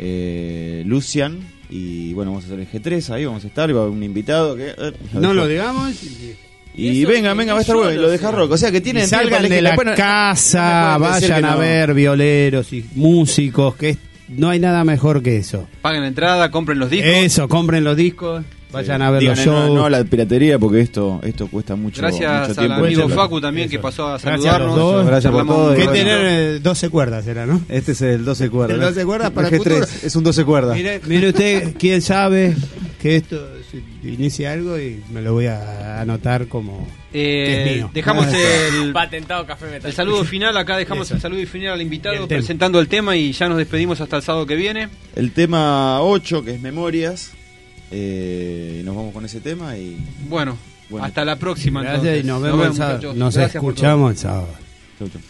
eh, Lucian. Y bueno, vamos a hacer el G tres ahí, vamos a estar. Y va a haber un invitado que. eh, No lo dejo. digamos. y- Y venga, venga, va a estar bueno. Y lo de Hard Rock. O sea que tienen. Y salgan tienen de la para elegir. casa, no me pueden decir vayan que a no. ver violeros y músicos, que es- no hay nada mejor que eso. Paguen la entrada, compren los discos. Eso, compren los discos, vayan a ver Digan, los no, shows. no a la piratería porque esto esto cuesta mucho, Gracias mucho al tiempo. amigo Mucha Facu plata. también Eso. que pasó a Gracias a los saludarnos. dos. Gracias por Charlamos todo. un Que y bueno. tener eh, doce cuerdas era, ¿no? Este es el doce cuerdas. El ¿no? doce cuerdas para El el G tres, futuro. es un doce cuerdas. Mire, mire usted, quién sabe que esto se inicia algo y me lo voy a anotar como que es Eh, mío. dejamos el, Patentado Café Metal. el saludo final, acá dejamos Eso. el saludo final al Y invitado el tema. presentando el tema y ya nos despedimos hasta el sábado que viene. El tema ocho, que es Memorias. Eh, nos vamos con ese tema y. Bueno, Bueno. hasta la próxima. Gracias entonces. y nos vemos el sábado. muchachos. Nos Gracias por todo. escuchamos el sábado. Chau, chau.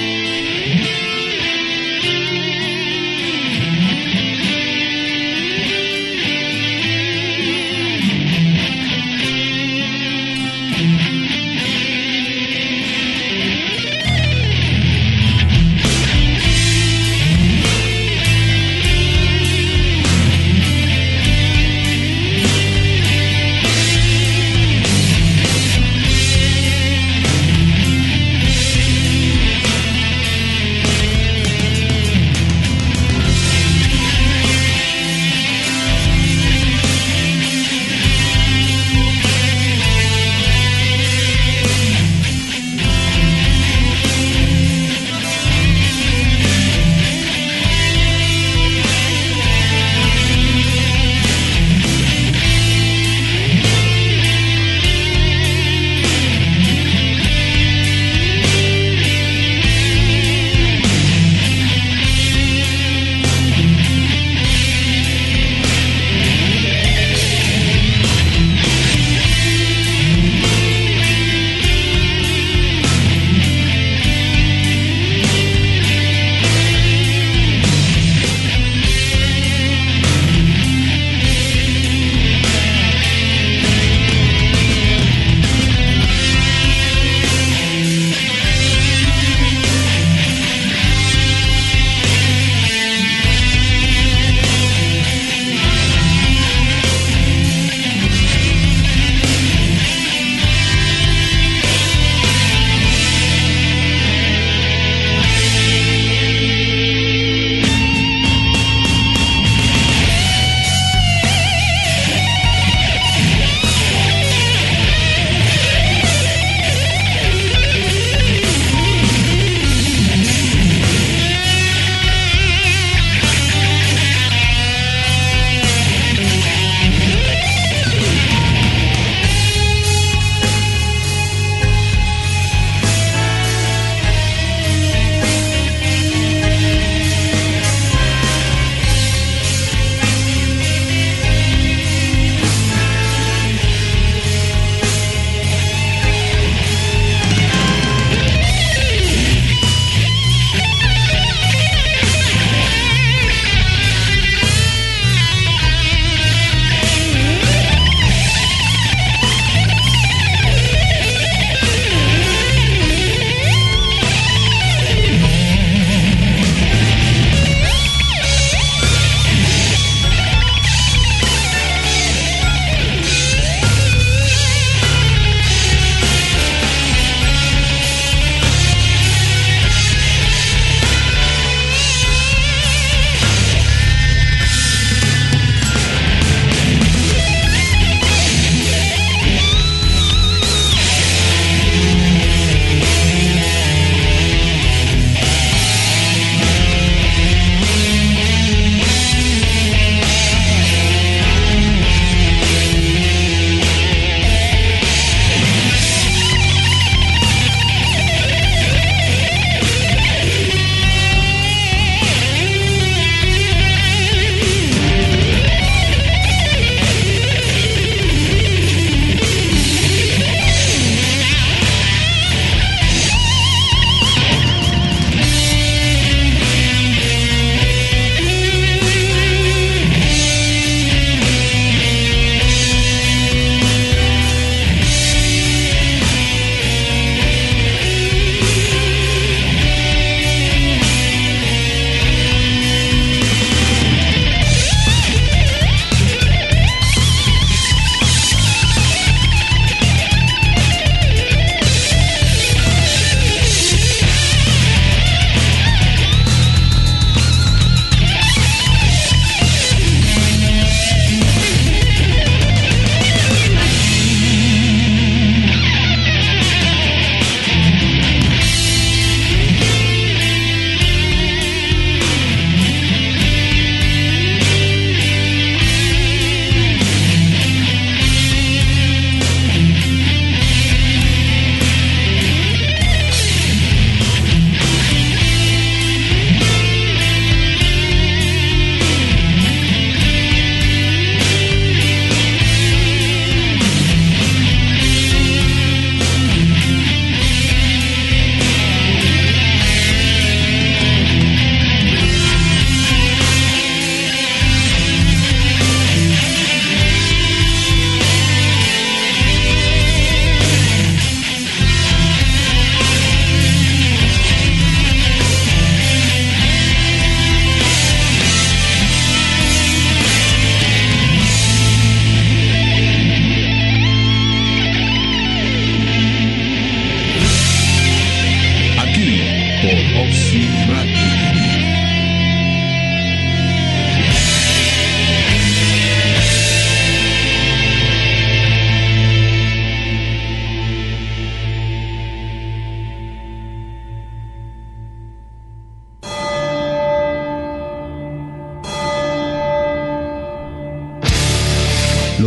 Thank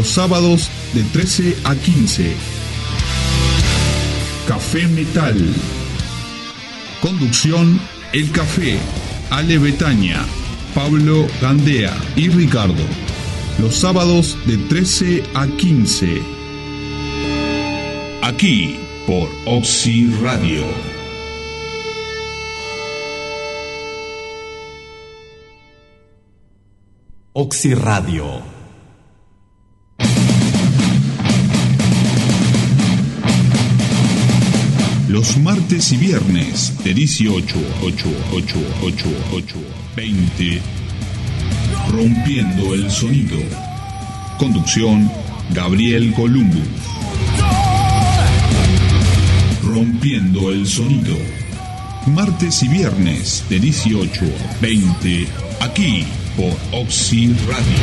los sábados de trece a quince. Café Metal. Conducción: El Café, Ale Betaña, Pablo Gandea y Ricardo. Los sábados de trece a quince. Aquí por Oxy Radio. Oxy Radio. Los martes y viernes de dieciocho, ocho, ocho, ocho, ocho, veinte. Rompiendo el sonido. Conducción: Gabriel Columbus. Rompiendo el sonido. Martes y viernes de dieciocho a veinte. Aquí por Oxy Radio.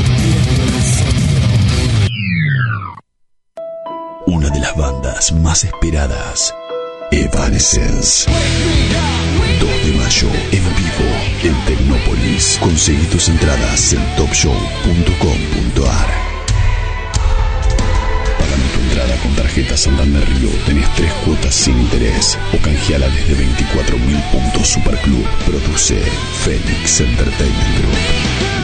Una de las bandas más esperadas, Evanescence. dos de mayo en vivo en Tecnópolis. Conseguí tus entradas en top show punto com punto a r. Pagando tu entrada con tarjeta Santander Río tenés tres cuotas sin interés o canjeala desde veinticuatro mil puntos Superclub. Produce Phoenix Entertainment Group.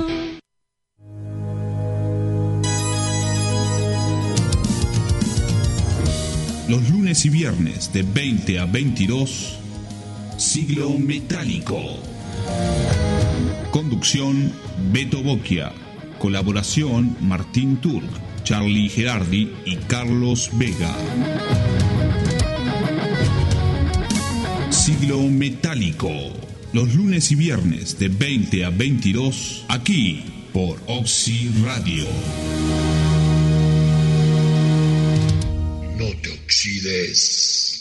Los lunes y viernes de veinte a veintidós, Siglo Metálico. Conducción: Beto Bocchia. Colaboración: Martín Turk, Charlie Gerardi y Carlos Vega. Siglo Metálico. Los lunes y viernes de veinte a veintidós, aquí por Oxy Radio. No te oxides.